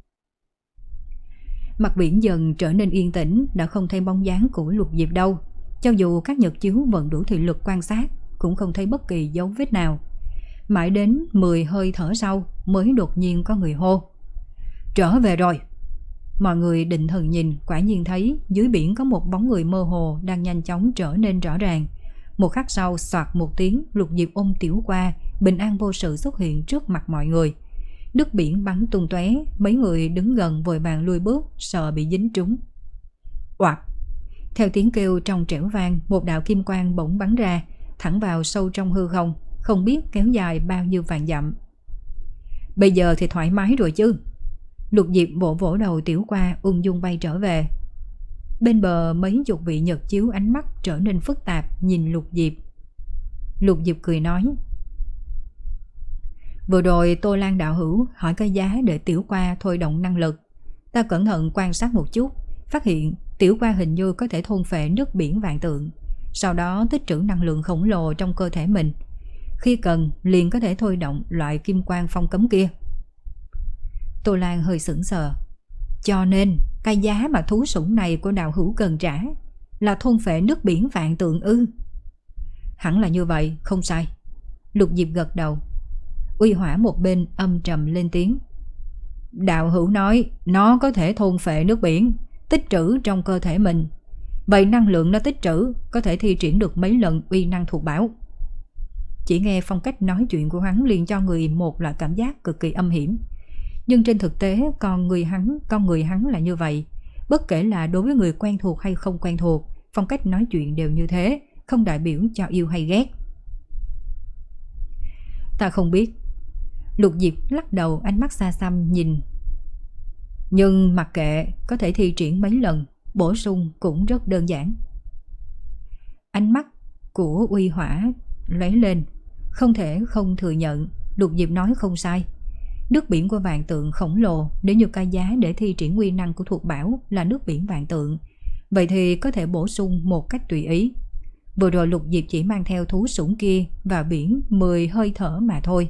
Mặt biển dần trở nên yên tĩnh, đã không thấy bóng dáng của Lục Diệp đâu. Cho dù các nhật chiếu vẫn đủ thị lực quan sát, cũng không thấy bất kỳ dấu vết nào. Mãi đến mười hơi thở sau mới đột nhiên có người hô, trở về rồi. Mọi người định thần nhìn, quả nhiên thấy dưới biển có một bóng người mơ hồ đang nhanh chóng trở nên rõ ràng. Một khắc sau, soạt một tiếng, Lục Diệp ôm Tiểu Qua bình an vô sự xuất hiện trước mặt mọi người. Nước biển bắn tung tóe, mấy người đứng gần vội vàng lui bước, sợ bị dính trúng. Oạp! Theo tiếng kêu trong trẻo vang, một đạo kim quang bỗng bắn ra, thẳng vào sâu trong hư không, không biết kéo dài bao nhiêu vạn dặm. Bây giờ thì thoải mái rồi chứ? Lục Diệp vỗ vỗ đầu Tiểu Qua, ung dung bay trở về. Bên bờ mấy chục vị nhật chiếu ánh mắt trở nên phức tạp nhìn Lục Diệp. Lục Diệp cười nói: vừa rồi Tô Lan đạo hữu hỏi cái giá để Tiểu Qua thôi động năng lực. Ta cẩn thận quan sát một chút, phát hiện Tiểu Qua hình như có thể thôn phệ nước biển vạn tượng, sau đó tích trữ năng lượng khổng lồ trong cơ thể mình. Khi cần liền có thể thôi động loại kim quang phong cấm kia. Tô Lan hơi sững sờ. Cho nên cái giá mà thú sủng này của đạo hữu cần trả là thôn phệ nước biển vạn tượng ư? Hẳn là như vậy, không sai. Lục Diệp gật đầu. Uy Hỏa một bên âm trầm lên tiếng: đạo hữu nói nó có thể thôn phệ nước biển, tích trữ trong cơ thể mình. Vậy năng lượng nó tích trữ có thể thi triển được mấy lần uy năng thuộc bảo. Chỉ nghe phong cách nói chuyện của hắn liền cho người một loại cảm giác cực kỳ âm hiểm. Nhưng trên thực tế con người hắn, con người hắn là như vậy. Bất kể là đối với người quen thuộc hay không quen thuộc, phong cách nói chuyện đều như thế, không đại biểu cho yêu hay ghét. Ta không biết. Lục Diệp lắc đầu, ánh mắt xa xăm nhìn. Nhưng mặc kệ, có thể thi triển mấy lần, bổ sung cũng rất đơn giản. Ánh mắt của Uy Hỏa lấy lên, không thể không thừa nhận. Lục Diệp nói không sai. Nước biển của vạn tượng khổng lồ, nếu như cái giá để thi triển uy năng của thuộc bảo là nước biển vạn tượng, vậy thì có thể bổ sung một cách tùy ý. Vừa rồi Lục Diệp chỉ mang theo thú sủng kia vào biển mười hơi thở mà thôi.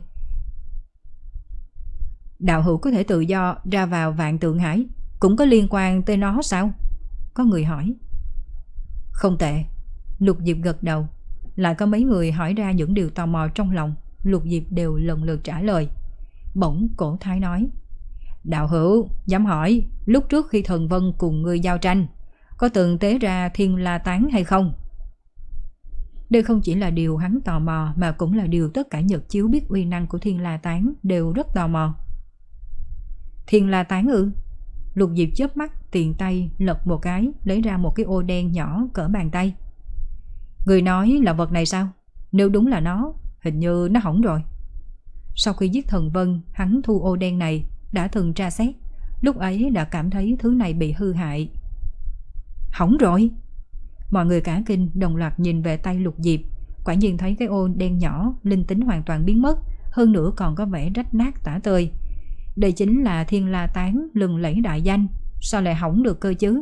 Đạo hữu có thể tự do ra vào vạn tượng hải, cũng có liên quan tới nó sao? Có người hỏi. Không tệ. Lục Diệp gật đầu. Lại có mấy người hỏi ra những điều tò mò trong lòng. Lục Diệp đều lần lượt trả lời. Bỗng Cổ Thái nói: đạo hữu, dám hỏi, lúc trước khi Thần Vân cùng ngươi giao tranh, có từng tế ra Thiên La Tán hay không? Đây không chỉ là điều hắn tò mò, mà cũng là điều tất cả nhật chiếu biết uy năng của Thiên La Tán đều rất tò mò. Thiên La Tán ư? Lục Diệp chớp mắt, tiền tay lật một cái, lấy ra một cái ô đen nhỏ cỡ bàn tay. Người nói là vật này sao? Nếu đúng là nó, hình như nó hỏng rồi. Sau khi giết Thần Vân, hắn thu ô đen này, đã từng tra xét, lúc ấy đã cảm thấy thứ này bị hư hại. Hỏng rồi? Mọi người cả kinh đồng loạt nhìn về tay Lục Diệp. Quả nhiên thấy cái ô đen nhỏ linh tính hoàn toàn biến mất, hơn nữa còn có vẻ rách nát tả tơi. Đây chính là Thiên La Tán lừng lẫy đại danh, sao lại hỏng được cơ chứ?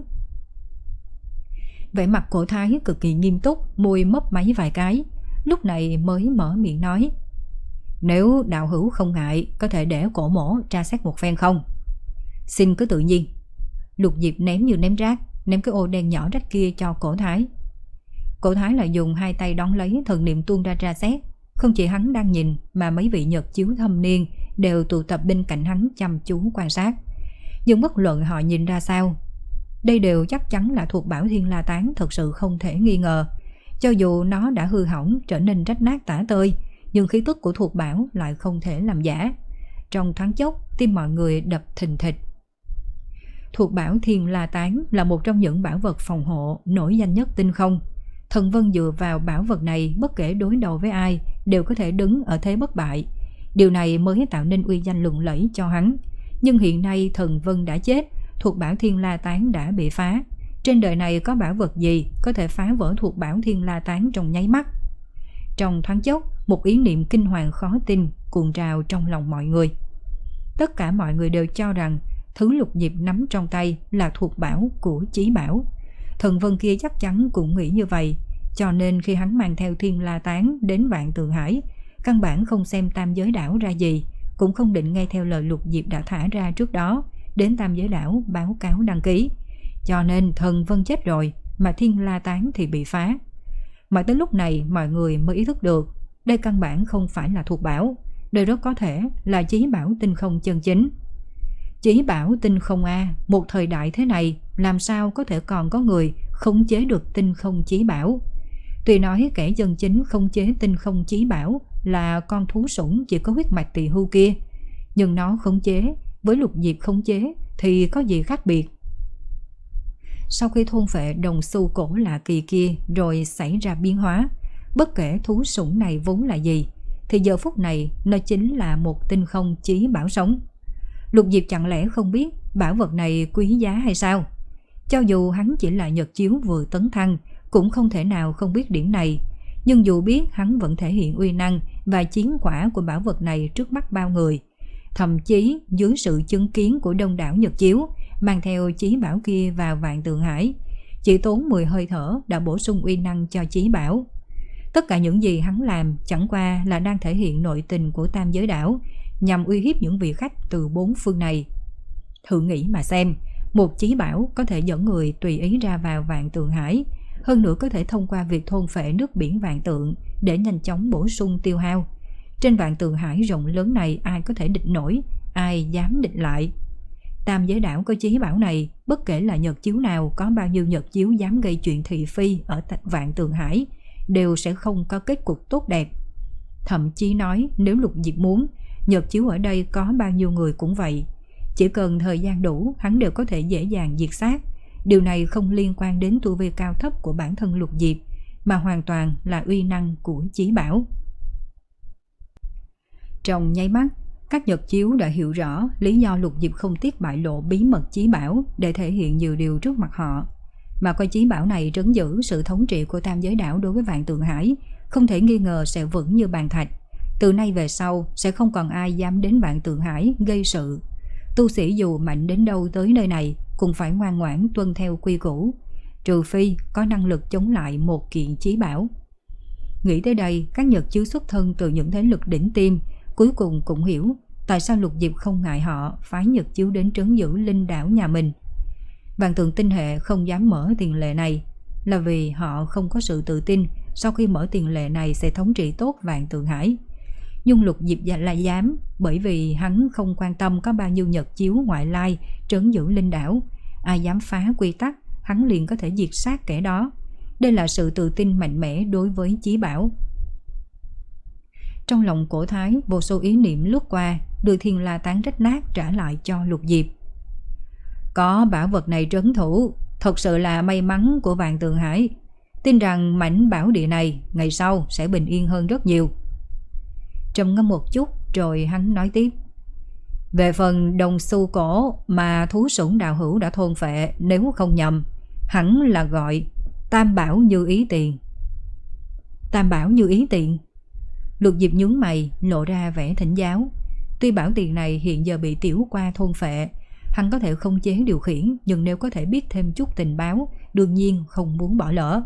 Vẻ mặt Cổ Thái cực kỳ nghiêm túc, môi mấp máy vài cái, lúc này mới mở miệng nói: nếu đạo hữu không ngại, có thể để Cổ mỗ tra xét một phen không? Xin cứ tự nhiên. Lục Diệp ném như ném rác, ném cái ô đen nhỏ rách kia cho Cổ Thái. Cổ Thái lại dùng hai tay đón lấy, thần niệm tuôn ra tra xét. Không chỉ hắn đang nhìn, mà mấy vị nhật chiếu thâm niên đều tụ tập bên cạnh hắn chăm chú quan sát. Nhưng bất luận họ nhìn ra sao, đây đều chắc chắn là thuộc bảo Thiên La Tán, thật sự không thể nghi ngờ. Cho dù nó đã hư hỏng, trở nên rách nát tả tơi, nhưng khí tức của thuộc bảo lại không thể làm giả. Trong thoáng chốc, tim mọi người đập thình thịch. Thuộc bảo Thiên La Tán là một trong những bảo vật phòng hộ nổi danh nhất tinh không. Thần Vân dựa vào bảo vật này, bất kể đối đầu với ai đều có thể đứng ở thế bất bại. Điều này mới tạo nên uy danh lừng lẫy cho hắn. Nhưng hiện nay Thần Vân đã chết, thuộc bảo Thiên La Tán đã bị phá. Trên đời này có bảo vật gì có thể phá vỡ thuộc bảo Thiên La Tán trong nháy mắt? Trong thoáng chốc, một ý niệm kinh hoàng khó tin cuồn trào trong lòng mọi người. Tất cả mọi người đều cho rằng thứ Lục Diệp nắm trong tay là thuộc bảo của Chí Bảo. Thần Vân kia chắc chắn cũng nghĩ như vậy, cho nên khi hắn mang theo Thiên La Tán đến Vạn Tượng Hải, căn bản không xem Tam Giới Đảo ra gì, cũng không định nghe theo lời Lục Diệp đã thả ra trước đó, đến Tam Giới Đảo báo cáo đăng ký. Cho nên Thần Vân chết rồi, mà Thiên La Tán thì bị phá. Mà tới lúc này mọi người mới ý thức được, đây căn bản không phải là thuộc bảo, đây rất có thể là Chí Bảo tinh không chân chính. Chí Bảo tinh không a, một thời đại thế này làm sao có thể còn có người khống chế được tinh không Chí Bảo? Tuy nói kẻ chân chính khống chế tinh không Chí Bảo là con thú sủng chỉ có huyết mạch tỳ hưu kia, nhưng nó khống chế với Lục Diệp khống chế thì có gì khác biệt? Sau khi thôn phệ đồng xu cổ lạ kỳ kia rồi xảy ra biến hóa, bất kể thú sủng này vốn là gì, thì giờ phút này nó chính là một tinh không Chí Bảo sống. Lục Diệp chẳng lẽ không biết bảo vật này quý giá hay sao? Cho dù hắn chỉ là nhật chiếu vừa tấn thăng, cũng không thể nào không biết điểm này. Nhưng dù biết, hắn vẫn thể hiện uy năng và chiến quả của bảo vật này trước mắt bao người. Thậm chí dưới sự chứng kiến của đông đảo nhật chiếu, mang theo chí bảo kia vào Vạn Tượng Hải, chỉ tốn mười hơi thở đã bổ sung uy năng cho chí bảo. Tất cả những gì hắn làm chẳng qua là đang thể hiện nội tình của Tam Giới Đảo, nhằm uy hiếp những vị khách từ bốn phương này. Thử nghĩ mà xem, một chí bảo có thể dẫn người tùy ý ra vào Vạn Tượng Hải, hơn nữa có thể thông qua việc thôn phệ nước biển Vạn Tượng để nhanh chóng bổ sung tiêu hao. Trên Vạn Tượng Hải rộng lớn này ai có thể địch nổi, ai dám địch lại. Tam Giới Đảo có chí bảo này, bất kể là nhật chiếu nào, có bao nhiêu nhật chiếu dám gây chuyện thị phi ở Vạn Tượng Hải, đều sẽ không có kết cục tốt đẹp. Thậm chí nói nếu Lục Diệp muốn, nhật chiếu ở đây có bao nhiêu người cũng vậy. Chỉ cần thời gian đủ, hắn đều có thể dễ dàng diệt sát. Điều này không liên quan đến tu vi cao thấp của bản thân Lục Diệp, mà hoàn toàn là uy năng của chí bảo. Trong nháy mắt, các nhật chiếu đã hiểu rõ lý do Lục Diệp không tiếc bại lộ bí mật chí bảo để thể hiện nhiều điều trước mặt họ. Mà coi chí bảo này trấn giữ sự thống trị của Tam Giới Đảo đối với Vạn Tượng Hải, không thể nghi ngờ sẽ vững như bàn thạch. Từ nay về sau sẽ không còn ai dám đến Vạn Tượng Hải gây sự. Tu sĩ dù mạnh đến đâu tới nơi này cũng phải ngoan ngoãn tuân theo quy củ, trừ phi có năng lực chống lại một kiện chí bảo. Nghĩ tới đây, các nhật chiếu xuất thân từ những thế lực đỉnh tiêm cuối cùng cũng hiểu tại sao Lục Diệp không ngại họ phái nhật chiếu đến trấn giữ linh đảo nhà mình. Vạn Tượng Tinh Hệ không dám mở tiền lệ này là vì họ không có sự tự tin sau khi mở tiền lệ này sẽ thống trị tốt Vạn Tượng Hải. Nhưng Lục Diệp lại dám, bởi vì hắn không quan tâm có bao nhiêu nhật chiếu ngoại lai trấn giữ linh đảo. Ai dám phá quy tắc, hắn liền có thể diệt sát kẻ đó. Đây là sự tự tin mạnh mẽ đối với chí bảo. Trong lòng Cổ Thái, vô số ý niệm lướt qua, đưa Thiên La Tán rách nát trả lại cho Lục Diệp. Có bảo vật này trấn thủ, thật sự là may mắn của Vạn Tượng Hải. Tin rằng mảnh bảo địa này ngày sau sẽ bình yên hơn rất nhiều. Trầm ngâm một chút rồi hắn nói tiếp. Về phần đồng xu cổ mà thú sủng đạo hữu đã thôn phệ, nếu không nhầm, hẳn là gọi Tam Bảo Như Ý Tiền. Tam Bảo Như Ý Tiền? Lục Diệp nhướng mày, lộ ra vẻ thỉnh giáo. Tuy bảo tiền này hiện giờ bị tiểu qua thôn phệ, hắn có thể không chế điều khiển, nhưng nếu có thể biết thêm chút tình báo, đương nhiên không muốn bỏ lỡ.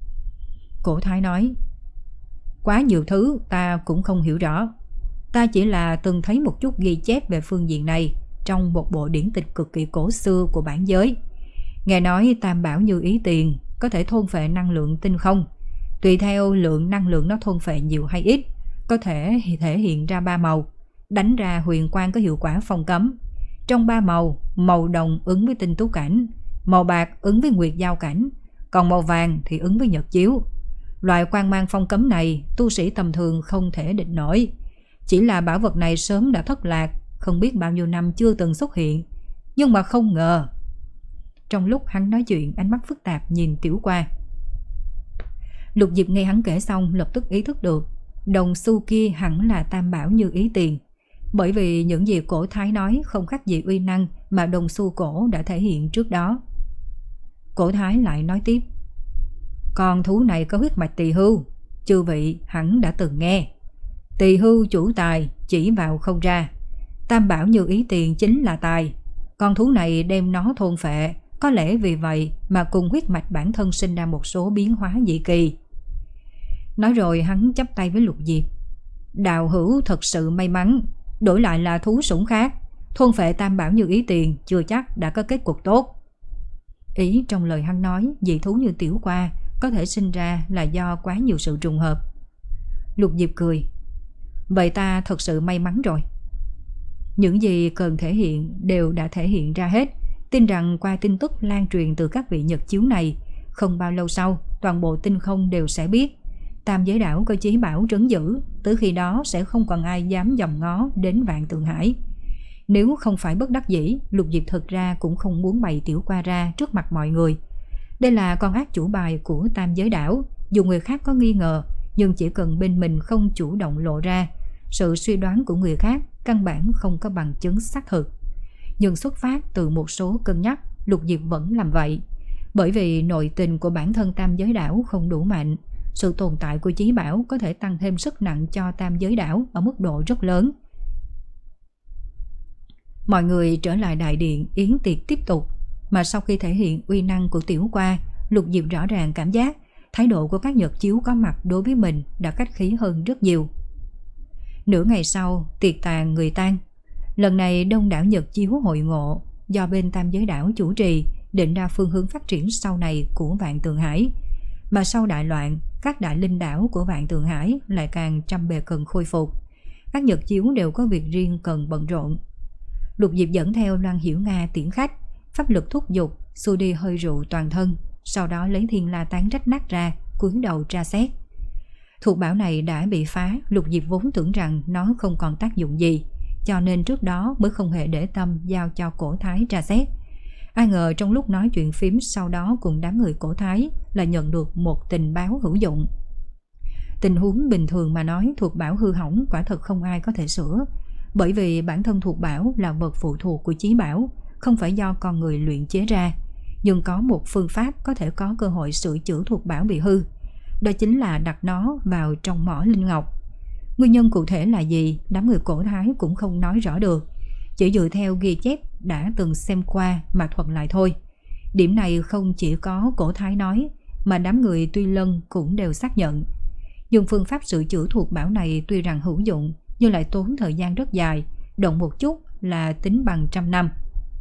Cổ Thái nói, quá nhiều thứ ta cũng không hiểu rõ. Ta chỉ là từng thấy một chút ghi chép về phương diện này trong một bộ điển tịch cực kỳ cổ xưa của bản giới. Nghe nói Tam Bảo Như Ý Tiền có thể thôn phệ năng lượng tinh không. Tùy theo lượng năng lượng nó thôn phệ nhiều hay ít, có thể thể hiện ra ba màu, đánh ra huyền quang có hiệu quả phong cấm. Trong ba màu, màu đồng ứng với tinh tú cảnh, màu bạc ứng với nguyệt giao cảnh, còn màu vàng thì ứng với nhật chiếu. Loại quang mang phong cấm này tu sĩ tầm thường không thể địch nổi. Chỉ là bảo vật này sớm đã thất lạc, không biết bao nhiêu năm chưa từng xuất hiện. Nhưng mà không ngờ. Trong lúc hắn nói chuyện, ánh mắt phức tạp nhìn Tiểu Qua. Lục Diệp nghe hắn kể xong lập tức ý thức được đồng xu kia hẳn là Tam Bảo Như Ý Tiền. Bởi vì những gì Cổ Thái nói không khác gì uy năng mà đồng xu cổ đã thể hiện trước đó. Cổ Thái lại nói tiếp. Con thú này có huyết mạch Tỳ Hưu, chư vị hẳn đã từng nghe. Tỳ Hưu chủ tài, chỉ vào không ra. Tam Bảo Như Ý Tiền chính là tài. Con thú này đem nó thôn phệ, có lẽ vì vậy mà cùng huyết mạch bản thân sinh ra một số biến hóa dị kỳ. Nói rồi hắn chắp tay với Lục Diệp. Đạo hữu thật sự may mắn, đổi lại là thú sủng khác, thôn phệ Tam Bảo Như Ý Tiền chưa chắc đã có kết cục tốt. Ý trong lời hắn nói, dị thú như Tiểu Qua có thể sinh ra là do quá nhiều sự trùng hợp. Lục Diệp cười. Vậy ta thật sự may mắn rồi. Những gì cần thể hiện đều đã thể hiện ra hết. Tin rằng qua tin tức lan truyền từ các vị nhật chiếu này, không bao lâu sau toàn bộ tinh không đều sẽ biết Tam Giới Đảo có chí bảo trấn giữ. Từ khi đó sẽ không còn ai dám dòm ngó đến Vạn Tượng Hải. Nếu không phải bất đắc dĩ, Lục Diệp thực ra cũng không muốn bày Tiểu Qua ra trước mặt mọi người. Đây là con ác chủ bài của Tam Giới Đảo. Dù người khác có nghi ngờ, nhưng chỉ cần bên mình không chủ động lộ ra, sự suy đoán của người khác căn bản không có bằng chứng xác thực. Nhưng xuất phát từ một số cân nhắc, Lục Diệp vẫn làm vậy. Bởi vì nội tình của bản thân tam giới đảo không đủ mạnh, sự tồn tại của chí bảo có thể tăng thêm sức nặng cho tam giới đảo ở mức độ rất lớn. Mọi người trở lại đại điện, yến tiệc tiếp tục. Mà sau khi thể hiện uy năng của Tiểu Qua, Lục Diệp rõ ràng cảm giác thái độ của các nhật chiếu có mặt đối với mình đã khách khí hơn rất nhiều. Nửa ngày sau, tiệc tàn người tan. Lần này đông đảo nhật chiếu hội ngộ, do bên tam giới đảo chủ trì, định ra phương hướng phát triển sau này của Vạn Tượng Hải. Mà sau đại loạn, các đại linh đảo của Vạn Tượng Hải lại càng trăm bề cần khôi phục. Các nhật chiếu đều có việc riêng cần bận rộn. Lục Diệp dẫn theo Loan Hiểu Nga tiễn khách, pháp lực thúc giục, xua đi hơi rượu toàn thân, sau đó lấy thiên la tán rách nát ra, cúi đầu tra xét. Thuộc bảo này đã bị phá, Lục Diệp vốn tưởng rằng nó không còn tác dụng gì, cho nên trước đó mới không hề để tâm giao cho Cổ Thái tra xét. Ai ngờ trong lúc nói chuyện phím sau đó cùng đám người Cổ Thái là nhận được một tình báo hữu dụng. Tình huống bình thường mà nói, thuộc bảo hư hỏng quả thật không ai có thể sửa, bởi vì bản thân thuộc bảo là vật phụ thuộc của chí bảo, không phải do con người luyện chế ra. Nhưng có một phương pháp có thể có cơ hội sửa chữa thuộc bảo bị hư, đó chính là đặt nó vào trong mỏ linh ngọc. Nguyên nhân cụ thể là gì, đám người Cổ Thái cũng không nói rõ được, chỉ dựa theo ghi chép đã từng xem qua mà thuật lại thôi. Điểm này không chỉ có Cổ Thái nói, mà đám người Tuy Lân cũng đều xác nhận. Dùng phương pháp sửa chữa thuộc bảo này tuy rằng hữu dụng, nhưng lại tốn thời gian rất dài, động một chút là tính bằng trăm năm.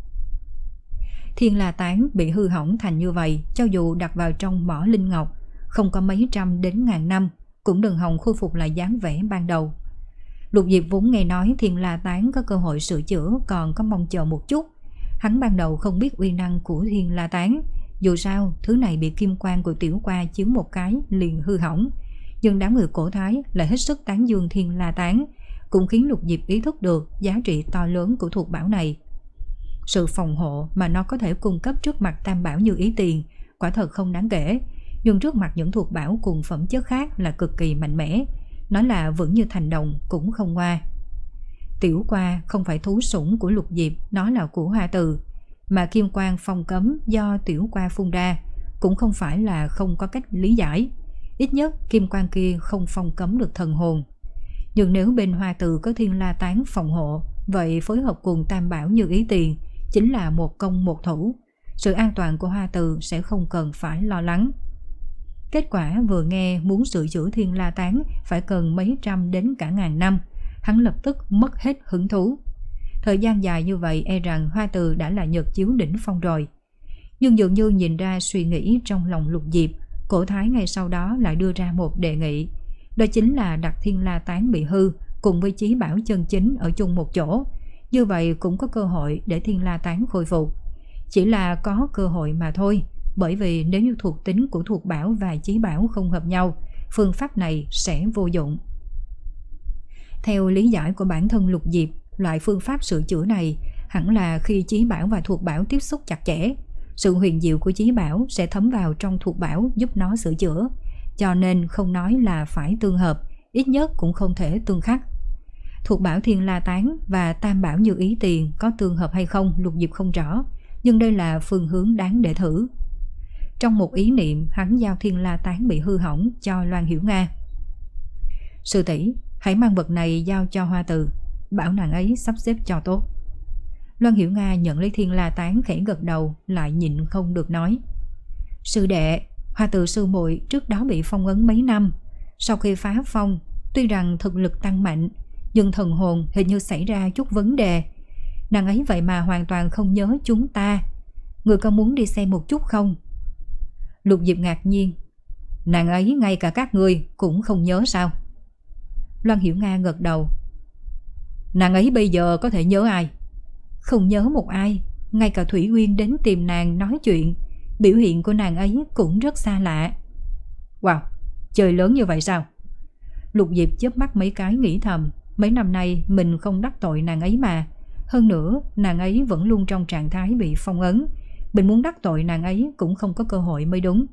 Thiên La Tán bị hư hỏng thành như vậy, cho dù đặt vào trong mỏ linh ngọc, không có mấy trăm đến ngàn năm cũng đừng hòng khôi phục lại dáng vẻ ban đầu. Lục Diệp vốn nghe nói Thiên La Tán có cơ hội sửa chữa, còn có mong chờ một chút. Hắn ban đầu không biết uy năng của Thiên La Tán, dù sao thứ này bị kim quang của Tiểu Qua chiếu một cái liền hư hỏng. Nhưng đám người Cổ Thái lại hết sức tán dương Thiên La Tán, cũng khiến Lục Diệp ý thức được giá trị to lớn của thuộc bảo này. Sự phòng hộ mà nó có thể cung cấp trước mặt tam bảo như ý tiền quả thật không đáng kể, nhưng trước mặt những thuộc bảo cùng phẩm chất khác là cực kỳ mạnh mẽ. Nói là vững như thành đồng cũng không ngoa. Tiểu Qua không phải thú sủng của Lục Diệp, nó là của Hoa Từ. Mà kim quang phong cấm do Tiểu Qua phun ra cũng không phải là không có cách lý giải. Ít nhất kim quang kia không phong cấm được thần hồn. Nhưng nếu bên Hoa Từ có Thiên La Tán phòng hộ, vậy phối hợp cùng tam bảo như ý tiền chính là một công một thủ. Sự an toàn của Hoa Từ sẽ không cần phải lo lắng. Kết quả vừa nghe muốn sửa chữa Thiên La Tán phải cần mấy trăm đến cả ngàn năm, hắn lập tức mất hết hứng thú. Thời gian dài như vậy e rằng Hoa Từ đã là nhật chiếu đỉnh phong rồi. Nhưng dường như nhìn ra suy nghĩ trong lòng Lục Diệp, Cổ Thái ngay sau đó lại đưa ra một đề nghị. Đó chính là đặt Thiên La Tán bị hư cùng với chí bảo chân chính ở chung một chỗ. Như vậy cũng có cơ hội để Thiên La Tán khôi phục. Chỉ là có cơ hội mà thôi, bởi vì nếu như thuộc tính của thuộc bảo và chí bảo không hợp nhau, phương pháp này sẽ vô dụng. Theo lý giải của bản thân Lục Diệp, loại phương pháp sửa chữa này hẳn là khi chí bảo và thuộc bảo tiếp xúc chặt chẽ, sự huyền diệu của chí bảo sẽ thấm vào trong thuộc bảo giúp nó sửa chữa, cho nên không nói là phải tương hợp, ít nhất cũng không thể tương khắc. Thuộc bảo Thiên La Tán và tam bảo như ý tiền có tương hợp hay không Lục Diệp không rõ, nhưng đây là phương hướng đáng để thử. Trong một ý niệm, hắn giao Thiên La Tán bị hư hỏng cho Loan Hiểu Nga. Sư tỷ, hãy mang vật này giao cho Hoa Từ, bảo nàng ấy sắp xếp cho tốt. Loan Hiểu Nga nhận lấy Thiên La Tán khẽ gật đầu, lại nhịn không được nói. Sư đệ, Hoa Từ sư muội trước đó bị phong ấn mấy năm, sau khi phá phong, tuy rằng thực lực tăng mạnh, nhưng thần hồn hình như xảy ra chút vấn đề. Nàng ấy vậy mà hoàn toàn không nhớ chúng ta. Người có muốn đi xem một chút không? Lục Diệp ngạc nhiên. Nàng ấy ngay cả các ngươi cũng không nhớ sao? Loan Hiểu Nga gật đầu. Nàng ấy bây giờ có thể nhớ ai? Không nhớ một ai. Ngay cả Thủy Uyên đến tìm nàng nói chuyện, biểu hiện của nàng ấy cũng rất xa lạ. Wow, chơi lớn như vậy sao? Lục Diệp chớp mắt mấy cái nghĩ thầm, mấy năm nay mình không đắc tội nàng ấy mà. Hơn nữa nàng ấy vẫn luôn trong trạng thái bị phong ấn, mình muốn đắc tội nàng ấy cũng không có cơ hội mới đúng.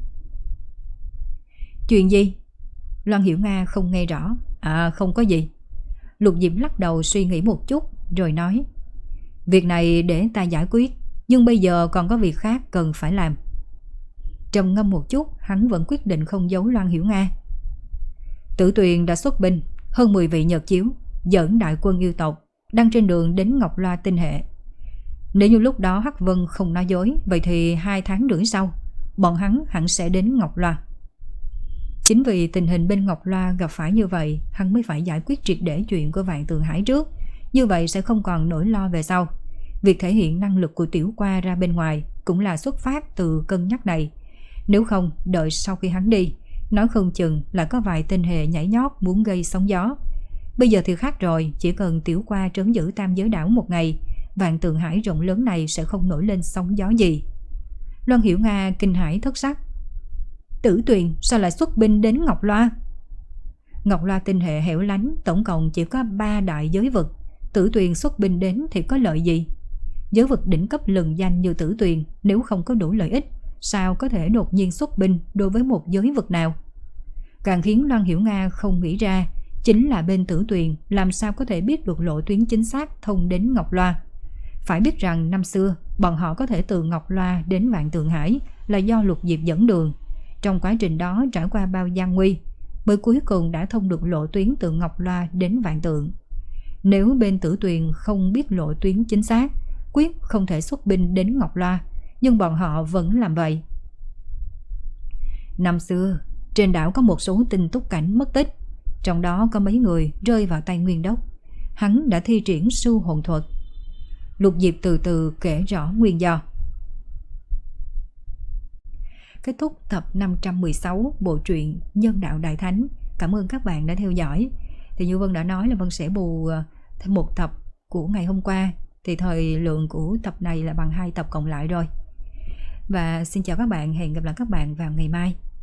Chuyện gì? Loan Hiểu Nga không nghe rõ. À không có gì. Lục Diệp lắc đầu suy nghĩ một chút rồi nói. Việc này để ta giải quyết, nhưng bây giờ còn có việc khác cần phải làm. Trầm ngâm một chút, hắn vẫn quyết định không giấu Loan Hiểu Nga. Tử Tuyền đã xuất binh, hơn mười vị Nhật Chiếu, dẫn đại quân yêu tộc, đang trên đường đến Ngọc Loa tinh hệ. Nếu như lúc đó Hắc Vân không nói dối, vậy thì hai tháng rưỡi sau, bọn hắn hẳn sẽ đến Ngọc Loa. Chính vì tình hình bên Ngọc Loa gặp phải như vậy, hắn mới phải giải quyết triệt để chuyện của Vạn Tượng Hải trước. Như vậy sẽ không còn nỗi lo về sau. Việc thể hiện năng lực của Tiểu Qua ra bên ngoài cũng là xuất phát từ cân nhắc này. Nếu không, đợi sau khi hắn đi, nói không chừng là có vài tên hề nhảy nhót muốn gây sóng gió. Bây giờ thì khác rồi, chỉ cần Tiểu Qua trấn giữ Tam Giới Đảo một ngày, Vạn Tượng Hải rộng lớn này sẽ không nổi lên sóng gió gì. Loan Hiểu Nga kinh hãi thất sắc. Tử Tuyền sao lại xuất binh đến Ngọc Loa? Ngọc Loa tinh hệ hẻo lánh, tổng cộng chỉ có ba đại giới vực. Tử Tuyền xuất binh đến thì có lợi gì? Giới vực đỉnh cấp lừng danh như Tử Tuyền, nếu không có đủ lợi ích, sao có thể đột nhiên xuất binh đối với một giới vực nào? Càng khiến Loan Hiểu Nga không nghĩ ra, chính là bên Tử Tuyền làm sao có thể biết được lộ tuyến chính xác thông đến Ngọc Loa. Phải biết rằng năm xưa, bọn họ có thể từ Ngọc Loa đến Vạn Tượng Hải là do Lục Diệp dẫn đường. Trong quá trình đó trải qua bao gian nguy, mới cuối cùng đã thông được lộ tuyến từ Ngọc Loa đến Vạn Tượng. Nếu bên Tử Tuyền không biết lộ tuyến chính xác, quyết không thể xuất binh đến Ngọc Loa, nhưng bọn họ vẫn làm vậy. Năm xưa, trên đảo có một số tinh túc cảnh mất tích, trong đó có mấy người rơi vào tay Nguyên Đốc. Hắn đã thi triển sưu hồn thuật. Lục Diệp từ từ kể rõ nguyên do. Kết thúc tập năm trăm mười sáu bộ truyện Nhân Đạo Đại Thánh. Cảm ơn các bạn đã theo dõi. Thì như Vân đã nói là Vân sẽ bù thêm một tập của ngày hôm qua, thì thời lượng của tập này là bằng hai tập cộng lại rồi. Và xin chào các bạn, hẹn gặp lại các bạn vào ngày mai.